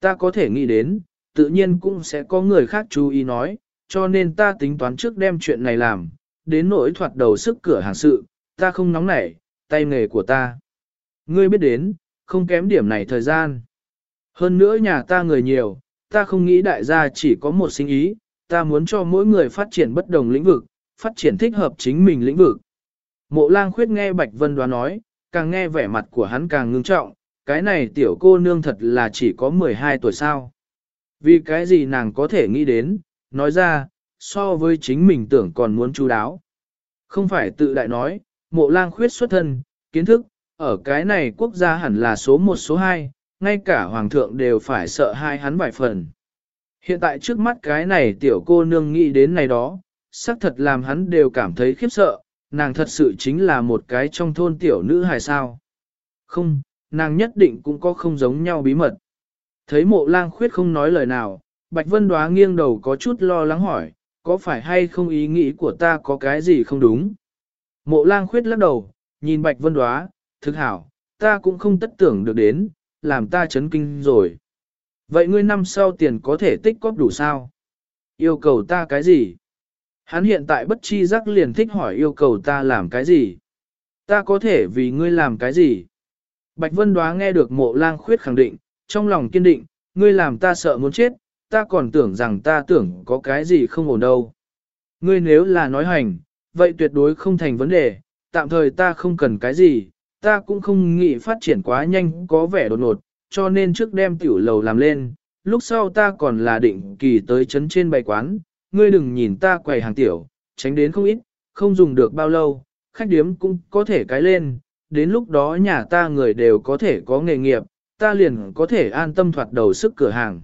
ta có thể nghĩ đến, tự nhiên cũng sẽ có người khác chú ý nói, cho nên ta tính toán trước đem chuyện này làm, đến nỗi thoạt đầu sức cửa hàng sự, ta không nóng nảy, tay nghề của ta. Ngươi biết đến, không kém điểm này thời gian. Hơn nữa nhà ta người nhiều, ta không nghĩ đại gia chỉ có một sinh ý, ta muốn cho mỗi người phát triển bất đồng lĩnh vực, phát triển thích hợp chính mình lĩnh vực. Mộ Lang Khuyết nghe Bạch Vân Đoá nói, càng nghe vẻ mặt của hắn càng ngưng trọng, cái này tiểu cô nương thật là chỉ có 12 tuổi sao. Vì cái gì nàng có thể nghĩ đến, nói ra, so với chính mình tưởng còn muốn chú đáo. Không phải tự đại nói, Mộ Lang Khuyết xuất thân, kiến thức, ở cái này quốc gia hẳn là số 1 số 2, ngay cả hoàng thượng đều phải sợ hai hắn vài phần. Hiện tại trước mắt cái này tiểu cô nương nghĩ đến này đó, xác thật làm hắn đều cảm thấy khiếp sợ, nàng thật sự chính là một cái trong thôn tiểu nữ hài sao. Không, nàng nhất định cũng có không giống nhau bí mật. Thấy Mộ Lang Khuyết không nói lời nào, Bạch Vân Đoá nghiêng đầu có chút lo lắng hỏi, có phải hay không ý nghĩ của ta có cái gì không đúng? Mộ Lang Khuyết lắc đầu, nhìn Bạch Vân Đoá, thực hảo, ta cũng không tất tưởng được đến, làm ta chấn kinh rồi. Vậy ngươi năm sau tiền có thể tích cóp đủ sao? Yêu cầu ta cái gì? Hắn hiện tại bất chi giác liền thích hỏi yêu cầu ta làm cái gì? Ta có thể vì ngươi làm cái gì? Bạch Vân Đoá nghe được Mộ Lang Khuyết khẳng định, trong lòng kiên định, ngươi làm ta sợ muốn chết, ta còn tưởng rằng ta tưởng có cái gì không ổn đâu. Ngươi nếu là nói hành, vậy tuyệt đối không thành vấn đề, tạm thời ta không cần cái gì, ta cũng không nghĩ phát triển quá nhanh có vẻ đột ngột, cho nên trước đem tiểu lầu làm lên, lúc sau ta còn là định kỳ tới chấn trên bày quán, ngươi đừng nhìn ta quầy hàng tiểu, tránh đến không ít, không dùng được bao lâu, khách điếm cũng có thể cái lên, đến lúc đó nhà ta người đều có thể có nghề nghiệp, ta liền có thể an tâm thoạt đầu sức cửa hàng.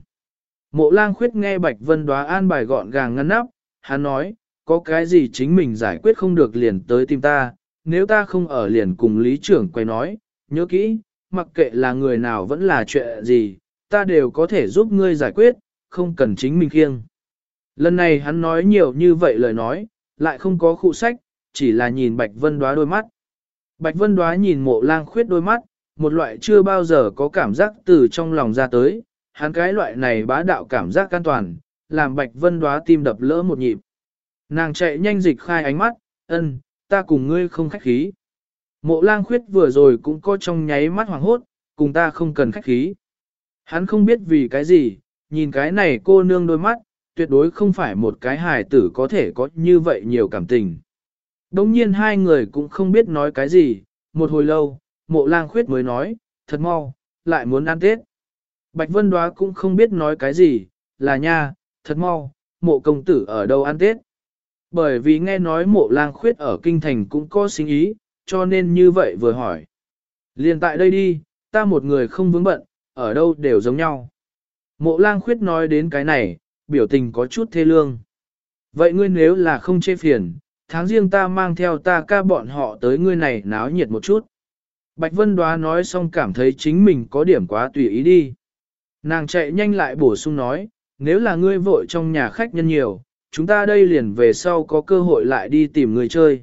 Mộ Lang Khuyết nghe Bạch Vân Đoá an bài gọn gàng ngăn nắp, hắn nói, có cái gì chính mình giải quyết không được liền tới tìm ta, nếu ta không ở liền cùng lý trưởng quay nói, nhớ kỹ, mặc kệ là người nào vẫn là chuyện gì, ta đều có thể giúp ngươi giải quyết, không cần chính mình khiêng. Lần này hắn nói nhiều như vậy lời nói, lại không có khụ sách, chỉ là nhìn Bạch Vân Đoá đôi mắt. Bạch Vân Đoá nhìn Mộ Lang Khuyết đôi mắt, một loại chưa bao giờ có cảm giác từ trong lòng ra tới, hắn cái loại này bá đạo cảm giác an toàn, làm Bạch Vân Đoá tim đập lỡ một nhịp. Nàng chạy nhanh dịch khai ánh mắt, ân, ta cùng ngươi không khách khí. Mộ Lang Khuyết vừa rồi cũng có trong nháy mắt hoảng hốt, cùng ta không cần khách khí. Hắn không biết vì cái gì, nhìn cái này cô nương đôi mắt, tuyệt đối không phải một cái hài tử có thể có như vậy nhiều cảm tình. Đồng nhiên hai người cũng không biết nói cái gì, một hồi lâu, Mộ Lang Khuyết mới nói, thật mau, lại muốn ăn Tết. Bạch Vân Đoá cũng không biết nói cái gì, là nha, thật mau, Mộ công tử ở đâu ăn Tết. Bởi vì nghe nói Mộ Lang Khuyết ở kinh thành cũng có sinh ý, cho nên như vậy vừa hỏi. Liền tại đây đi, ta một người không vướng bận, ở đâu đều giống nhau. Mộ Lang Khuyết nói đến cái này, biểu tình có chút thê lương. Vậy ngươi nếu là không chê phiền, tháng riêng ta mang theo ta ca bọn họ tới ngươi này náo nhiệt một chút. Bạch Vân Đoá nói xong cảm thấy chính mình có điểm quá tùy ý đi. Nàng chạy nhanh lại bổ sung nói, nếu là ngươi vội trong nhà khách nhân nhiều, chúng ta đây liền về sau có cơ hội lại đi tìm người chơi.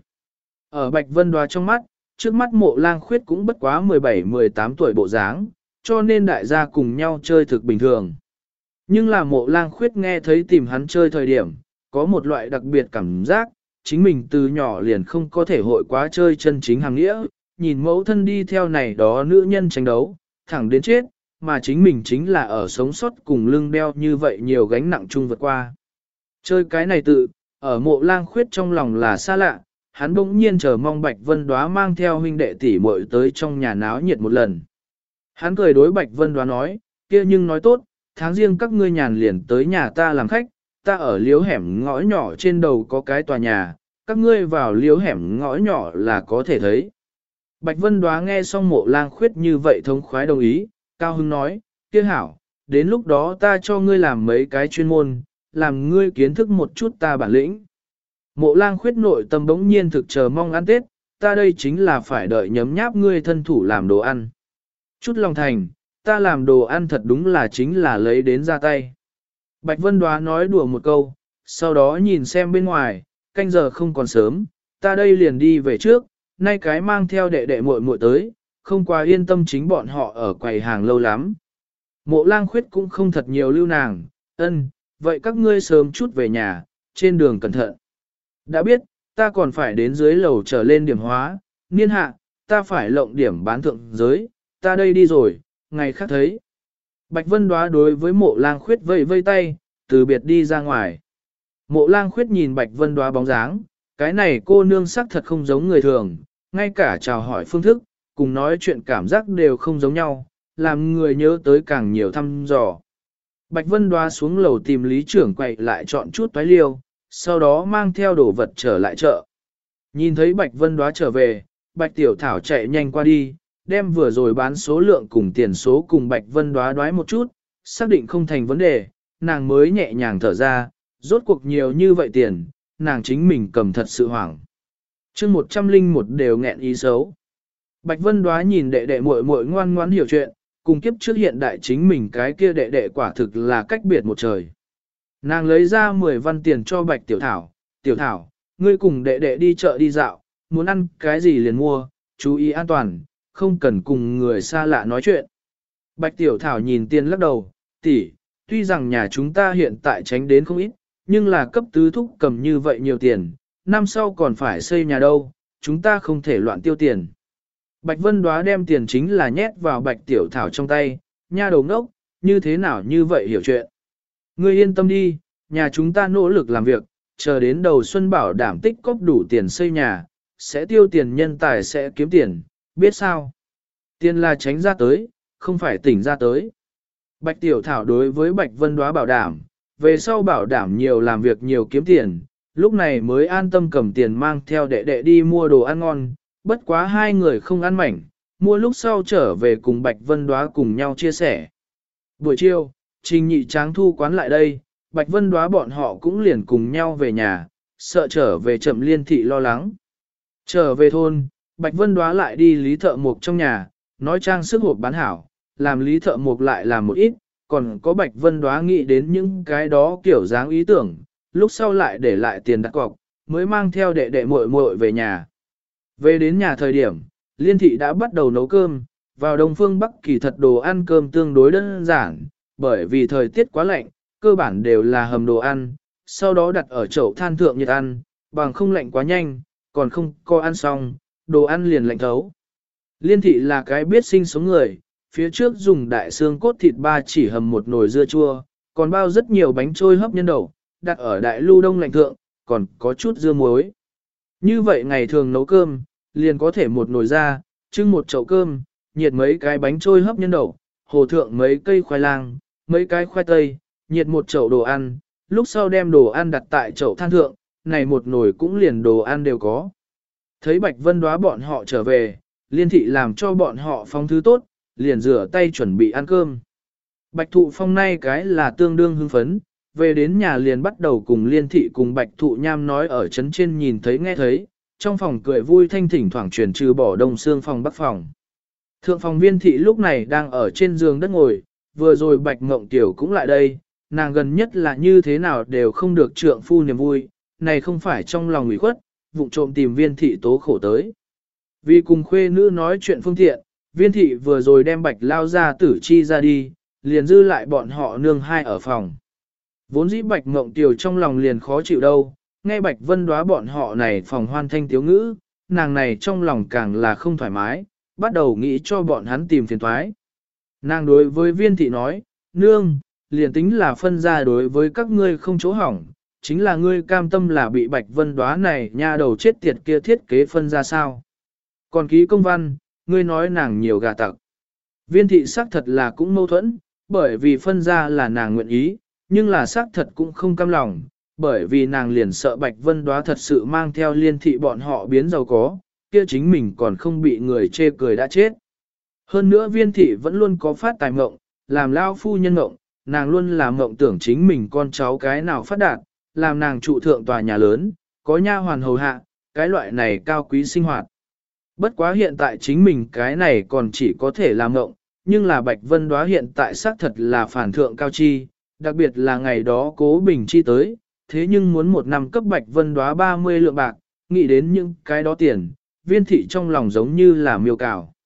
Ở Bạch Vân Đoá trong mắt, trước mắt Mộ Lang Khuyết cũng bất quá 17-18 tuổi bộ dáng, cho nên đại gia cùng nhau chơi thực bình thường. Nhưng là Mộ Lang Khuyết nghe thấy tìm hắn chơi thời điểm, có một loại đặc biệt cảm giác, chính mình từ nhỏ liền không có thể hội quá chơi chân chính hàng nghĩa, nhìn mẫu thân đi theo này đó nữ nhân tranh đấu, thẳng đến chết, mà chính mình chính là ở sống sót cùng lưng đeo như vậy nhiều gánh nặng chung vượt qua. Chơi cái này tự, ở Mộ Lang Khuyết trong lòng là xa lạ, hắn bỗng nhiên chờ mong Bạch Vân Đoá mang theo huynh đệ tỷ muội tới trong nhà náo nhiệt một lần. Hắn cười đối Bạch Vân Đoá nói, kia nhưng nói tốt, tháng riêng các ngươi nhàn liền tới nhà ta làm khách, ta ở liếu hẻm ngõ nhỏ trên đầu có cái tòa nhà, các ngươi vào liếu hẻm ngõ nhỏ là có thể thấy. Bạch Vân Đoá nghe xong Mộ Lang Khuyết như vậy thống khoái đồng ý, cao hứng nói, kia hảo, đến lúc đó ta cho ngươi làm mấy cái chuyên môn, làm ngươi kiến thức một chút ta bản lĩnh. Mộ Lang Khuyết nội tâm bỗng nhiên thực chờ mong ăn Tết, ta đây chính là phải đợi nhấm nháp ngươi thân thủ làm đồ ăn. Chút lòng thành, ta làm đồ ăn thật đúng là chính là lấy đến ra tay. Bạch Vân Đoá nói đùa một câu, sau đó nhìn xem bên ngoài, canh giờ không còn sớm, ta đây liền đi về trước, nay cái mang theo đệ đệ muội muội tới, không quá yên tâm chính bọn họ ở quầy hàng lâu lắm. Mộ lang khuyết cũng không thật nhiều lưu nàng, vậy các ngươi sớm chút về nhà, trên đường cẩn thận. Đã biết, ta còn phải đến dưới lầu trở lên điểm hóa, niên hạ, ta phải lộng điểm bán thượng giới, ta đây đi rồi, ngày khác thấy. Bạch Vân Đóa đối với mộ lang khuyết vây vây tay, từ biệt đi ra ngoài. Mộ lang khuyết nhìn Bạch Vân Đóa bóng dáng, cái này cô nương sắc thật không giống người thường, ngay cả chào hỏi phương thức, cùng nói chuyện cảm giác đều không giống nhau, làm người nhớ tới càng nhiều thăm dò. Bạch Vân Đóa xuống lầu tìm lý trưởng quậy lại chọn chút toái liêu, sau đó mang theo đồ vật trở lại chợ. Nhìn thấy Bạch Vân Đóa trở về, Bạch Tiểu Thảo chạy nhanh qua đi, đem vừa rồi bán số lượng cùng tiền số cùng Bạch Vân Đóa đoái một chút, xác định không thành vấn đề, nàng mới nhẹ nhàng thở ra, rốt cuộc nhiều như vậy tiền, nàng chính mình cầm thật sự hoảng. Chương 101 đều nghẹn ý xấu. Bạch Vân Đóa nhìn đệ đệ muội muội ngoan ngoãn hiểu chuyện, cùng kiếp trước hiện đại chính mình cái kia đệ đệ quả thực là cách biệt một trời. Nàng lấy ra 10 văn tiền cho Bạch Tiểu Thảo, ngươi cùng đệ đệ đi chợ đi dạo, muốn ăn cái gì liền mua, chú ý an toàn, không cần cùng người xa lạ nói chuyện. Bạch Tiểu Thảo nhìn tiền lắc đầu, tỷ, tuy rằng nhà chúng ta hiện tại tránh đến không ít, nhưng là cấp tứ thúc cầm như vậy nhiều tiền, năm sau còn phải xây nhà đâu, chúng ta không thể loạn tiêu tiền. Bạch Vân Đóa đem tiền chính là nhét vào Bạch Tiểu Thảo trong tay, nha đầu ngốc, như thế nào như vậy hiểu chuyện. Ngươi yên tâm đi, nhà chúng ta nỗ lực làm việc, chờ đến đầu xuân bảo đảm tích cóp đủ tiền xây nhà, sẽ tiêu tiền nhân tài sẽ kiếm tiền, biết sao? Tiền là tránh ra tới, không phải tỉnh ra tới. Bạch Tiểu Thảo đối với Bạch Vân Đóa bảo đảm, về sau bảo đảm nhiều làm việc nhiều kiếm tiền, lúc này mới an tâm cầm tiền mang theo đệ đệ đi mua đồ ăn ngon, bất quá hai người không ăn mảnh, mua lúc sau trở về cùng Bạch Vân Đóa cùng nhau chia sẻ. Buổi chiều, Trình Nhị Tráng thu quán lại đây, Bạch Vân Đóa bọn họ cũng liền cùng nhau về nhà, sợ trở về chậm Liên Thị lo lắng. Trở về thôn, Bạch Vân Đóa lại đi Lý Thợ Mộc trong nhà, nói trang sức hộp bán hảo, làm Lý Thợ Mộc lại làm một ít, còn có Bạch Vân Đóa nghĩ đến những cái đó kiểu dáng ý tưởng, lúc sau lại để lại tiền đặt cọc, mới mang theo đệ đệ muội muội về nhà. Về đến nhà thời điểm, Liên Thị đã bắt đầu nấu cơm, vào Đông Phương Bắc kỳ thật đồ ăn cơm tương đối đơn giản, bởi vì thời tiết quá lạnh, cơ bản đều là hầm đồ ăn, sau đó đặt ở chậu than thượng nhiệt ăn, bằng không lạnh quá nhanh, còn không có ăn xong, đồ ăn liền lạnh thấu. Liên Thị là cái biết sinh sống người, phía trước dùng đại xương cốt thịt ba chỉ hầm một nồi dưa chua, còn bao rất nhiều bánh trôi hấp nhân đậu, đặt ở đại lưu đông lạnh thượng, còn có chút dưa muối. Như vậy ngày thường nấu cơm, liền có thể một nồi ra, trưng một chậu cơm, nhiệt mấy cái bánh trôi hấp nhân đậu, hồ thượng mấy cây khoai lang, mấy cái khoai tây, nhiệt một chậu đồ ăn, lúc sau đem đồ ăn đặt tại chậu than thượng, này một nồi cũng liền đồ ăn đều có. Thấy Bạch Vân Đóa bọn họ trở về, Liên Thị làm cho bọn họ phong thứ tốt, liền rửa tay chuẩn bị ăn cơm. Bạch Thụ Phong nay cái là tương đương hưng phấn, về đến nhà liền bắt đầu cùng Liên Thị cùng Bạch Thụ Nham nói ở trấn trên nhìn thấy nghe thấy, trong phòng cười vui thanh thỉnh thoảng truyền trừ bỏ đông xương phòng bắc phòng. Thượng phòng Viên Thị lúc này đang ở trên giường đất ngồi, vừa rồi Bạch Ngộng Tiểu cũng lại đây, nàng gần nhất là như thế nào đều không được trượng phu niềm vui, này không phải trong lòng ủy khuất, vụng trộm tìm Viên Thị tố khổ tới. Vì cùng khuê nữ nói chuyện phương tiện, Viên Thị vừa rồi đem Bạch lao ra tử chi ra đi, liền dư lại bọn họ nương hai ở phòng. Vốn dĩ Bạch Ngộng Tiểu trong lòng liền khó chịu đâu, nghe Bạch Vân Đóa bọn họ này phòng hoan thanh tiếu ngữ, nàng này trong lòng càng là không thoải mái, bắt đầu nghĩ cho bọn hắn tìm phiền toái. Nàng đối với Viên Thị nói, nương, liền tính là phân ra đối với các ngươi không chỗ hỏng, chính là ngươi cam tâm là bị Bạch Vân Đóa này nha đầu chết tiệt kia thiết kế phân ra sao. Còn ký công văn, ngươi nói nàng nhiều gà tặc. Viên Thị xác thật là cũng mâu thuẫn, bởi vì phân ra là nàng nguyện ý, nhưng là xác thật cũng không cam lòng, bởi vì nàng liền sợ Bạch Vân Đóa thật sự mang theo Liên Thị bọn họ biến giàu có, kia chính mình còn không bị người chê cười đã chết. Hơn nữa Viên Thị vẫn luôn có phát tài mộng, làm lao phu nhân mộng, nàng luôn là mộng tưởng chính mình con cháu cái nào phát đạt, làm nàng trụ thượng tòa nhà lớn, có nha hoàn hầu hạ, cái loại này cao quý sinh hoạt. Bất quá hiện tại chính mình cái này còn chỉ có thể làm mộng, nhưng là Bạch Vân Đóa hiện tại xác thật là phản thượng cao chi, đặc biệt là ngày đó Cố Bình chi tới, thế nhưng muốn một năm cấp Bạch Vân Đóa 30 lượng bạc, nghĩ đến những cái đó tiền, Viên Thị trong lòng giống như là miêu cào.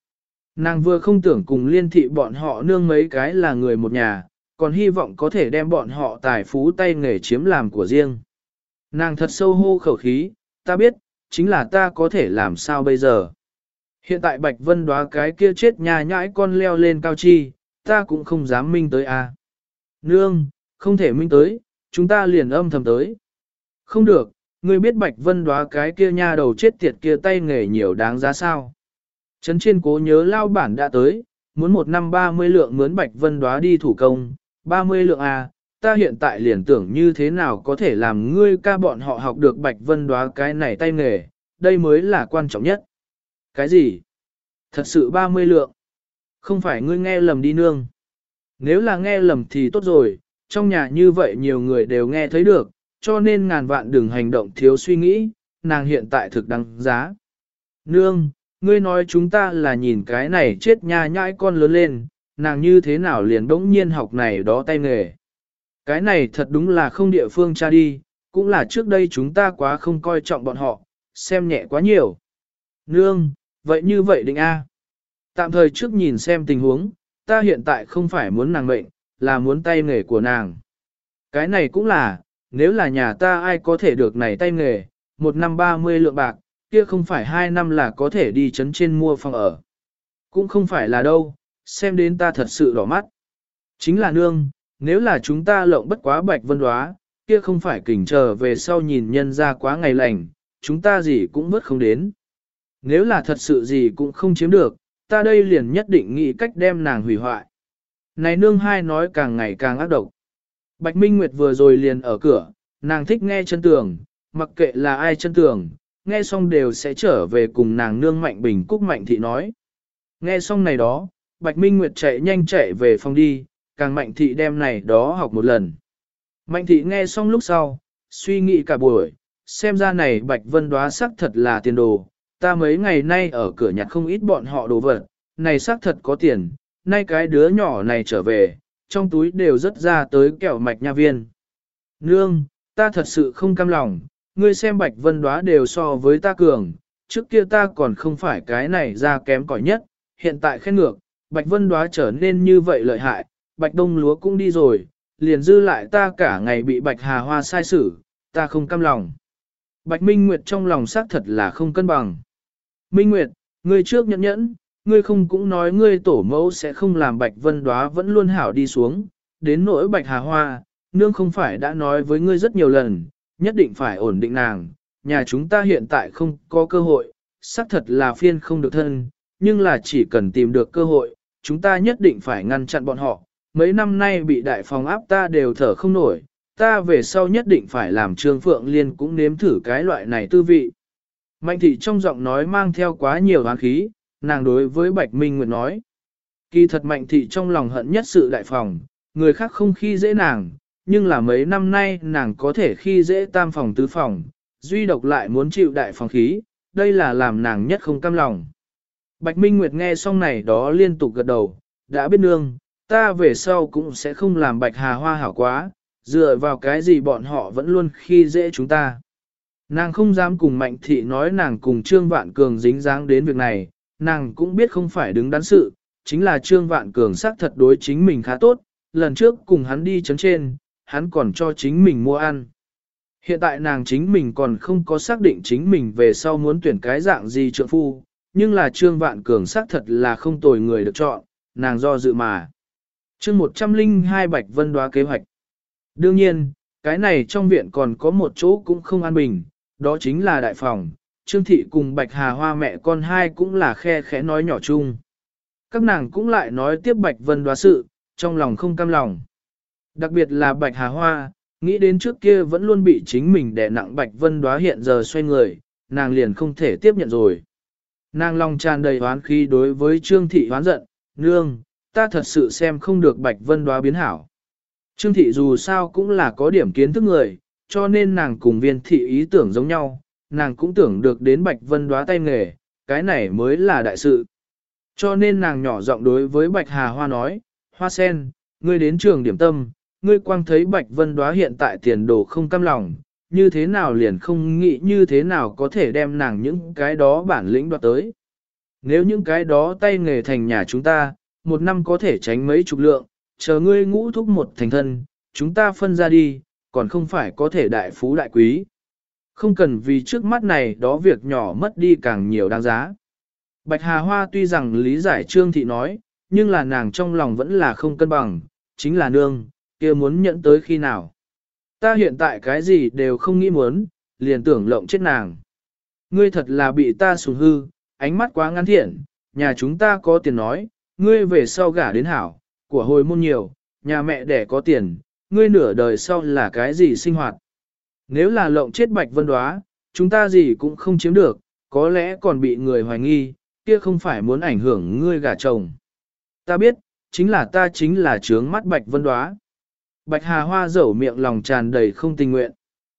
Nàng vừa không tưởng cùng liên thị bọn họ nương mấy cái là người một nhà, còn hy vọng có thể đem bọn họ tài phú tay nghề chiếm làm của riêng. Nàng thật sâu hô khẩu khí, ta biết, chính là ta có thể làm sao bây giờ. Hiện tại Bạch Vân Đóa cái kia chết nhà nhãi con leo lên cao chi, ta cũng không dám minh tới a. Nương, không thể minh tới, chúng ta liền âm thầm tới. Không được, ngươi biết Bạch Vân Đóa cái kia nha đầu chết tiệt kia tay nghề nhiều đáng giá sao. Trấn trên cố nhớ lao bản đã tới, muốn 1 năm 30 lượng mướn Bạch Vân Đóa đi thủ công, 30 lượng à, ta hiện tại liền tưởng như thế nào có thể làm ngươi ca bọn họ học được Bạch Vân Đóa cái này tay nghề, đây mới là quan trọng nhất. Cái gì? Thật sự 30 lượng? Không phải ngươi nghe lầm đi nương. Nếu là nghe lầm thì tốt rồi, trong nhà như vậy nhiều người đều nghe thấy được, cho nên ngàn vạn đừng hành động thiếu suy nghĩ, nàng hiện tại thực đáng giá. Nương, ngươi nói chúng ta là nhìn cái này chết nha nhãi con lớn lên, nàng như thế nào liền đống nhiên học này đó tay nghề. Cái này thật đúng là không địa phương cha đi, cũng là trước đây chúng ta quá không coi trọng bọn họ, xem nhẹ quá nhiều. Nương, vậy như vậy định A. Tạm thời trước nhìn xem tình huống, ta hiện tại không phải muốn nàng mệnh, là muốn tay nghề của nàng. Cái này cũng là, nếu là nhà ta ai có thể được này tay nghề, 1 năm 30 lượng bạc, kia không phải 2 năm là có thể đi trấn trên mua phòng ở. Cũng không phải là đâu, xem đến ta thật sự đỏ mắt. Chính là nương, nếu là chúng ta lộng bất quá Bạch Vân Đóa, kia không phải kỉnh chờ về sau nhìn nhân ra quá ngày lành, chúng ta gì cũng vớt không đến. Nếu là thật sự gì cũng không chiếm được, ta đây liền nhất định nghĩ cách đem nàng hủy hoại. Này nương hai nói càng ngày càng ác độc. Bạch Minh Nguyệt vừa rồi liền ở cửa, nàng thích nghe chân tường, mặc kệ là ai chân tường, nghe xong đều sẽ trở về cùng nàng nương Mạnh Bình Cúc Mạnh Thị nói. Nghe xong này đó, Bạch Minh Nguyệt chạy nhanh chạy về phòng đi, càng Mạnh Thị đem này đó học một lần. Mạnh Thị nghe xong lúc sau, suy nghĩ cả buổi, xem ra này Bạch Vân Đóa sắc thật là tiền đồ, ta mấy ngày nay ở cửa nhặt không ít bọn họ đồ vật, này sắc thật có tiền, nay cái đứa nhỏ này trở về, trong túi đều rất ra tới kẹo mạch nha viên. Nương, ta thật sự không cam lòng, ngươi xem Bạch Vân Đóa đều so với ta cường, trước kia ta còn không phải cái này ra kém cỏi nhất, hiện tại khen ngược, Bạch Vân Đóa trở nên như vậy lợi hại, Bạch Đông Lúa cũng đi rồi, liền dư lại ta cả ngày bị Bạch Hà Hoa sai xử, ta không cam lòng. Bạch Minh Nguyệt trong lòng xác thật là không cân bằng. Minh Nguyệt, ngươi trước nhẫn nhẫn, ngươi không cũng nói ngươi tổ mẫu sẽ không làm Bạch Vân Đóa vẫn luôn hảo đi xuống, đến nỗi Bạch Hà Hoa, nương không phải đã nói với ngươi rất nhiều lần, nhất định phải ổn định nàng, nhà chúng ta hiện tại không có cơ hội, xác thật là phiên không được thân, nhưng là chỉ cần tìm được cơ hội, chúng ta nhất định phải ngăn chặn bọn họ, mấy năm nay bị đại phòng áp ta đều thở không nổi, ta về sau nhất định phải làm Trương Phượng Liên cũng nếm thử cái loại này tư vị. Mạnh thị trong giọng nói mang theo quá nhiều oán khí, nàng đối với Bạch Minh Nguyệt nói. Kỳ thật Mạnh thị trong lòng hận nhất sự đại phòng, người khác không khi dễ nàng, nhưng là mấy năm nay nàng có thể khi dễ tam phòng tứ phòng, duy độc lại muốn chịu đại phòng khí, đây là làm nàng nhất không cam lòng. Bạch Minh Nguyệt nghe xong này đó liên tục gật đầu, đã biết nương, ta về sau cũng sẽ không làm Bạch Hà Hoa hảo quá, dựa vào cái gì bọn họ vẫn luôn khi dễ chúng ta. Nàng không dám cùng Mạnh thị nói nàng cùng Trương Vạn Cường dính dáng đến việc này, nàng cũng biết không phải đứng đắn sự, chính là Trương Vạn Cường xác thật đối chính mình khá tốt, lần trước cùng hắn đi chấn trên, hắn còn cho chính mình mua ăn. Hiện tại nàng chính mình còn không có xác định chính mình về sau muốn tuyển cái dạng gì trượng phu, nhưng là Trương Vạn Cường xác thật là không tồi người được chọn, nàng do dự mà. Chương 102 Bạch Vân Đóa kế hoạch. Đương nhiên, cái này trong viện còn có một chỗ cũng không an bình, đó chính là đại phòng, Trương Thị cùng Bạch Hà Hoa mẹ con hai cũng là khe khẽ nói nhỏ chung. Các nàng cũng lại nói tiếp Bạch Vân Đóa sự, trong lòng không cam lòng. Đặc biệt là Bạch Hà Hoa, nghĩ đến trước kia vẫn luôn bị chính mình đè nặng Bạch Vân Đóa hiện giờ xoay người, nàng liền không thể tiếp nhận rồi. Nàng lòng tràn đầy oán khí đối với Trương Thị oán giận, nương, ta thật sự xem không được Bạch Vân Đóa biến hảo. Trương Thị dù sao cũng là có điểm kiến thức người, cho nên nàng cùng Viên Thị ý tưởng giống nhau, nàng cũng tưởng được đến Bạch Vân Đóa tay nghề, cái này mới là đại sự. Cho nên nàng nhỏ giọng đối với Bạch Hà Hoa nói, Hoa sen, ngươi đến trường điểm tâm, ngươi quang thấy Bạch Vân Đóa hiện tại tiền đồ không cam lòng, như thế nào liền không nghĩ như thế nào có thể đem nàng những cái đó bản lĩnh đoạt tới. Nếu những cái đó tay nghề thành nhà chúng ta, một năm có thể tránh mấy chục lượng, chờ ngươi ngũ thúc một thành thân, chúng ta phân ra đi, còn không phải có thể đại phú đại quý. Không cần vì trước mắt này đó việc nhỏ mất đi càng nhiều đáng giá. Bạch Hà Hoa tuy rằng lý giải Trương Thị nói, nhưng là nàng trong lòng vẫn là không cân bằng, chính là nương, kia muốn nhận tới khi nào. Ta hiện tại cái gì đều không nghĩ muốn, liền tưởng lộng chết nàng. Ngươi thật là bị ta sủng hư, ánh mắt quá ngắn thiện, nhà chúng ta có tiền nói, ngươi về sau gả đến hảo, của hồi môn nhiều, nhà mẹ đẻ có tiền, ngươi nửa đời sau là cái gì sinh hoạt. Nếu là lộng chết Bạch Vân Đóa, chúng ta gì cũng không chiếm được, có lẽ còn bị người hoài nghi, kia không phải muốn ảnh hưởng ngươi gả chồng. Ta biết, chính là trướng mắt Bạch Vân Đóa. Bạch Hà Hoa dẩu miệng lòng tràn đầy không tình nguyện.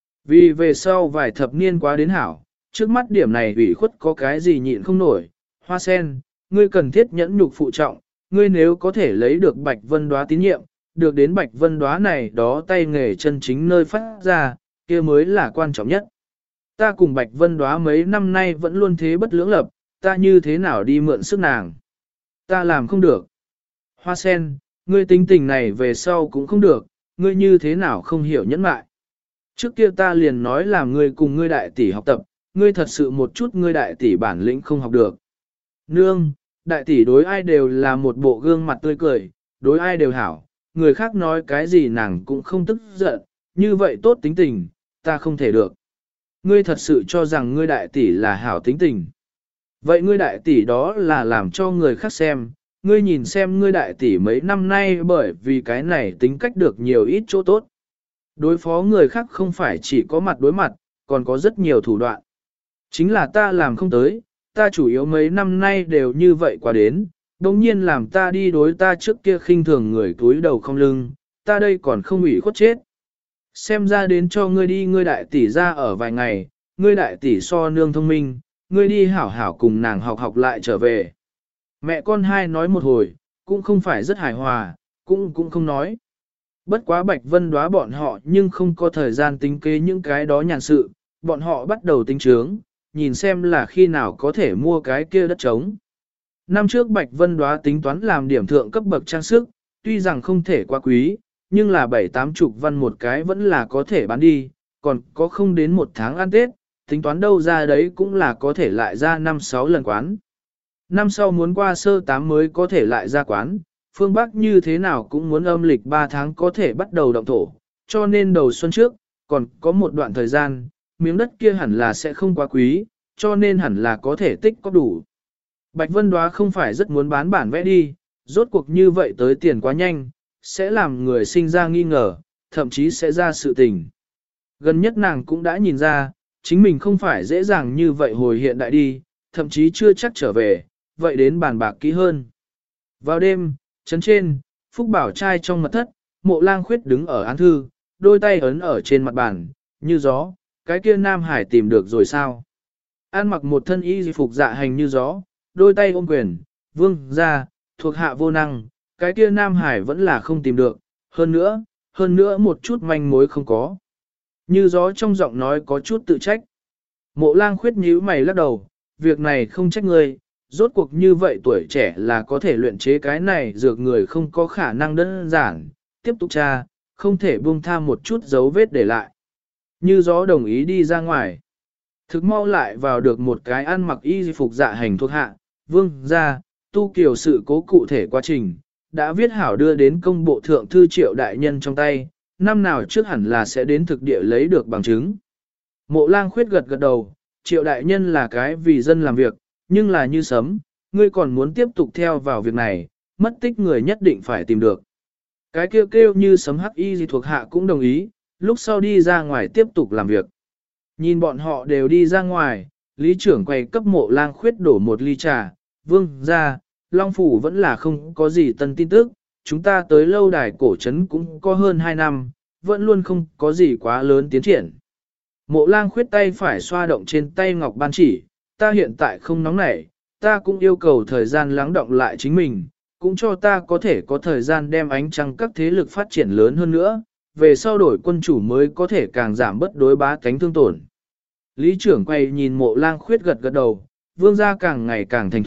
Vì về sau vài thập niên quá đến hảo, trước mắt điểm này ủy khuất có cái gì nhịn không nổi. Hoa sen, ngươi cần thiết nhẫn nhục phụ trọng, ngươi nếu có thể lấy được Bạch Vân Đóa tín nhiệm, được đến Bạch Vân Đóa này đó tay nghề chân chính nơi phát ra, kia mới là quan trọng nhất. Ta cùng Bạch Vân Đóa mấy năm nay vẫn luôn thế bất lưỡng lập, ta như thế nào đi mượn sức nàng. Ta làm không được. Hoa sen, ngươi tính tình này về sau cũng không được, ngươi như thế nào không hiểu nhẫn mại. Trước kia ta liền nói là ngươi cùng ngươi đại tỷ học tập, ngươi thật sự một chút ngươi đại tỷ bản lĩnh không học được. Nương, đại tỷ đối ai đều là một bộ gương mặt tươi cười, đối ai đều hảo, người khác nói cái gì nàng cũng không tức giận, như vậy tốt tính tình, ta không thể được. Ngươi thật sự cho rằng ngươi đại tỷ là hảo tính tình. Vậy ngươi đại tỷ đó là làm cho người khác xem, ngươi nhìn xem ngươi đại tỷ mấy năm nay bởi vì cái này tính cách được nhiều ít chỗ tốt. Đối phó người khác không phải chỉ có mặt đối mặt, còn có rất nhiều thủ đoạn. Chính là ta làm không tới, ta chủ yếu mấy năm nay đều như vậy qua đến, đồng nhiên làm ta đi đối ta trước kia khinh thường người túi đầu không lưng, ta đây còn không ủy khuất chết. Xem ra đến cho ngươi đi ngươi đại tỷ ra ở vài ngày, ngươi đại tỷ so nương thông minh, ngươi đi hảo hảo cùng nàng học học lại trở về. Mẹ con hai nói một hồi, cũng không phải rất hài hòa, cũng không nói. Bất quá Bạch Vân Đóa bọn họ nhưng không có thời gian tính kế những cái đó nhàn sự, bọn họ bắt đầu tính trướng, nhìn xem là khi nào có thể mua cái kia đất trống. Năm trước Bạch Vân Đóa tính toán làm điểm thượng cấp bậc trang sức, tuy rằng không thể quá quý, nhưng là 7-80 văn một cái vẫn là có thể bán đi, còn có không đến một tháng ăn Tết, tính toán đâu ra đấy cũng là có thể lại ra 5-6 lần quán. Năm sau muốn qua sơ 8 mới có thể lại ra quán, phương Bắc như thế nào cũng muốn âm lịch 3 tháng có thể bắt đầu động thổ, cho nên đầu xuân trước, còn có một đoạn thời gian, miếng đất kia hẳn là sẽ không quá quý, cho nên hẳn là có thể tích có đủ. Bạch Vân Đóa không phải rất muốn bán bản vẽ đi, rốt cuộc như vậy tới tiền quá nhanh, sẽ làm người sinh ra nghi ngờ, thậm chí sẽ ra sự tình. Gần nhất nàng cũng đã nhìn ra, chính mình không phải dễ dàng như vậy hồi hiện đại đi, thậm chí chưa chắc trở về, vậy đến bàn bạc kỹ hơn. Vào đêm, trấn trên, Phúc Bảo trai trong mật thất, Mộ Lang Khuyết đứng ở án thư, đôi tay ấn ở trên mặt bàn, như gió, cái kia Nam Hải tìm được rồi sao? An mặc một thân y phục dạ hành như gió, đôi tay ôm quyền, vương ra, thuộc hạ vô năng, cái kia Nam Hải vẫn là không tìm được, hơn nữa một chút manh mối không có. Như gió trong giọng nói có chút tự trách. Mộ Lang Khuyết nhíu mày lắc đầu, việc này không trách ngươi, rốt cuộc như vậy tuổi trẻ là có thể luyện chế cái này dược người không có khả năng đơn giản, tiếp tục tra, không thể buông tha một chút dấu vết để lại. Như gió đồng ý đi ra ngoài. Thực mau lại vào được một cái ăn mặc y phục dạ hành thuộc hạ, vương ra, tu kiều sự cố cụ thể quá trình, đã viết hảo đưa đến công bộ thượng thư Triệu đại nhân trong tay, năm nào trước hẳn là sẽ đến thực địa lấy được bằng chứng. Mộ Lang Khuyết gật gật đầu, Triệu đại nhân là cái vì dân làm việc, nhưng là như sấm, ngươi còn muốn tiếp tục theo vào việc này, mất tích người nhất định phải tìm được. Cái kêu kêu như sấm hắc y gì thuộc hạ cũng đồng ý, lúc sau đi ra ngoài tiếp tục làm việc. Nhìn bọn họ đều đi ra ngoài, lý trưởng quay cấp Mộ Lang Khuyết đổ một ly trà, vương ra, Long Phủ vẫn là không có gì tân tin tức, chúng ta tới lâu đài cổ trấn cũng có hơn 2 năm, vẫn luôn không có gì quá lớn tiến triển. Mộ Lang Khuyết tay phải xoa động trên tay ngọc ban chỉ, ta hiện tại không nóng nảy, ta cũng yêu cầu thời gian lắng động lại chính mình, cũng cho ta có thể có thời gian đem ánh trăng các thế lực phát triển lớn hơn nữa, về sau đổi quân chủ mới có thể càng giảm bất đối bá cánh thương tổn. Lý trưởng quay nhìn Mộ Lang Khuyết gật gật đầu, vương gia càng ngày càng thành thục,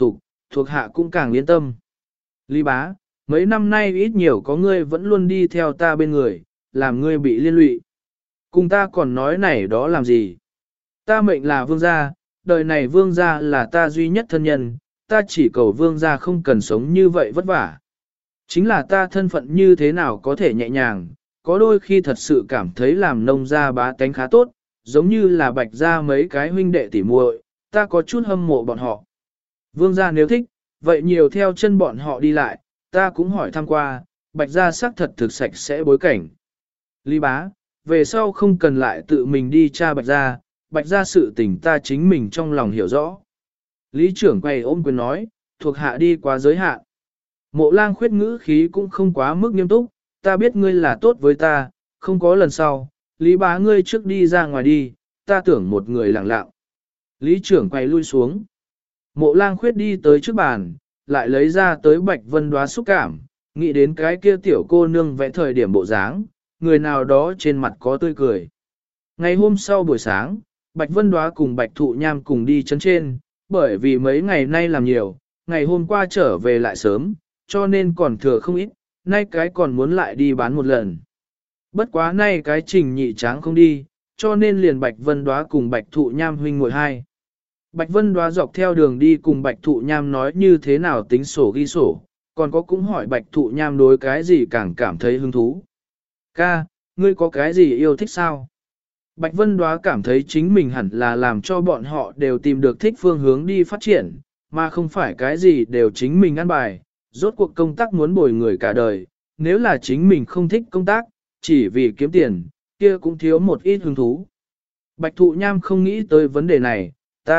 thuộc hạ cũng càng yên tâm. Lý bá, mấy năm nay ít nhiều có ngươi vẫn luôn đi theo ta bên người, làm ngươi bị liên lụy. Cùng ta còn nói này đó làm gì? Ta mệnh là vương gia, đời này vương gia là ta duy nhất thân nhân, ta chỉ cầu vương gia không cần sống như vậy vất vả. Chính là ta thân phận như thế nào có thể nhẹ nhàng, có đôi khi thật sự cảm thấy làm nông gia bá tánh khá tốt, giống như là bạch gia mấy cái huynh đệ tỉ muội, ta có chút hâm mộ bọn họ. Vương gia nếu thích, vậy nhiều theo chân bọn họ đi lại, ta cũng hỏi thăm qua, bạch gia xác thật thực sạch sẽ bối cảnh. Lý bá, về sau không cần lại tự mình đi tra bạch gia sự tình ta chính mình trong lòng hiểu rõ. Lý trưởng quay ôm quyền nói, thuộc hạ đi quá giới hạn. Mộ lang khuyết ngữ khí cũng không quá mức nghiêm túc, ta biết ngươi là tốt với ta, không có lần sau, Lý bá ngươi trước đi ra ngoài đi, ta tưởng một người lặng lặng. Lý trưởng quay lui xuống. Mộ lang khuyết đi tới trước bàn, lại lấy ra tới bạch vân đoá xúc cảm, nghĩ đến cái kia tiểu cô nương vẽ thời điểm bộ dáng, người nào đó trên mặt có tươi cười. Ngày hôm sau buổi sáng, Bạch Vân Đoá cùng Bạch Thụ Nham cùng đi chấn trên, bởi vì mấy ngày nay làm nhiều, ngày hôm qua trở về lại sớm, cho nên còn thừa không ít, nay cái còn muốn lại đi bán một lần. Bất quá nay cái Trình Nhị Tráng không đi, cho nên liền Bạch Vân Đoá cùng Bạch Thụ Nham huynh muội hai. Bạch Vân Đoá dọc theo đường đi cùng Bạch Thụ Nham nói như thế nào tính sổ ghi sổ, còn có cũng hỏi Bạch Thụ Nham đối cái gì càng cảm thấy hứng thú. Ca, ngươi có cái gì yêu thích sao? Bạch Vân Đoá cảm thấy chính mình hẳn là làm cho bọn họ đều tìm được thích phương hướng đi phát triển, mà không phải cái gì đều chính mình ăn bài, rốt cuộc công tác muốn bồi người cả đời, nếu là chính mình không thích công tác, chỉ vì kiếm tiền, kia cũng thiếu một ít hứng thú. Bạch Thụ Nham không nghĩ tới vấn đề này,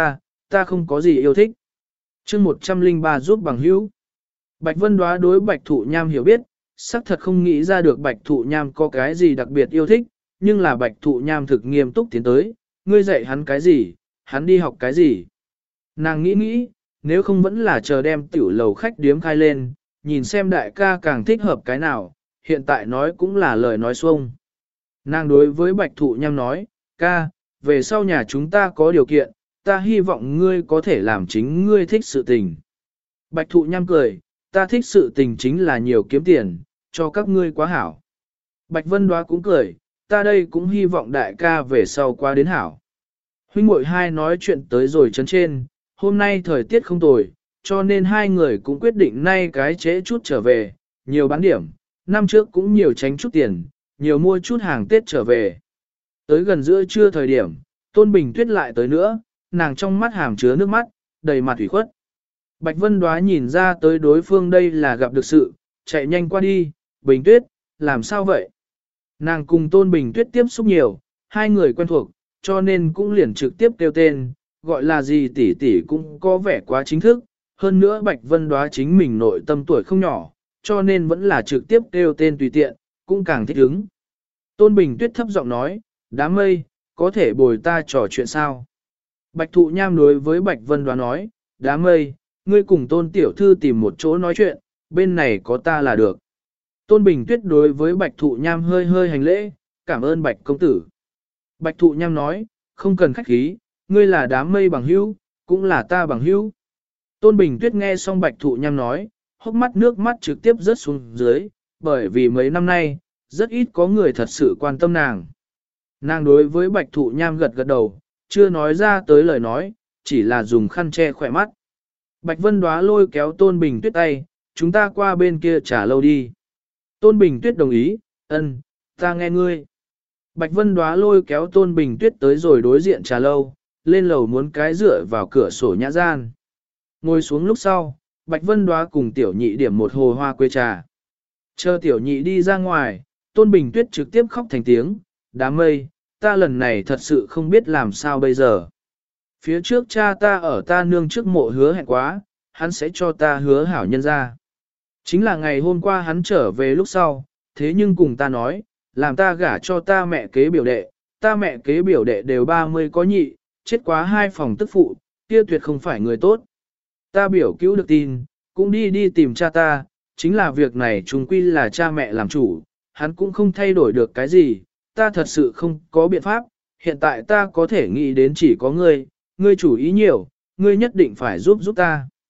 ta không có gì yêu thích. chương 103 giúp bằng hữu. Bạch Vân Đoá đối Bạch Thụ Nham hiểu biết, xác thật không nghĩ ra được Bạch Thụ Nham có cái gì đặc biệt yêu thích, nhưng là Bạch Thụ Nham thực nghiêm túc tiến tới, ngươi dạy hắn cái gì, hắn đi học cái gì. Nàng nghĩ, nếu không vẫn là chờ đem tiểu lầu khách điếm khai lên, nhìn xem đại ca càng thích hợp cái nào, hiện tại nói cũng là lời nói xuông. Nàng đối với Bạch Thụ Nham nói, ca, về sau nhà chúng ta có điều kiện, ta hy vọng ngươi có thể làm chính ngươi thích sự tình. Bạch Thụ Nham cười, ta thích sự tình chính là nhiều kiếm tiền, cho các ngươi quá hảo. Bạch Vân Đoá cũng cười, ta đây cũng hy vọng đại ca về sau qua đến hảo. Huynh muội hai nói chuyện tới rồi chấn trên, hôm nay thời tiết không tồi, cho nên hai người cũng quyết định nay cái trễ chút trở về, nhiều bán điểm, năm trước cũng nhiều tránh chút tiền, nhiều mua chút hàng Tết trở về. Tới gần giữa trưa thời điểm, Tôn Bình Tuyết lại tới nữa, nàng trong mắt hàm chứa nước mắt, đầy mặt ủy khuất. Bạch Vân Đoá nhìn ra tới đối phương đây là gặp được sự, chạy nhanh qua đi, Bình Tuyết, làm sao vậy? Nàng cùng Tôn Bình Tuyết tiếp xúc nhiều, hai người quen thuộc, cho nên cũng liền trực tiếp kêu tên, gọi là gì tỷ tỷ cũng có vẻ quá chính thức, hơn nữa Bạch Vân Đoá chính mình nội tâm tuổi không nhỏ, cho nên vẫn là trực tiếp kêu tên tùy tiện, cũng càng thích ứng. Tôn Bình Tuyết thấp giọng nói, đám mây, có thể bồi ta trò chuyện sao? Bạch Thụ Nham đối với Bạch Vân Đoá nói, đám mây, ngươi cùng Tôn Tiểu Thư tìm một chỗ nói chuyện, bên này có ta là được. Tôn Bình Tuyết đối với Bạch Thụ Nham hơi hơi hành lễ, cảm ơn Bạch công tử. Bạch Thụ Nham nói, không cần khách khí, ngươi là đám mây bằng hữu, cũng là ta bằng hữu. Tôn Bình Tuyết nghe xong Bạch Thụ Nham nói, hốc mắt nước mắt trực tiếp rớt xuống dưới, bởi vì mấy năm nay, rất ít có người thật sự quan tâm nàng. Nàng đối với Bạch Thụ Nham gật gật đầu, chưa nói ra tới lời nói, chỉ là dùng khăn che khỏe mắt. Bạch Vân Đoá lôi kéo Tôn Bình Tuyết tay, chúng ta qua bên kia trả lâu đi. Tôn Bình Tuyết đồng ý, ân, ta nghe ngươi. Bạch Vân Đoá lôi kéo Tôn Bình Tuyết tới rồi đối diện trà lâu, lên lầu muốn cái dựa vào cửa sổ nhã gian. Ngồi xuống lúc sau, Bạch Vân Đoá cùng tiểu nhị điểm một hồ hoa quê trà. Chờ tiểu nhị đi ra ngoài, Tôn Bình Tuyết trực tiếp khóc thành tiếng, đám mây, ta lần này thật sự không biết làm sao bây giờ. Phía trước cha ta ở ta nương trước mộ hứa hẹn quá, hắn sẽ cho ta hứa hảo nhân ra. Chính là ngày hôm qua hắn trở về lúc sau, thế nhưng cùng ta nói, làm ta gả cho ta mẹ kế biểu đệ, ta mẹ kế biểu đệ đều 30 có nhị, chết quá 2 phòng tức phụ, kia tuyệt không phải người tốt. Ta biểu cứu được tin, cũng đi tìm cha ta, chính là việc này chung quy là cha mẹ làm chủ, hắn cũng không thay đổi được cái gì, ta thật sự không có biện pháp, hiện tại ta có thể nghĩ đến chỉ có ngươi chủ ý nhiều, ngươi nhất định phải giúp ta.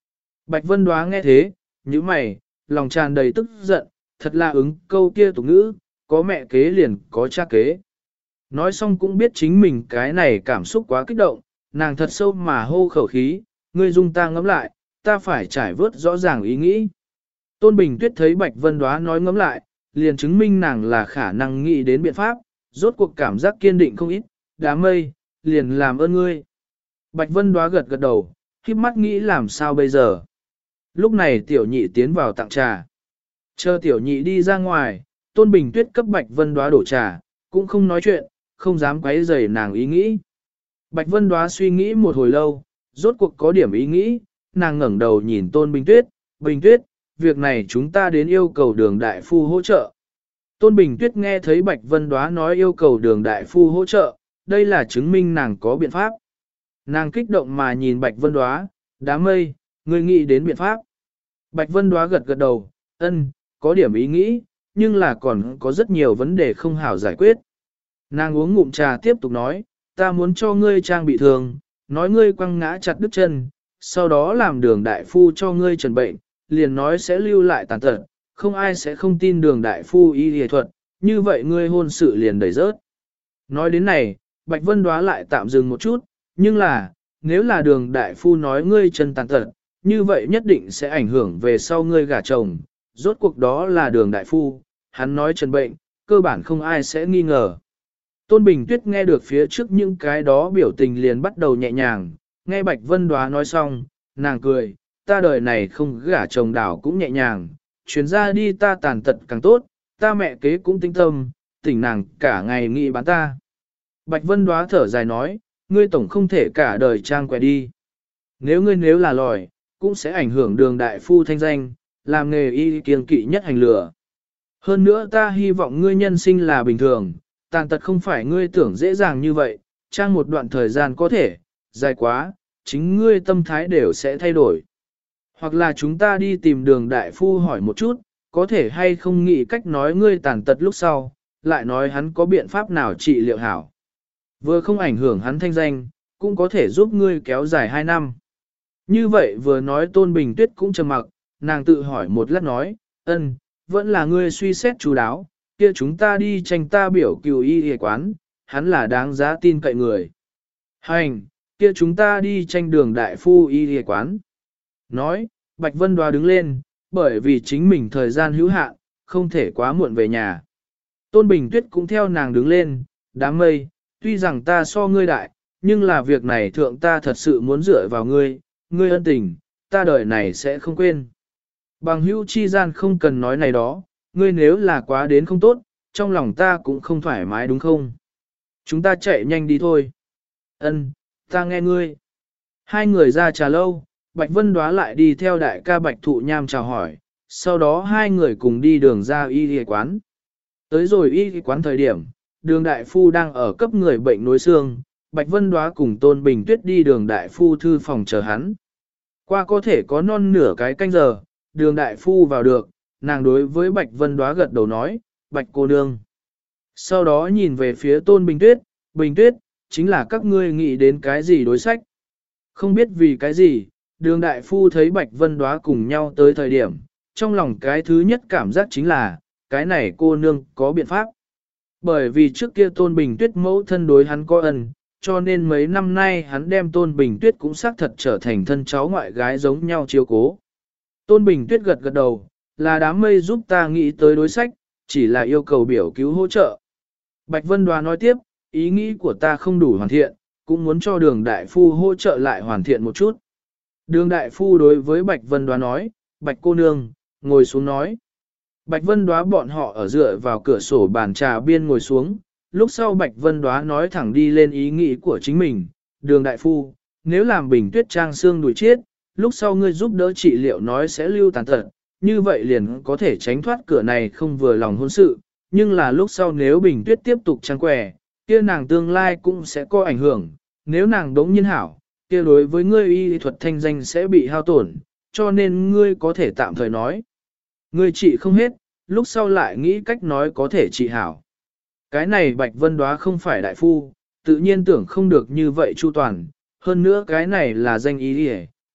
Bạch Vân Đoá nghe thế, như mày, lòng tràn đầy tức giận, thật là ứng câu kia tục ngữ, có mẹ kế liền có cha kế. Nói xong cũng biết chính mình cái này cảm xúc quá kích động, nàng thật sâu mà hô khẩu khí, ngươi dung ta ngẫm lại, ta phải trải vớt rõ ràng ý nghĩ. Tôn Bình Tuyết thấy Bạch Vân Đoá nói ngẫm lại, liền chứng minh nàng là khả năng nghĩ đến biện pháp, rốt cuộc cảm giác kiên định không ít, đám mây, liền làm ơn ngươi. Bạch Vân Đoá gật gật đầu, khiếp mắt nghĩ làm sao bây giờ. Lúc này tiểu nhị tiến vào tặng trà. Chờ tiểu nhị đi ra ngoài, Tôn Bình Tuyết cấp Bạch Vân Đoá đổ trà, cũng không nói chuyện, không dám quấy rầy nàng ý nghĩ. Bạch Vân Đoá suy nghĩ một hồi lâu, rốt cuộc có điểm ý nghĩ, nàng ngẩng đầu nhìn Tôn Bình Tuyết, Bình Tuyết, việc này chúng ta đến yêu cầu Đường đại phu hỗ trợ. Tôn Bình Tuyết nghe thấy Bạch Vân Đoá nói yêu cầu Đường đại phu hỗ trợ, đây là chứng minh nàng có biện pháp. Nàng kích động mà nhìn Bạch Vân Đoá, đám mây, ngươi nghĩ đến biện pháp. Bạch Vân Đoá gật gật đầu, ân, có điểm ý nghĩ, nhưng là còn có rất nhiều vấn đề không hảo giải quyết. Nàng uống ngụm trà tiếp tục nói, ta muốn cho ngươi trang bị thương, nói ngươi quăng ngã chặt đứt chân, sau đó làm Đường đại phu cho ngươi trần bệnh, liền nói sẽ lưu lại tàn tật, không ai sẽ không tin Đường đại phu y y thuật, như vậy ngươi hôn sự liền đẩy rớt. Nói đến này, Bạch Vân Đoá lại tạm dừng một chút, nhưng là, nếu là Đường đại phu nói ngươi chân tàn tật, như vậy nhất định sẽ ảnh hưởng về sau ngươi gả chồng, rốt cuộc đó là Đường đại phu, hắn nói trần bệnh, cơ bản không ai sẽ nghi ngờ. Tôn Bình Tuyết nghe được phía trước những cái đó biểu tình liền bắt đầu nhẹ nhàng, nghe Bạch Vân Đoá nói xong, nàng cười, ta đời này không gả chồng đảo cũng nhẹ nhàng, chuyến ra đi ta tàn tật càng tốt, ta mẹ kế cũng tinh tâm, tỉnh nàng cả ngày nghĩ bán ta. Bạch Vân Đoá thở dài nói, ngươi tổng không thể cả đời trang quẹ đi. Nếu là lòi, cũng sẽ ảnh hưởng Đường đại phu thanh danh, làm nghề y kiêng kỵ nhất hành lửa. Hơn nữa ta hy vọng ngươi nhân sinh là bình thường, tàn tật không phải ngươi tưởng dễ dàng như vậy, trang một đoạn thời gian có thể, dài quá, chính ngươi tâm thái đều sẽ thay đổi. Hoặc là chúng ta đi tìm Đường đại phu hỏi một chút, có thể hay không nghĩ cách nói ngươi tàn tật lúc sau, lại nói hắn có biện pháp nào trị liệu hảo. Vừa không ảnh hưởng hắn thanh danh, cũng có thể giúp ngươi kéo dài 2 năm. Như vậy vừa nói Tôn Bình Tuyết cũng trầm mặc, nàng tự hỏi một lát nói, ân, vẫn là ngươi suy xét chú đáo, kia chúng ta đi tranh ta biểu cửu y y quán, hắn là đáng giá tin cậy người. Hành, kia chúng ta đi tranh Đường đại phu y y quán. Nói, Bạch Vân Đoá đứng lên, bởi vì chính mình thời gian hữu hạn, không thể quá muộn về nhà. Tôn Bình Tuyết cũng theo nàng đứng lên, đám mây, tuy rằng ta so ngươi đại, nhưng là việc này thượng ta thật sự muốn dựa vào ngươi, ngươi ân tình, ta đời này sẽ không quên. Bằng hữu chi gian không cần nói này đó, ngươi nếu là quá đến không tốt, trong lòng ta cũng không thoải mái đúng không? Chúng ta chạy nhanh đi thôi. Ân, ta nghe ngươi. Hai người ra trà lâu, Bạch Vân Đoá lại đi theo đại ca Bạch Thụ Nham chào hỏi, sau đó hai người cùng đi đường ra y quán. Tới rồi y quán thời điểm, Đường đại phu đang ở cấp người bệnh nối xương, Bạch Vân Đoá cùng Tôn Bình Tuyết đi Đường đại phu thư phòng chờ hắn. Qua có thể có non nửa cái canh giờ, Đường đại phu vào được, nàng đối với Bạch Vân Đoá gật đầu nói, Bạch cô nương. Sau đó nhìn về phía Tôn Bình Tuyết, chính là các ngươi nghĩ đến cái gì đối sách. Không biết vì cái gì, Đường đại phu thấy Bạch Vân Đoá cùng nhau tới thời điểm, trong lòng cái thứ nhất cảm giác chính là, cái này cô nương có biện pháp. Bởi vì trước kia Tôn Bình Tuyết mẫu thân đối hắn có ân, cho nên mấy năm nay hắn đem Tôn Bình Tuyết cũng xác thật trở thành thân cháu ngoại gái giống nhau chiếu cố. Tôn Bình Tuyết gật gật đầu, là đám mây giúp ta nghĩ tới đối sách, chỉ là yêu cầu biểu cứu hỗ trợ. Bạch Vân Đoá nói tiếp, ý nghĩ của ta không đủ hoàn thiện, cũng muốn cho Đường đại phu hỗ trợ lại hoàn thiện một chút. Đường đại phu đối với Bạch Vân Đoá nói, Bạch cô nương, ngồi xuống nói. Bạch Vân Đoá bọn họ ở dựa vào cửa sổ bàn trà biên ngồi xuống, lúc sau Bạch Vân Đoá nói thẳng đi lên ý nghĩ của chính mình, Đường đại phu, nếu làm Bình Tuyết trang xương đuổi chết, lúc sau ngươi giúp đỡ trị liệu nói sẽ lưu tàn tật, như vậy liền có thể tránh thoát cửa này không vừa lòng hôn sự, nhưng là lúc sau nếu Bình Tuyết tiếp tục trang quẻ, kia nàng tương lai cũng sẽ có ảnh hưởng, nếu nàng đống nhiên hảo, kia đối với ngươi y thuật thanh danh sẽ bị hao tổn, cho nên ngươi có thể tạm thời nói. Ngươi trị không hết, lúc sau lại nghĩ cách nói có thể trị hảo. Cái này Bạch Vân Đoá không phải đại phu, tự nhiên tưởng không được như vậy chu toàn, hơn nữa cái này là danh ý đi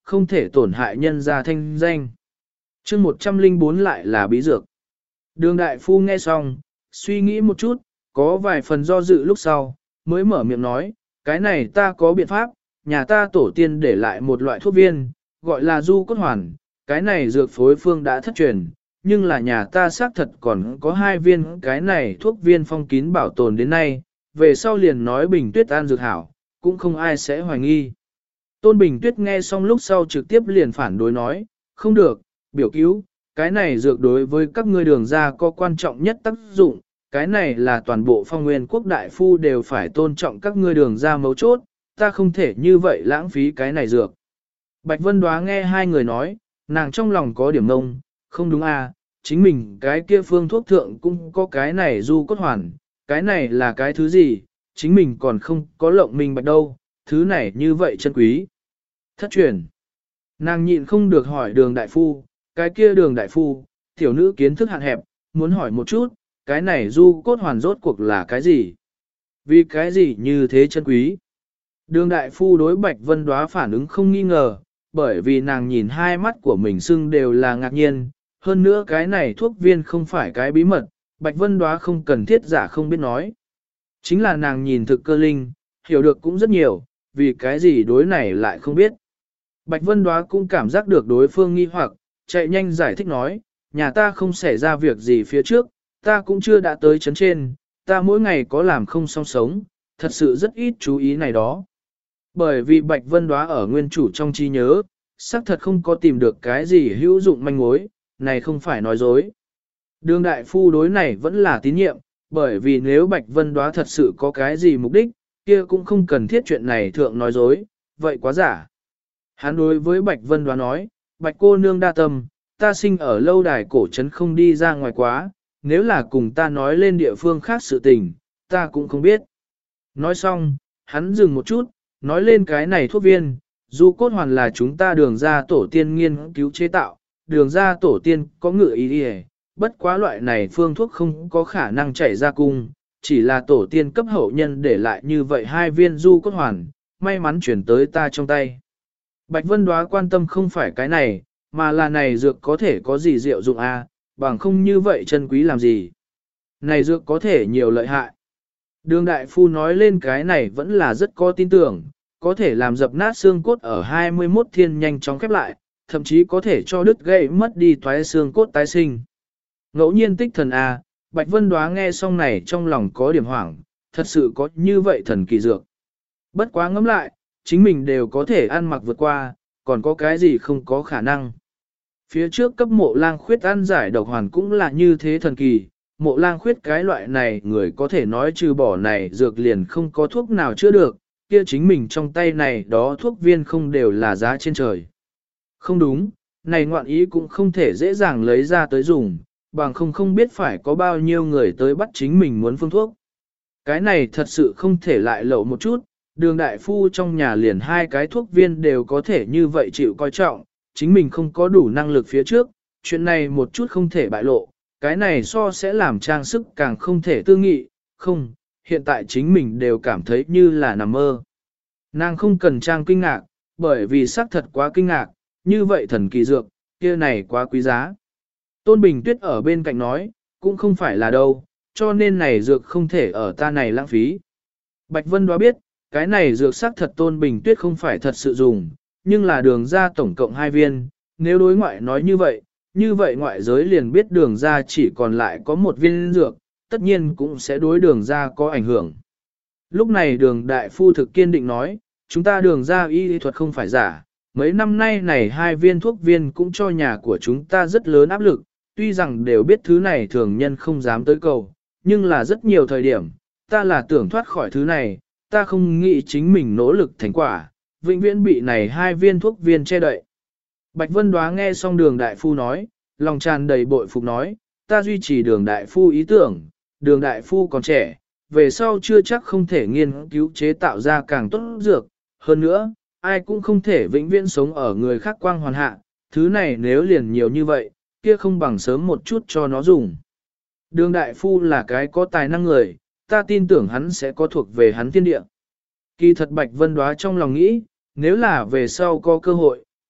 không thể tổn hại nhân gia thanh danh. chương 104 lại là bí dược. Đường đại phu nghe xong, suy nghĩ một chút, có vài phần do dự lúc sau, mới mở miệng nói, cái này ta có biện pháp, nhà ta tổ tiên để lại một loại thuốc viên, gọi là du cốt hoàn, cái này dược phối phương đã thất truyền, nhưng là nhà ta xác thật còn có 2 viên cái này thuốc viên phong kín bảo tồn đến nay, về sau liền nói Bình Tuyết ăn dược hảo, cũng không ai sẽ hoài nghi. Tôn Bình Tuyết nghe xong lúc sau trực tiếp liền phản đối nói, không được, biểu cứu, cái này dược đối với các ngươi đường ra có quan trọng nhất tác dụng, cái này là toàn bộ phong nguyên quốc đại phu đều phải tôn trọng các ngươi đường ra mấu chốt, ta không thể như vậy lãng phí cái này dược. Bạch Vân Đoá nghe hai người nói, nàng trong lòng có điểm ngông, không đúng à, chính mình cái kia phương thuốc thượng cũng có cái này du cốt hoàn, cái này là cái thứ gì, chính mình còn không có lộng mình bạch đâu, thứ này như vậy chân quý. Thất truyền. Nàng nhịn không được hỏi đường đại phu, cái kia đường đại phu, tiểu nữ kiến thức hạn hẹp, muốn hỏi một chút, cái này du cốt hoàn rốt cuộc là cái gì? Vì cái gì như thế chân quý? Đường đại phu đối Bạch Vân Đoá phản ứng không nghi ngờ, bởi vì nàng nhìn hai mắt của mình sưng đều là ngạc nhiên, hơn nữa cái này thuốc viên không phải cái bí mật, Bạch Vân Đoá không cần thiết giả không biết nói. Chính là nàng nhìn thực cơ linh, hiểu được cũng rất nhiều, vì cái gì đối này lại không biết. Bạch Vân Đoá cũng cảm giác được đối phương nghi hoặc, chạy nhanh giải thích nói, nhà ta không xảy ra việc gì phía trước, ta cũng chưa đã tới chấn trên, ta mỗi ngày có làm không song sống, thật sự rất ít chú ý này đó. Bởi vì Bạch Vân Đoá ở nguyên chủ trong trí nhớ, xác thật không có tìm được cái gì hữu dụng manh mối, này không phải nói dối. Đường đại phu đối này vẫn là tín nhiệm, bởi vì nếu Bạch Vân Đoá thật sự có cái gì mục đích, kia cũng không cần thiết chuyện này thượng nói dối, vậy quá giả. Hắn đối với Bạch Vân Đoá nói, Bạch cô nương đa tâm, ta sinh ở lâu đài cổ trấn không đi ra ngoài quá, nếu là cùng ta nói lên địa phương khác sự tình, ta cũng không biết. Nói xong, hắn dừng một chút, nói lên cái này thuốc viên, du cốt hoàn là chúng ta đường ra tổ tiên nghiên cứu chế tạo, đường ra tổ tiên có ngựa ý đi bất quá loại này phương thuốc không có khả năng chảy ra cung, chỉ là tổ tiên cấp hậu nhân để lại như vậy 2 viên du cốt hoàn, may mắn chuyển tới ta trong tay. Bạch Vân Đoá quan tâm không phải cái này, mà là này dược có thể có gì diệu dụng a, bằng không như vậy chân quý làm gì. Này dược có thể nhiều lợi hại. Đường đại phu nói lên cái này vẫn là rất có tin tưởng, có thể làm dập nát xương cốt ở 21 thiên nhanh chóng khép lại, thậm chí có thể cho đứt gãy mất đi toái xương cốt tái sinh. Ngẫu nhiên tích thần a, Bạch Vân Đoá nghe xong này trong lòng có điểm hoảng, thật sự có như vậy thần kỳ dược. Bất quá ngẫm lại, chính mình đều có thể ăn mặc vượt qua, còn có cái gì không có khả năng. Phía trước cấp mộ lang khuyết ăn giải độc hoàn cũng là như thế thần kỳ, mộ lang khuyết cái loại này người có thể nói trừ bỏ này dược liền không có thuốc nào chữa được, kia chính mình trong tay này đó thuốc viên không đều là giá trên trời. Không đúng, này ngoạn ý cũng không thể dễ dàng lấy ra tới dùng, bằng không biết phải có bao nhiêu người tới bắt chính mình muốn phương thuốc. Cái này thật sự không thể lại lậu một chút, đường đại phu trong nhà liền 2 cái thuốc viên đều có thể như vậy chịu coi trọng, chính mình không có đủ năng lực phía trước, chuyện này một chút không thể bại lộ, cái này so sẽ làm trang sức càng không thể tư nghị, không, hiện tại chính mình đều cảm thấy như là nằm mơ. Nàng không cần trang kinh ngạc, bởi vì xác thật quá kinh ngạc, như vậy thần kỳ dược, kia này quá quý giá. Tôn Bình Tuyết ở bên cạnh nói, cũng không phải là đâu, cho nên này dược không thể ở ta này lãng phí. Bạch Vân Đoá biết, cái này dược xác thật Tôn Bình Tuyết không phải thật sự dùng, nhưng là đường ra tổng cộng 2 viên, nếu đối ngoại nói như vậy ngoại giới liền biết đường ra chỉ còn lại có 1 viên dược, tất nhiên cũng sẽ đối đường ra có ảnh hưởng. Lúc này đường đại phu thực kiên định nói, chúng ta đường ra y thuật không phải giả, mấy năm nay này 2 viên thuốc viên cũng cho nhà của chúng ta rất lớn áp lực, tuy rằng đều biết thứ này thường nhân không dám tới cầu, nhưng là rất nhiều thời điểm, ta là tưởng thoát khỏi thứ này, ta không nghĩ chính mình nỗ lực thành quả, vĩnh viễn bị này 2 viên thuốc viên che đậy. Bạch Vân Đoá nghe xong đường đại phu nói, lòng tràn đầy bội phục nói, ta duy trì đường đại phu ý tưởng, đường đại phu còn trẻ, về sau chưa chắc không thể nghiên cứu chế tạo ra càng tốt dược, hơn nữa, ai cũng không thể vĩnh viễn sống ở người khác quang hoàn hạ, thứ này nếu liền nhiều như vậy, kia không bằng sớm một chút cho nó dùng. Đường đại phu là cái có tài năng người, ta tin tưởng hắn sẽ có thuộc về hắn thiên địa. Kỳ thật Bạch Vân Đoá trong lòng nghĩ, nếu là về sau có cơ hội,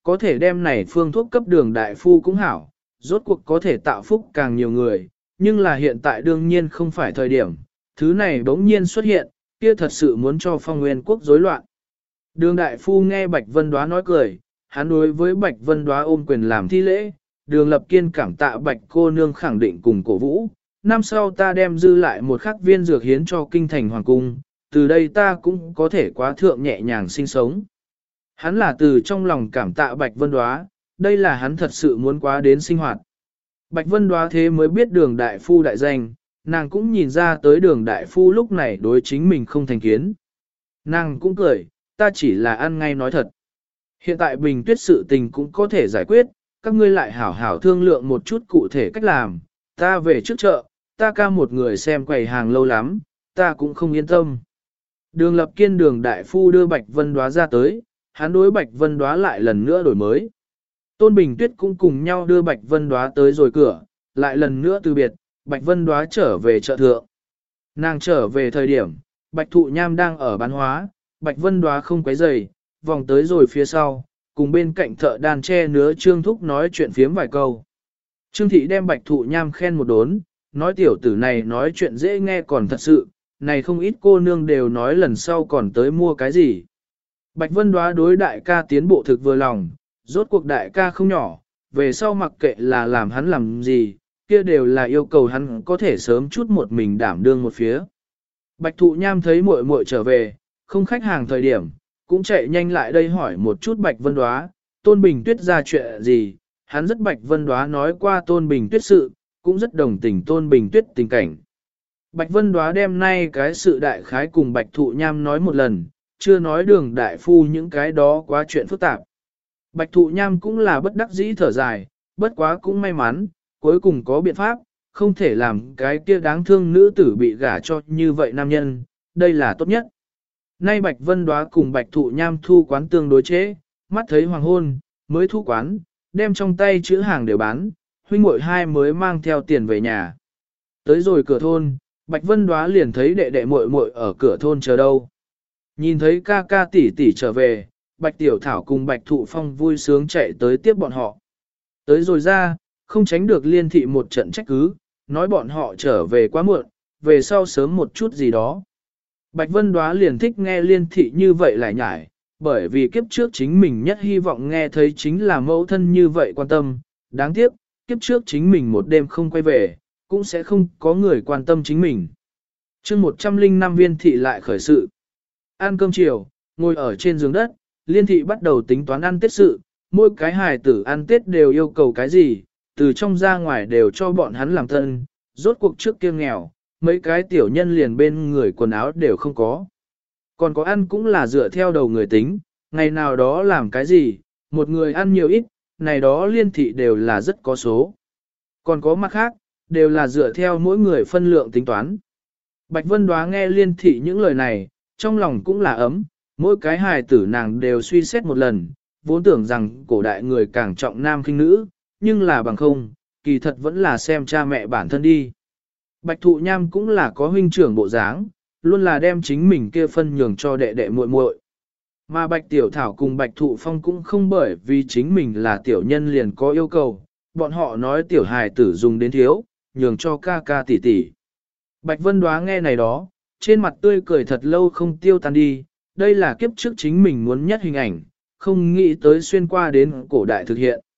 có thể đem này phương thuốc cấp đường đại phu cũng hảo, rốt cuộc có thể tạo phúc càng nhiều người, nhưng là hiện tại đương nhiên không phải thời điểm, thứ này bỗng nhiên xuất hiện, kia thật sự muốn cho Phong Nguyên quốc rối loạn. Đường đại phu nghe Bạch Vân Đóa nói cười, hắn đối với Bạch Vân Đóa ôm quyền làm thi lễ, Đường Lập Kiên cảm tạ Bạch cô nương khẳng định cùng cổ vũ, năm sau ta đem dư lại một khắc viên dược hiến cho kinh thành hoàng cung, từ đây ta cũng có thể quá thượng nhẹ nhàng sinh sống. Hắn là từ trong lòng cảm tạ Bạch Vân Đóa, đây là hắn thật sự muốn quá đến sinh hoạt. Bạch Vân Đóa thế mới biết Đường đại phu đại danh, nàng cũng nhìn ra tới Đường đại phu lúc này đối chính mình không thành kiến. Nàng cũng cười, ta chỉ là ăn ngay nói thật. Hiện tại Bình Tuyết sự tình cũng có thể giải quyết, các ngươi lại hảo hảo thương lượng một chút cụ thể cách làm, ta về trước chợ, ta ca một người xem quầy hàng lâu lắm, ta cũng không yên tâm. Đường Lập Kiên Đường đại phu đưa Bạch Vân Đóa ra tới, hắn đối Bạch Vân Đóa lại lần nữa đổi mới. Tôn Bình Tuyết cũng cùng nhau đưa Bạch Vân Đóa tới rồi cửa, lại lần nữa từ biệt, Bạch Vân Đóa trở về chợ thượng. Nàng trở về thời điểm, Bạch Thụ Nham đang ở bán hóa, Bạch Vân Đóa không quấy rầy, vòng tới rồi phía sau, cùng bên cạnh thợ đàn tre nứa Trương Thúc nói chuyện phiếm vài câu. Trương Thị đem Bạch Thụ Nham khen một đốn, nói tiểu tử này nói chuyện dễ nghe còn thật sự, này không ít cô nương đều nói lần sau còn tới mua cái gì. Bạch Vân Đóa đối đại ca tiến bộ thực vừa lòng, rốt cuộc đại ca không nhỏ, về sau mặc kệ là làm hắn làm gì, kia đều là yêu cầu hắn có thể sớm chút một mình đảm đương một phía. Bạch Thụ Nham thấy muội muội trở về, không khách hàng thời điểm, cũng chạy nhanh lại đây hỏi một chút Bạch Vân Đóa, Tôn Bình Tuyết ra chuyện gì, hắn rất Bạch Vân Đóa nói qua Tôn Bình Tuyết sự, cũng rất đồng tình Tôn Bình Tuyết tình cảnh. Bạch Vân Đóa đem nay cái sự đại khái cùng Bạch Thụ Nham nói một lần, chưa nói Đường đại phu những cái đó quá chuyện phức tạp. Bạch Thụ Nham cũng là bất đắc dĩ thở dài, bất quá cũng may mắn, cuối cùng có biện pháp, không thể làm cái kia đáng thương nữ tử bị gả cho như vậy nam nhân, đây là tốt nhất. Nay Bạch Vân Đóa cùng Bạch Thụ Nham thu quán tương đối chế, mắt thấy hoàng hôn, mới thu quán, đem trong tay chữ hàng đều bán, huynh muội hai mới mang theo tiền về nhà. Tới rồi cửa thôn, Bạch Vân Đóa liền thấy đệ đệ muội muội ở cửa thôn chờ đâu. Nhìn thấy ca ca tỷ tỷ trở về, Bạch Tiểu Thảo cùng Bạch Thụ Phong vui sướng chạy tới tiếp bọn họ. Tới rồi ra, không tránh được Liên Thị một trận trách cứ, nói bọn họ trở về quá muộn, về sau sớm một chút gì đó. Bạch Vân Đóa liền thích nghe Liên Thị như vậy lại nhải, bởi vì kiếp trước chính mình nhất hy vọng nghe thấy chính là mẫu thân như vậy quan tâm, đáng tiếc, kiếp trước chính mình một đêm không quay về, cũng sẽ không có người quan tâm chính mình. Chương 105 Viên Thị lại khởi sự. Ăn cơm chiều, ngồi ở trên giường đất, Liên Thị bắt đầu tính toán ăn Tết sự, mỗi cái hài tử ăn Tết đều yêu cầu cái gì, từ trong ra ngoài đều cho bọn hắn làm thân, rốt cuộc trước kia nghèo, mấy cái tiểu nhân liền bên người quần áo đều không có. Còn có ăn cũng là dựa theo đầu người tính, ngày nào đó làm cái gì, một người ăn nhiều ít, này đó Liên Thị đều là rất có số. Còn có mặt khác, đều là dựa theo mỗi người phân lượng tính toán. Bạch Vân Đóa nghe Liên Thị những lời này, trong lòng cũng là ấm, mỗi cái hài tử nàng đều suy xét một lần, vốn tưởng rằng cổ đại người càng trọng nam khinh nữ, nhưng là bằng không, kỳ thật vẫn là xem cha mẹ bản thân đi. Bạch Thụ Nham cũng là có huynh trưởng bộ dáng, luôn là đem chính mình kia phân nhường cho đệ đệ muội muội. Mà Bạch Tiểu Thảo cùng Bạch Thụ Phong cũng không bởi vì chính mình là tiểu nhân liền có yêu cầu, bọn họ nói tiểu hài tử dùng đến thiếu, nhường cho ca ca tỷ tỷ. Bạch Vân Đóa nghe này đó, trên mặt tươi cười thật lâu không tiêu tan đi, đây là kiếp trước chính mình muốn nhất hình ảnh, không nghĩ tới xuyên qua đến cổ đại thực hiện.